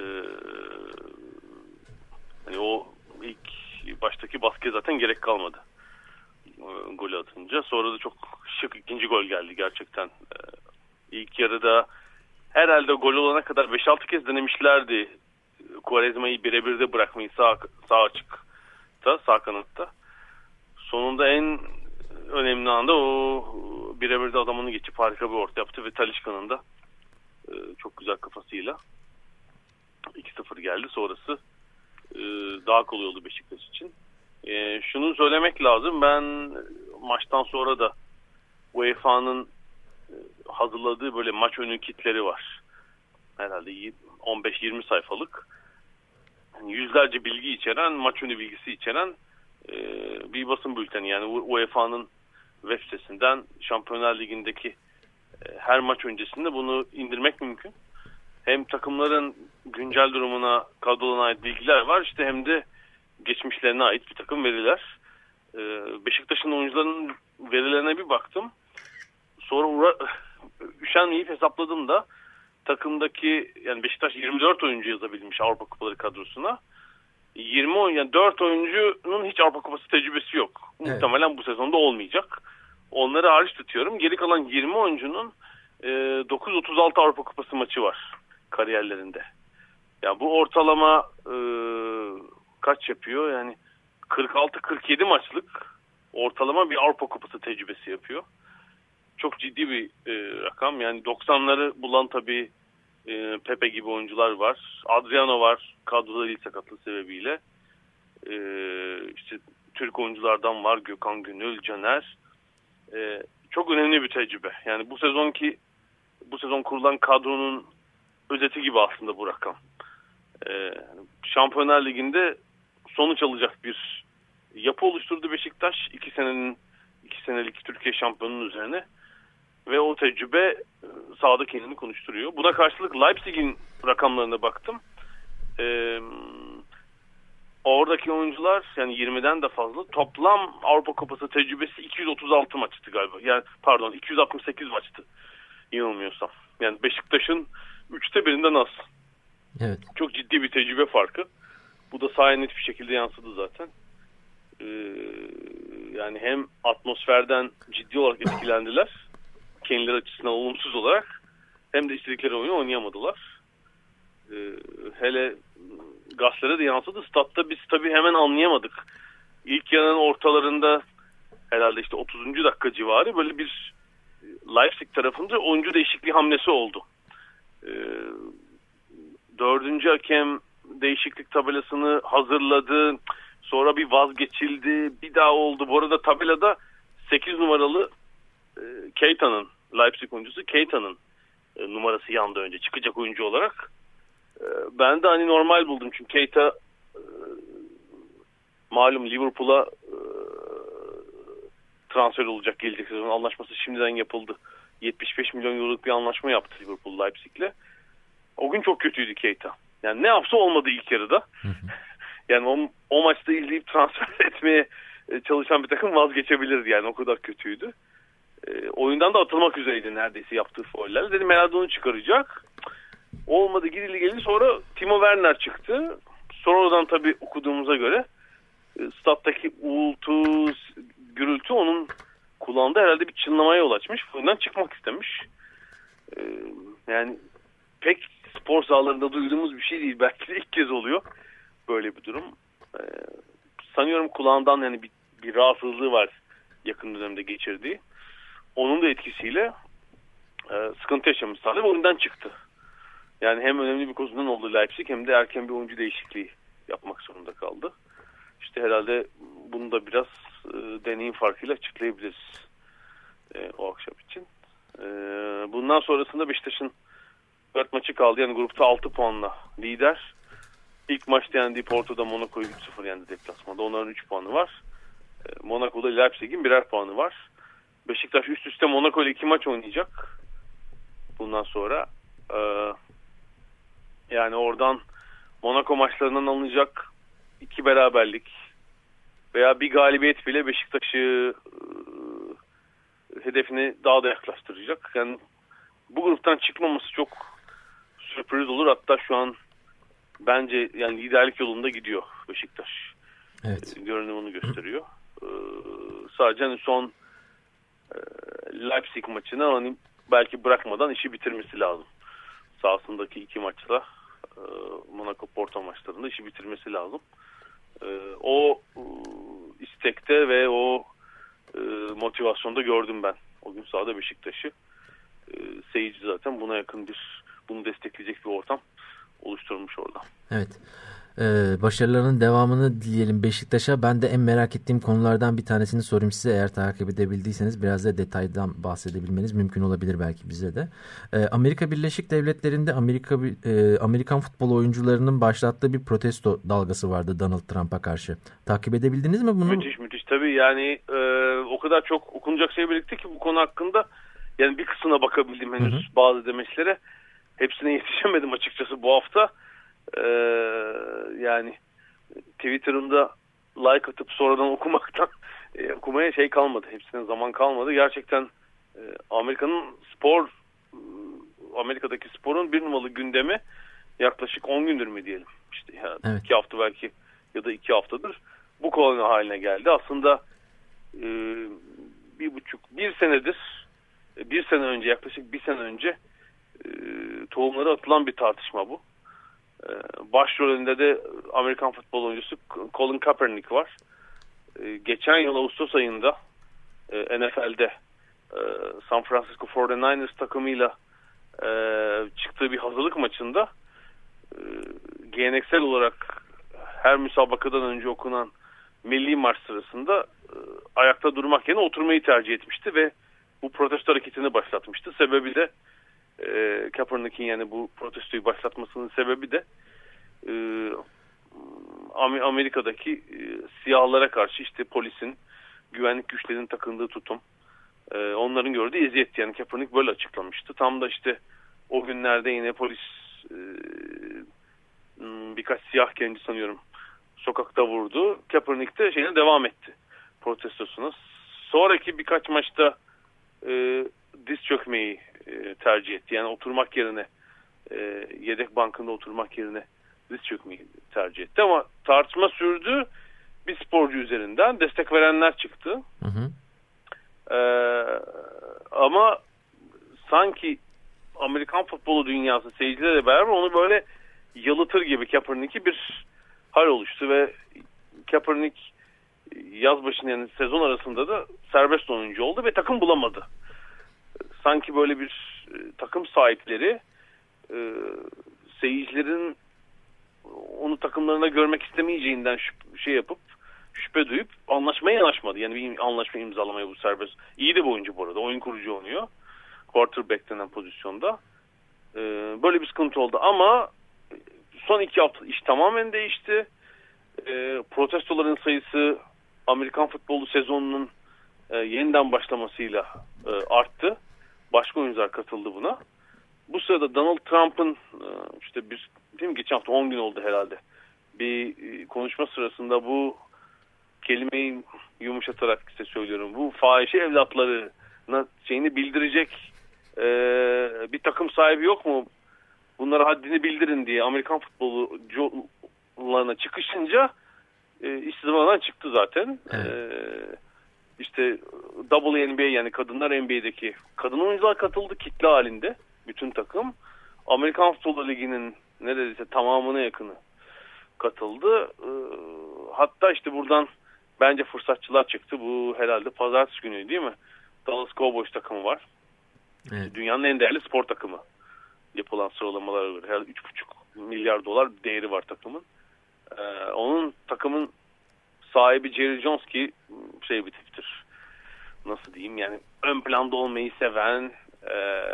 hani o ilk baştaki baskıya zaten gerek kalmadı. Golü atınca. Sonra da çok şık ikinci gol geldi gerçekten. Ee, ilk yarıda herhalde gol olana kadar beş altı kez denemişlerdi. Quaresma'yı birebir de bırakmayı sağ, sağ açıkta, sağ kanatta. Sonunda en önemli anda o birebir de adamını geçip harika bir orta yaptı ve Talisca'nın da e, çok güzel kafasıyla iki sıfır geldi. Sonrası e, daha kolay oldu Beşiktaş için. E, şunu söylemek lazım. Ben maçtan sonra da U E F A'nın hazırladığı böyle maç önü kitleri var. Herhalde on beş yirmi sayfalık. Yüzlerce bilgi içeren, maç önü bilgisi içeren e, bir basın bülteni. Yani U E F A'nın web sitesinden Şampiyonlar Ligi'ndeki e, her maç öncesinde bunu indirmek mümkün. Hem takımların güncel durumuna, kadrolarına ait bilgiler var. İşte hem de geçmişlerine ait bir takım veriler. Ee, Beşiktaş'ın oyuncularının verilerine bir baktım. Sonra uğra- üşenmeyip hesapladım da takımdaki yani Beşiktaş yirmi dört oyuncu yazabilmiş Avrupa Kupaları kadrosuna. yirmi yani dört oyuncunun hiç Avrupa Kupası tecrübesi yok. Evet. Muhtemelen bu sezonda olmayacak. Onları hariç tutuyorum. Geri kalan yirmi oyuncunun e, dokuz otuz altı Avrupa Kupası maçı var kariyerlerinde. Yani bu ortalama e, kaç yapıyor? Yani kırk altı kırk yedi maçlık ortalama bir Avrupa Kupası tecrübesi yapıyor. Çok ciddi bir e, rakam. Yani doksanları bulan tabii e, Pepe gibi oyuncular var. Adriano var. Kadroda değil sakatlığı sebebiyle. E, işte Türk oyunculardan var. Gökhan Gönül, Caner. e, çok önemli bir tecrübe. Yani bu sezonki bu sezon kurulan kadronun özeti gibi aslında bu rakam. E, Şampiyonlar Ligi'nde sonuç alacak bir yapı oluşturdu Beşiktaş iki senenin iki senelik Türkiye şampiyonunun üzerine ve o tecrübe sahada kendini konuşturuyor. Buna karşılık Leipzig'in rakamlarına baktım. Ee, oradaki oyuncular yani yirmiden de fazla toplam Avrupa Kupası tecrübesi iki yüz otuz altı maçtı galiba. Yani pardon iki yüz altmış sekiz maçtı. İnanılmıyorsam. Yani Beşiktaş'ın üçte birinden az. Evet. Çok ciddi bir tecrübe farkı. Bu da sahaya net bir şekilde yansıdı zaten. Ee, yani hem atmosferden ciddi olarak etkilendiler. Kendileri açısından olumsuz olarak. Hem de istedikleri oyunu oynayamadılar. Ee, hele gazetelere de yansıdı. Statta biz tabii hemen anlayamadık. İlk yarının ortalarında herhalde işte otuzuncu dakika civarı böyle bir Leipzig tarafında oyuncu değişikliği hamlesi oldu. Ee, dördüncü hakem değişiklik tabelasını hazırladı. Sonra bir vazgeçildi. Bir daha oldu. Bu arada tabelada sekiz numaralı e, Keita'nın, Leipzig oyuncusu Keita'nın e, numarası yandı önce çıkacak oyuncu olarak. E, ben de hani normal buldum. Çünkü Keita e, malum Liverpool'a e, transfer olacak gelecek sezon. Anlaşması şimdiden yapıldı. yetmiş beş milyon euroluk bir anlaşma yaptı Liverpool Leipzig'le. O gün çok kötüydü Keita. Yani ne yapsa olmadı ilk yarıda. Yani o, o maçta izleyip transfer etmeye çalışan bir takım vazgeçebilirdi yani o kadar kötüydü. E, oyundan da atılmak üzereydi neredeyse yaptığı faullerle. Dedim herhalde onu çıkaracak. Olmadı gidildi geldi sonra Timo Werner çıktı. Sonradan tabii okuduğumuza göre e, stat'taki uğultu, gürültü onun kulağında herhalde bir çınlamaya yol açmış. Oyundan çıkmak istemiş. E, yani pek spor sahalarında duyduğumuz bir şey değil. Belki de ilk kez oluyor böyle bir durum. Ee, sanıyorum kulağından yani bir, bir rahatsızlığı var yakın dönemde geçirdiği. Onun da etkisiyle e, sıkıntı yaşamış sahada ve oyundan çıktı. Yani hem önemli bir konusundan oldu Leipzig hem de erken bir oyuncu değişikliği yapmak zorunda kaldı. İşte herhalde bunu da biraz e, deneyim farkıyla açıklayabiliriz e, o akşam için. E, bundan sonrasında Beşiktaş'ın dört maçı kaldı. Yani grupta altı puanla lider. İlk maçta yendiği Porto'da Monaco'yu üç sıfır yendi deplasmanda. Onların üç puanı var. E, Monaco'da Leipzig'in birer puanı var. Beşiktaş üst üste Monaco ile iki maç oynayacak. Bundan sonra e, yani oradan Monaco maçlarından alınacak iki beraberlik veya bir galibiyet bile Beşiktaş'ı e, hedefine daha da yaklaştıracak. Yani bu gruptan çıkmaması çok sürpriz olur. Hatta şu an bence yani liderlik yolunda gidiyor Beşiktaş. Evet. Görünüm onu gösteriyor. Ee, sadece hani son e, Leipzig maçını hani belki bırakmadan işi bitirmesi lazım. Sahasındaki iki maçla e, Monaco Porto maçlarında işi bitirmesi lazım. E, o e, istekte ve o e, motivasyonda gördüm ben. O gün sahada Beşiktaş'ı. E, seyirci zaten buna yakın bir, bunu destekleyecek bir ortam oluşturmuş orada. Evet. Ee, başarılarının devamını dileyelim Beşiktaş'a. Ben de en merak ettiğim konulardan bir tanesini sorayım size. Eğer takip edebildiyseniz biraz da detaydan bahsedebilmeniz mümkün olabilir belki bize de. Ee, Amerika Birleşik Devletleri'nde Amerika e, Amerikan futbol oyuncularının başlattığı bir protesto dalgası vardı Donald Trump'a karşı. Takip edebildiniz mi bunu? Müthiş müthiş tabii yani e, o kadar çok okunacak şey birikti ki bu konu hakkında yani bir kısmına bakabildim henüz hı hı. bazı demeçlere. Hepsine yetişemedim açıkçası bu hafta. Ee, yani Twitter'ımda like atıp sonradan okumaktan e, okumaya şey kalmadı. Hepsine zaman kalmadı. Gerçekten e, Amerika'nın spor Amerika'daki sporun bir numaralı gündemi yaklaşık on gündür mü diyelim. İşte yani evet. iki hafta belki ya da iki haftadır bu konu haline geldi. Aslında e, bir buçuk bir senedir bir sene önce yaklaşık bir sene önce e, tohumları atılan bir tartışma bu. E, başrolünde de Amerikan futbol oyuncusu Colin Kaepernick var. E, geçen yıl Ağustos ayında e, N F L'de e, San Francisco kırk dokuz ers takımıyla e, çıktığı bir hazırlık maçında e, geleneksel olarak her müsabakadan önce okunan milli marş sırasında e, ayakta durmak yerine oturmayı tercih etmişti ve bu protesto hareketini başlatmıştı. Sebebi de e, Kaepernick'in yani bu protestoyu başlatmasının sebebi de e, Amerika'daki e, siyahlara karşı işte polisin, güvenlik güçlerinin takındığı tutum, e, onların gördüğü eziyet, yani Kaepernick böyle açıklamıştı. Tam da işte o günlerde yine polis e, birkaç siyah genci sanıyorum sokakta vurdu. Kaepernick de şeyine devam etti, protestosuna. Sonraki birkaç maçta e, diz çökmeyi e, tercih etti. Yani oturmak yerine e, yedek bankında oturmak yerine diz çökmeyi tercih etti. Ama tartışma sürdü. Bir sporcu üzerinden destek verenler çıktı. Hı hı. E, ama sanki Amerikan futbolu dünyası seyircilerle beraber onu böyle yalıtır gibi Kaepernick'i bir hal oluştu ve Kaepernick yaz başında yani sezon arasında da serbest oyuncu oldu ve takım bulamadı. Sanki böyle bir e, takım sahipleri e, seyircilerin onu takımlarına görmek istemeyeceğinden şüp, şey yapıp şüphe duyup anlaşmaya yanaşmadı. Yani bir anlaşma imzalamaya bu serbest. İyi de bir oyuncu bu arada. Oyun kurucu oynuyor. Quarterback denen pozisyonda. E, böyle bir sıkıntı oldu ama son iki hafta iş tamamen değişti. E, protestoların sayısı Amerikan futbolu sezonunun e, yeniden başlamasıyla e, arttı. Başka oyuncular katıldı buna. Bu sırada Donald Trump'ın e, işte bir değil mi, geçen hafta on gün oldu herhalde. Bir e, konuşma sırasında bu kelimeyi yumuşatarak işte söylüyorum. Bu fahişe evlatlarına şeyini bildirecek e, bir takım sahibi yok mu? Bunlara haddini bildirin diye Amerikan futbolcularına çıkışınca e, işsizliğinden çıktı zaten. Evet. E, işte W N B A yani kadınlar N B A'deki kadın oyuncular katıldı kitle halinde. Bütün takım. Amerikan Futbol Ligi'nin neredeyse tamamına yakını katıldı. E, hatta işte buradan bence fırsatçılar çıktı. Bu herhalde pazartesi günü değil mi? Dallas Cowboys takımı var. Evet. Dünyanın en değerli spor takımı. Yapılan sıralamalara göre herhalde üç buçuk milyar dolar değeri var takımın. Ee, onun takımın sahibi Jerry Jones ki şey bir tiptir. Nasıl diyeyim yani ön planda olmayı seven e,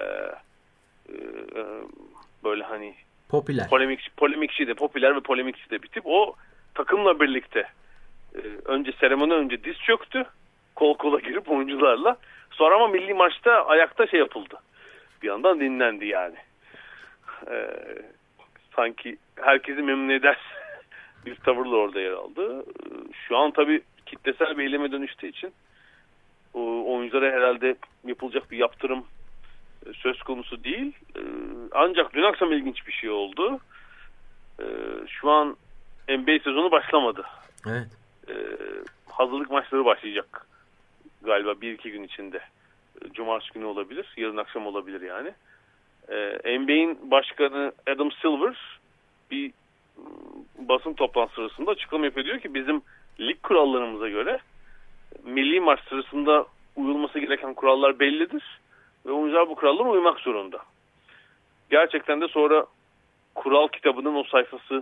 e, böyle hani popüler. Polemik, polemikçi de popüler ve polemikçi de bir tip. O takımla birlikte e, önce seremoni önce diz çöktü. Kol kola girip oyuncularla. Sonra ama milli maçta ayakta şey yapıldı. Bir yandan dinlendi yani. Ee, sanki herkesi memnun eder bir tavırla orada yer aldı. Şu an tabii kitlesel bir eyleme dönüştüğü için o oyunculara herhalde yapılacak bir yaptırım söz konusu değil. Ee, ancak dün akşam ilginç bir şey oldu. Ee, şu an N B A sezonu başlamadı. Evet. Ee, hazırlık maçları başlayacak galiba bir iki gün içinde. Cumartesi günü olabilir, yarın akşam olabilir yani. Ee, N B A'in başkanı Adam Silver bir basın toplantısı sırasında açıklama yapıyor, diyor ki bizim lig kurallarımıza göre milli maç sırasında uyulması gereken kurallar bellidir ve oyuncular bu kurallara uymak zorunda. Gerçekten de sonra kural kitabının o sayfası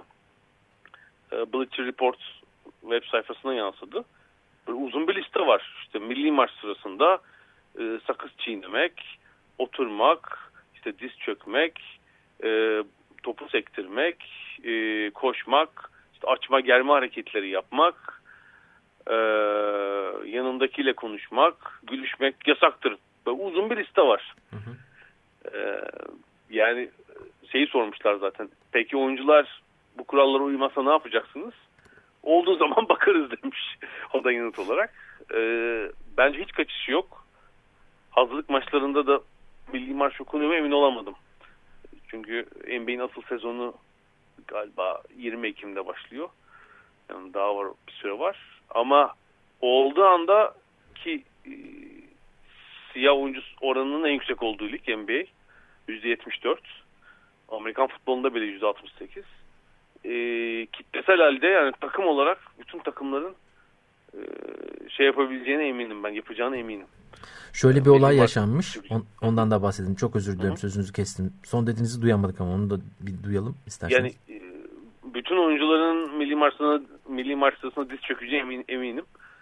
e, Bleacher Report web sayfasına yansıdı. Böyle uzun bir liste var. İşte milli maç sırasında e, sakız çiğnemek, oturmak, işte diz çökmek, e, topu sektirmek, e, koşmak, işte açma germe hareketleri yapmak, e, yanındakiyle konuşmak, gülüşmek yasaktır. Böyle uzun bir liste var. Hı hı. E, yani şeyi sormuşlar zaten. Peki oyuncular bu kurallara uymazsa ne yapacaksınız? Olduğu zaman bakarız demiş o da yanıt olarak. E, bence hiç kaçışı yok. Hazırlık maçlarında da milli maç okunuyor mu emin olamadım. Çünkü N B A'in asıl sezonu galiba yirmi Ekim'de başlıyor. Yani daha var, bir süre var. Ama olduğu anda ki e, siyah oyuncu oranının en yüksek olduğu lig N B A. yüzde yetmiş dört. Amerikan futbolunda bile yüzde altmış sekiz. E, kitlesel halde yani takım olarak bütün takımların e, şey yapabileceğine eminim ben. Yapacağına eminim. Şöyle bir olay yaşanmış. On, ondan da bahsedelim. Çok özür dilerim. Hı-hı. Sözünüzü kestim. Son dediğinizi duyamadık ama onu da bir duyalım isterseniz. Yani bütün oyuncuların milli maçlarına milli maç sırasında diz çökeceğine emin, eminim. Ve lig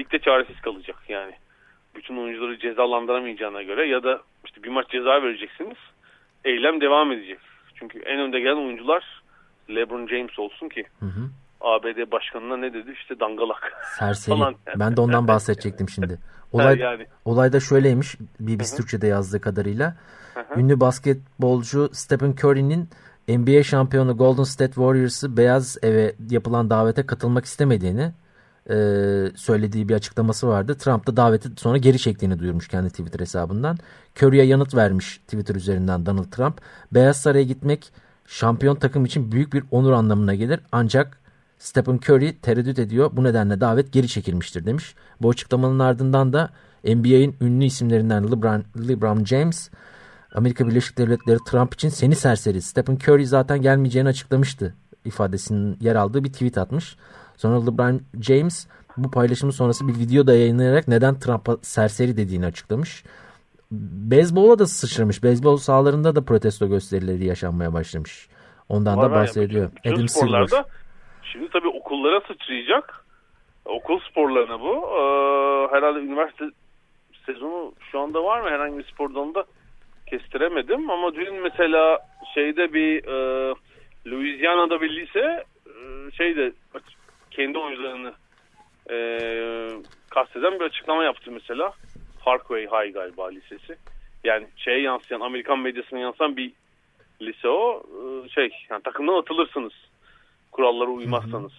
ligde çaresiz kalacak yani. Bütün oyuncuları cezalandıramayacağına göre ya da işte bir maç ceza vereceksiniz. Eylem devam edecek. Çünkü en önde gelen oyuncular LeBron James olsun ki hı hı. A B D başkanına ne dedi? İşte dangalak. Serseri. Falan. Ben de ondan bahsedecektim şimdi. Olay, yani. olay da şöyleymiş B B C Türkçe'de yazdığı kadarıyla. Hı-hı. Ünlü basketbolcu Stephen Curry'nin N B A şampiyonu Golden State Warriors'ı Beyaz Ev'e yapılan davete katılmak istemediğini e, söylediği bir açıklaması vardı. Trump da daveti sonra geri çektiğini duyurmuş kendi Twitter hesabından. Curry'e yanıt vermiş Twitter üzerinden Donald Trump. Beyaz Saray'a gitmek şampiyon takım için büyük bir onur anlamına gelir. Ancak Stephen Curry tereddüt ediyor. Bu nedenle davet geri çekilmiştir demiş. Bu açıklamanın ardından da N B A'in ünlü isimlerinden LeBron, LeBron James, Amerika Birleşik Devletleri Trump için seni serseri, Stephen Curry zaten gelmeyeceğini açıklamıştı ifadesinin yer aldığı bir tweet atmış. Sonra LeBron James bu paylaşımı sonrası bir video da yayınlayarak neden Trump'a serseri dediğini açıklamış. Beyzbola da sıçramış. Beyzbol sahalarında da protesto gösterileri yaşanmaya başlamış. Ondan Var da bahsediyor. Ya, Adam Silver. Şimdi tabii okullara sıçrayacak. Okul sporlarına bu. Ee, herhalde üniversite sezonu şu anda var mı? Herhangi bir spor dalında kestiremedim. Ama dün mesela şeyde bir e, Louisiana'da bir lise e, şeyde kendi oyuncularını e, kasteden bir açıklama yaptı mesela. Parkway High galiba lisesi. Yani şeye yansıyan, Amerikan medyasına yansıyan bir lise o. E, şey yani takımdan atılırsınız. Kurallara uymazsanız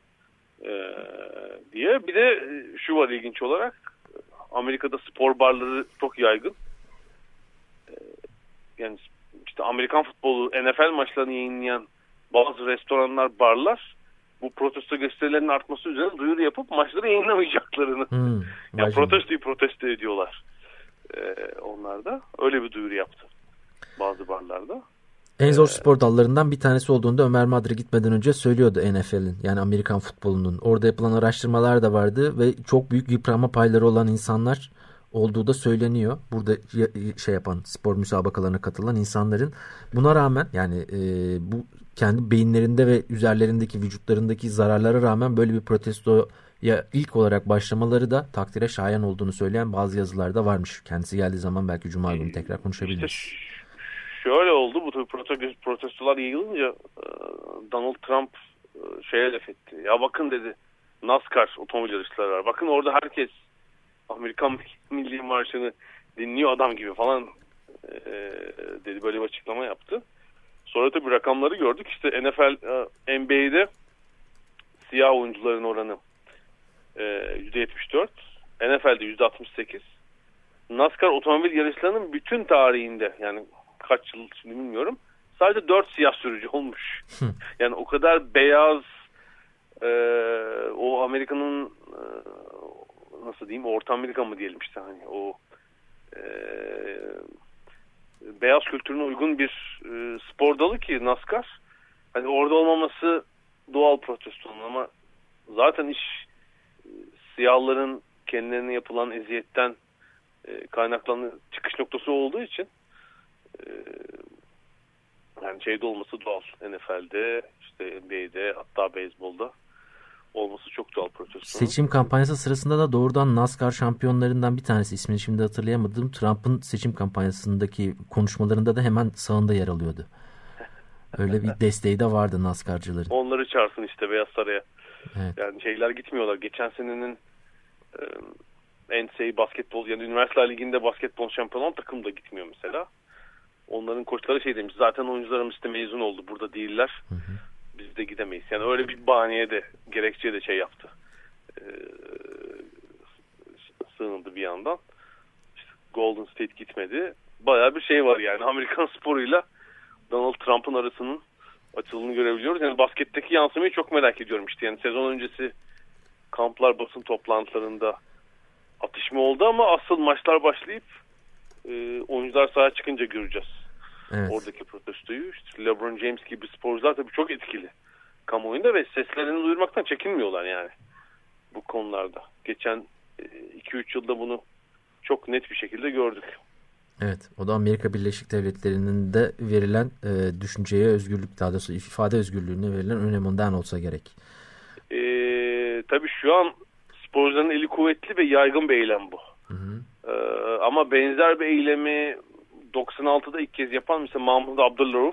e, diye. Bir de şu var ilginç olarak. Amerika'da spor barları çok yaygın. E, yani işte Amerikan futbolu, N F L maçlarını yayınlayan bazı restoranlar, barlar bu protesto gösterilerinin artması üzerine duyuru yapıp maçları yayınlamayacaklarını. Hmm, yani protestoyu protesto ediyorlar. E, onlar da öyle bir duyuru yaptı. Bazı barlarda. En zor spor dallarından bir tanesi olduğunda Ömer Madre gitmeden önce söylüyordu N F L'in, yani Amerikan futbolunun. Orada yapılan araştırmalar da vardı ve çok büyük yıpranma payları olan insanlar olduğu da söyleniyor. Burada şey yapan, spor müsabakalarına katılan insanların. Buna rağmen yani e, bu kendi beyinlerinde ve üzerlerindeki, vücutlarındaki zararlara rağmen böyle bir protestoya ilk olarak başlamaları da takdire şayan olduğunu söyleyen bazı yazılar da varmış. Kendisi geldiği zaman belki Cuma günü tekrar konuşabiliriz. İşte şöyle oldu, bu protestolar yayılınca Donald Trump şeye laf etti. Ya bakın dedi, NASCAR otomobil yarışları var. Bakın orada herkes Amerikan Milli Marşı'nı dinliyor adam gibi falan dedi, böyle bir açıklama yaptı. Sonra tabii rakamları gördük. İşte N F L, N B A'de siyah oyuncuların oranı yüzde yetmiş dört. N F L'de yüzde altmış sekiz. NASCAR otomobil yarışlarının bütün tarihinde, yani kaç yıl şimdi bilmiyorum, sadece dört siyah sürücü olmuş. Yani o kadar beyaz, e, o Amerika'nın e, nasıl diyeyim, Orta Amerika mı diyelim işte, hani o e, beyaz kültürüne uygun bir e, spor dalı ki NASCAR. Hani orada olmaması doğal protestonun, ama zaten iş e, siyahların kendilerine yapılan eziyetten e, kaynaklanan çıkış noktası olduğu için e, yani şeyde olması doğal. N F L'de, işte N B A'de, hatta beyzbolda olması çok doğal protestonun. Seçim kampanyası sırasında da doğrudan NASCAR şampiyonlarından bir tanesi, ismini şimdi hatırlayamadım, Trump'ın seçim kampanyasındaki konuşmalarında da hemen sağında yer alıyordu. Öyle bir desteği de vardı NASCAR'cıların. Onları çağırsın işte Beyaz Saray'a. Evet. Yani şeyler gitmiyorlar. Geçen senenin e, N C A A basketbol, yani Üniversiteler Ligi'nde basketbol şampiyon olan takım da gitmiyor mesela. Onların koçları şey demiş, zaten oyuncularımız işte mezun oldu, burada değiller. Hı hı. Biz de gidemeyiz. Yani öyle bir bahaneye de, gerekçeye de şey yaptı. Ee, sığınıldı bir yandan. İşte Golden State gitmedi. Bayağı bir şey var yani. Amerikan sporuyla Donald Trump'ın arasının açıldığını görebiliyoruz. Yani basketteki yansımayı çok merak ediyorum işte. Yani sezon öncesi kamplar, basın toplantılarında atışma oldu ama asıl maçlar başlayıp e, oyuncular sahaya çıkınca göreceğiz. Evet. Oradaki protestoyu. İşte LeBron James gibi sporcular tabii çok etkili kamuoyunda ve seslerini duyurmaktan çekinmiyorlar yani bu konularda. Geçen iki üç yılda bunu çok net bir şekilde gördük. Evet, o da Amerika Birleşik Devletleri'nin de verilen e, düşünceye özgürlük, daha doğrusu ifade özgürlüğüne verilen öneminden olsa gerek. E, tabii şu an spor sporcuların eli kuvvetli ve yaygın bir eylem bu. Hı hı. Ee, ama benzer bir eylemi doksan altıda ilk kez yapan mesela Mahmut Abdülrauf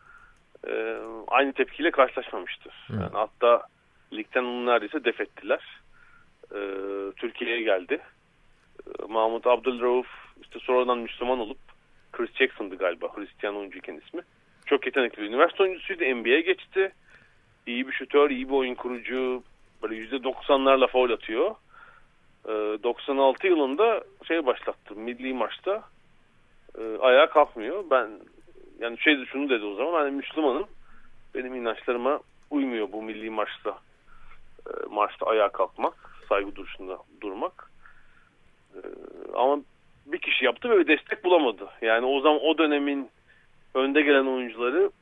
e, aynı tepkiyle karşılaşmamıştır. Hı. Yani hatta ligden onu neredeyse def ettiler. Ee, Türkiye'ye geldi. Ee, Mahmut Abdülrauf işte sonradan Müslüman olup, Chris Jackson'dı galiba Hristiyan oyuncuyken ismi. Çok yetenekli bir üniversite oyuncusuydu. N B A'ye geçti. İyi bir şutör, iyi bir oyun kurucu. Böyle yüzde doksanlarla faul atıyor. Ee, doksan altı yılında şey başlattı. Milli maçta e, ayağa kalkmıyor. Ben yani şey şunu dedi o zaman. Ben Müslümanım. Benim inançlarıma uymuyor bu milli maçta. E, maçta ayağa kalkmak, saygı duruşunda durmak. E, ama bir kişi yaptı ve destek bulamadı. Yani o zaman o dönemin önde gelen oyuncuları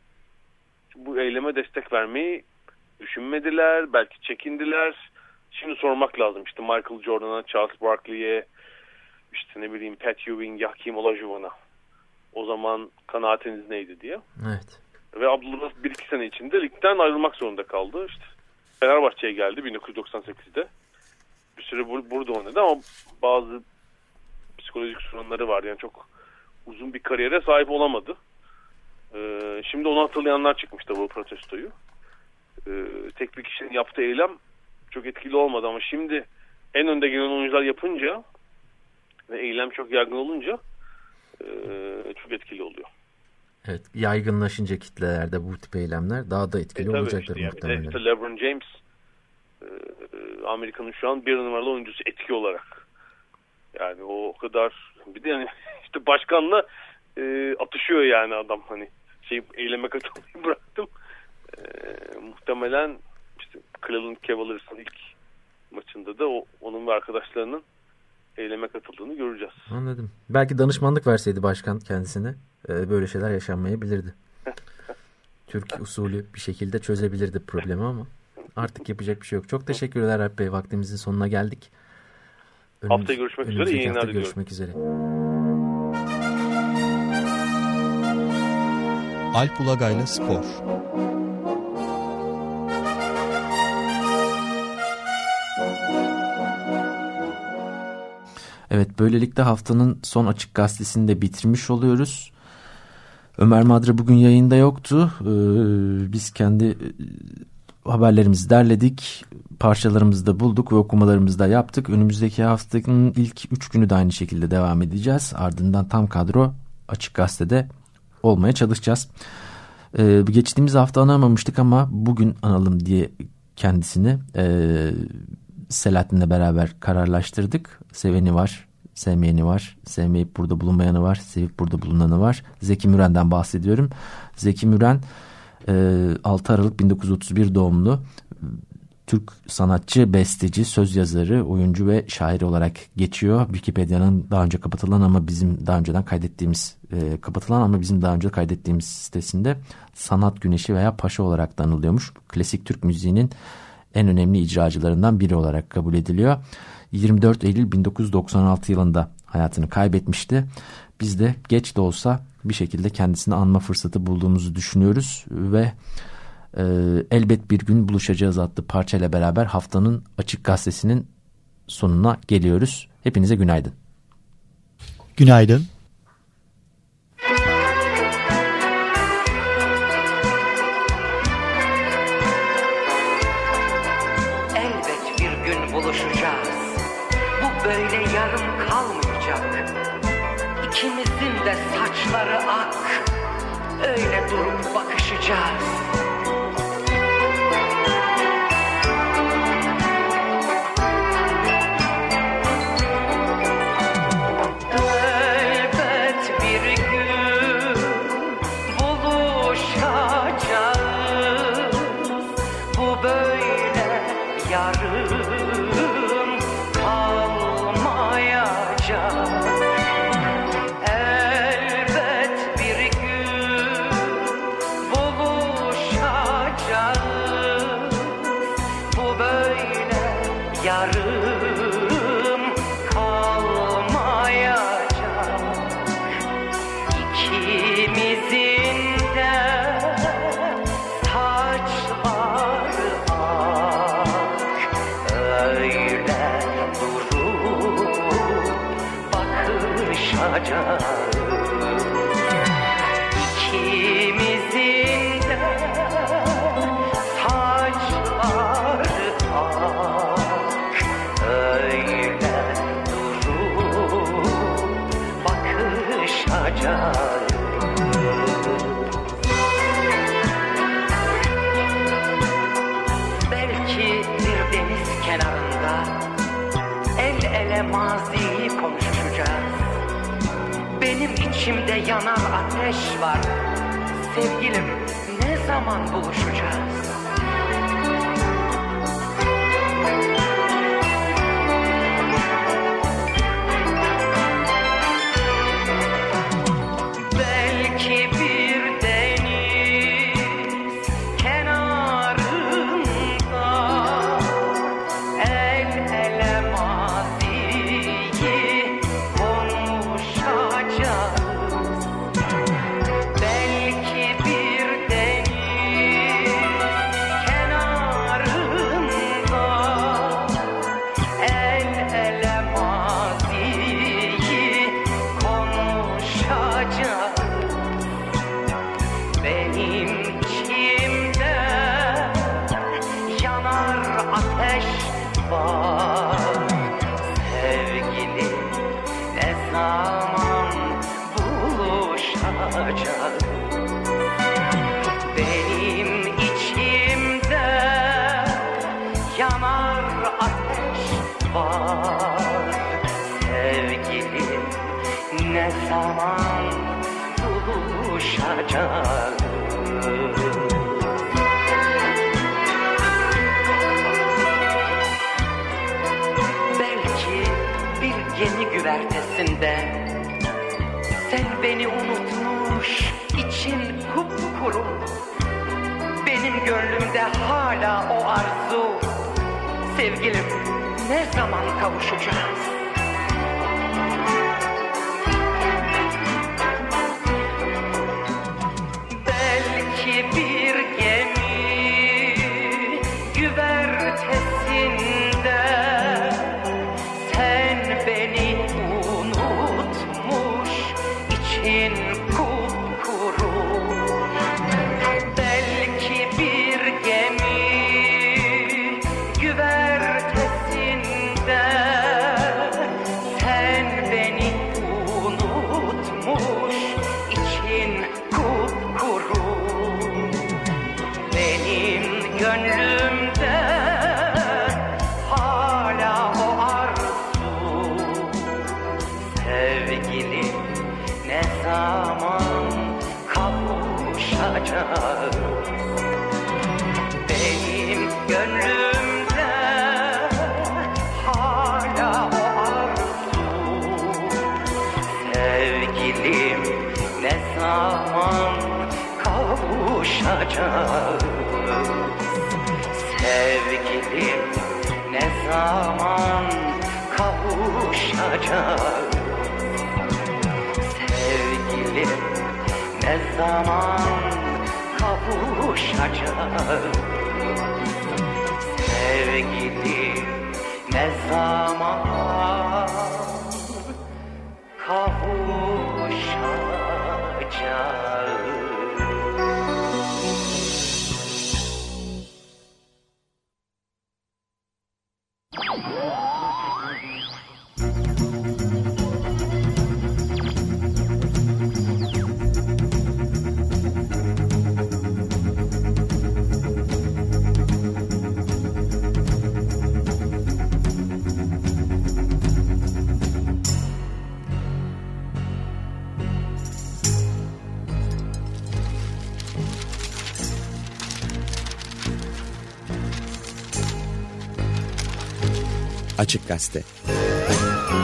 bu eyleme destek vermeyi düşünmediler, belki çekindiler. Şimdi sormak lazım işte Michael Jordan'a, Charles Barkley'e, işte ne bileyim Pat Ewing, Hakeem Olajuwon'a. O zaman kanaatiniz neydi diye. Evet. Ve Abdullah bir iki sene içinde ligden ayrılmak zorunda kaldı. İşte Fenerbahçe'ye geldi bin dokuz yüz doksan sekizde. Bir süre bur- burada oynadı ama bazı psikolojik sorunları var. Yani çok uzun bir kariyere sahip olamadı. Ee, şimdi onu hatırlayanlar çıkmıştı bu protestoyu. Ee, tek bir kişinin yaptığı eylem çok etkili olmadı ama şimdi en önde gelen oyuncular yapınca ve eylem çok yaygın olunca e, çok etkili oluyor. Evet, yaygınlaşınca kitlelerde bu tip eylemler daha da etkili e, olacaktır işte muhtemelen. İşte LeBron James e, Amerika'nın şu an bir numaralı oyuncusu etki olarak. Yani o, o kadar bir de yani işte başkanla e, atışıyor yani adam hani şey eyleme katılmayı bıraktım. E, muhtemelen işte Cleveland Cavaliers'ın ilk maçında da o, onun ve arkadaşlarının eyleme katıldığını göreceğiz. Anladım. Belki danışmanlık verseydi başkan kendisine e, böyle şeyler yaşanmayabilirdi. Türk usulü bir şekilde çözebilirdi problemi ama artık yapacak bir şey yok. Çok teşekkürler Alp Bey. Vaktimizin sonuna geldik. Önümüz, haftaya görüşmek üzere. İyi yayınlar diliyorum. Görüşmek üzere. Alp Ulagay'la Spor. Evet, böylelikle haftanın son Açık Gazetesi'ni de bitirmiş oluyoruz. Ömer Madra bugün yayında yoktu. Ee, biz kendi e, haberlerimizi derledik. Parçalarımızı da bulduk ve okumalarımızı da yaptık. Önümüzdeki haftanın ilk üç günü de aynı şekilde devam edeceğiz. Ardından tam kadro Açık Gazete'de olmaya çalışacağız. Ee, geçtiğimiz hafta anamamıştık ama bugün analım diye kendisini e, Selahattin'le beraber kararlaştırdık. Seveni var, sevmeyeni var, sevmeyip burada bulunmayanı var, sevip burada bulunanı var. Zeki Müren'den bahsediyorum. Zeki Müren e, altı Aralık bin dokuz yüz otuz bir doğumlu. Türk sanatçı, besteci, söz yazarı, oyuncu ve şair olarak geçiyor. Wikipedia'nın daha önce kapatılan ama bizim daha önceden kaydettiğimiz e, kapatılan ama bizim daha önce kaydettiğimiz sitesinde Sanat Güneşi veya Paşa olarak da anılıyormuş. Klasik Türk müziğinin en önemli icracılarından biri olarak kabul ediliyor. yirmi dört Eylül bin dokuz yüz doksan altı yılında hayatını kaybetmişti. Biz de geç de olsa bir şekilde kendisini anma fırsatı bulduğumuzu düşünüyoruz ve e, elbet bir gün buluşacağız adlı parçayla beraber haftanın Açık Gazetesi'nin sonuna geliyoruz. Hepinize günaydın. Günaydın. Elbet bir gün buluşacağız. Bu böyle yarım kalmayacak. İkimizin de saçları ak. Öyle durup bakışacağız. Elbet bir gün buluşacağız. Bu böyle yarım kalmayacak. Elbet bir gün buluşacağız. Bu böyle yarım kalmayacak. İkimizin de saçları ak. Öyle kavuşacağız. İkimizin de saçları ak, öyle durup bakışacağız. Belki bir deniz kenarında el ele maziyi konuşacağız. Benim içimde yanar ateş var. Sevgilim, ne zaman buluşacağız? Belki bir deniz kenarında el ele maziyi konuşacağız. Belki bir deniz kenarında el ele maziyi konuşacağız. Benim içimde yanar ateş var. Sevgili, ne zaman buluşacağız? Benim içimde yanar ateş var. Sevgili, ne zaman buluşacağız? Belki bir gemi güvertesinde sen beni unutmuş, için kupkuru. Benim gönlümde hala o arzu. Sevgilim, ne zaman kavuşacağız? Belki bir gemi güvertesinde sen beni unutmuş, için kupkuru. Belki bir gemi güvertesinde sen beni unutmuş, için kupkuru. Benim gönlümde hala o arzu. Sevgilim, ne zaman kavuşacağız? Benim gönlümde hala o arzu. Sevgilim, ne zaman kavuşacağız? Sevgilim, ne zaman kavuşacağız? Sevgilim, ne zaman kavuşacağız? Sevgilim, ne zaman kavuşacağız? Açık Gazete.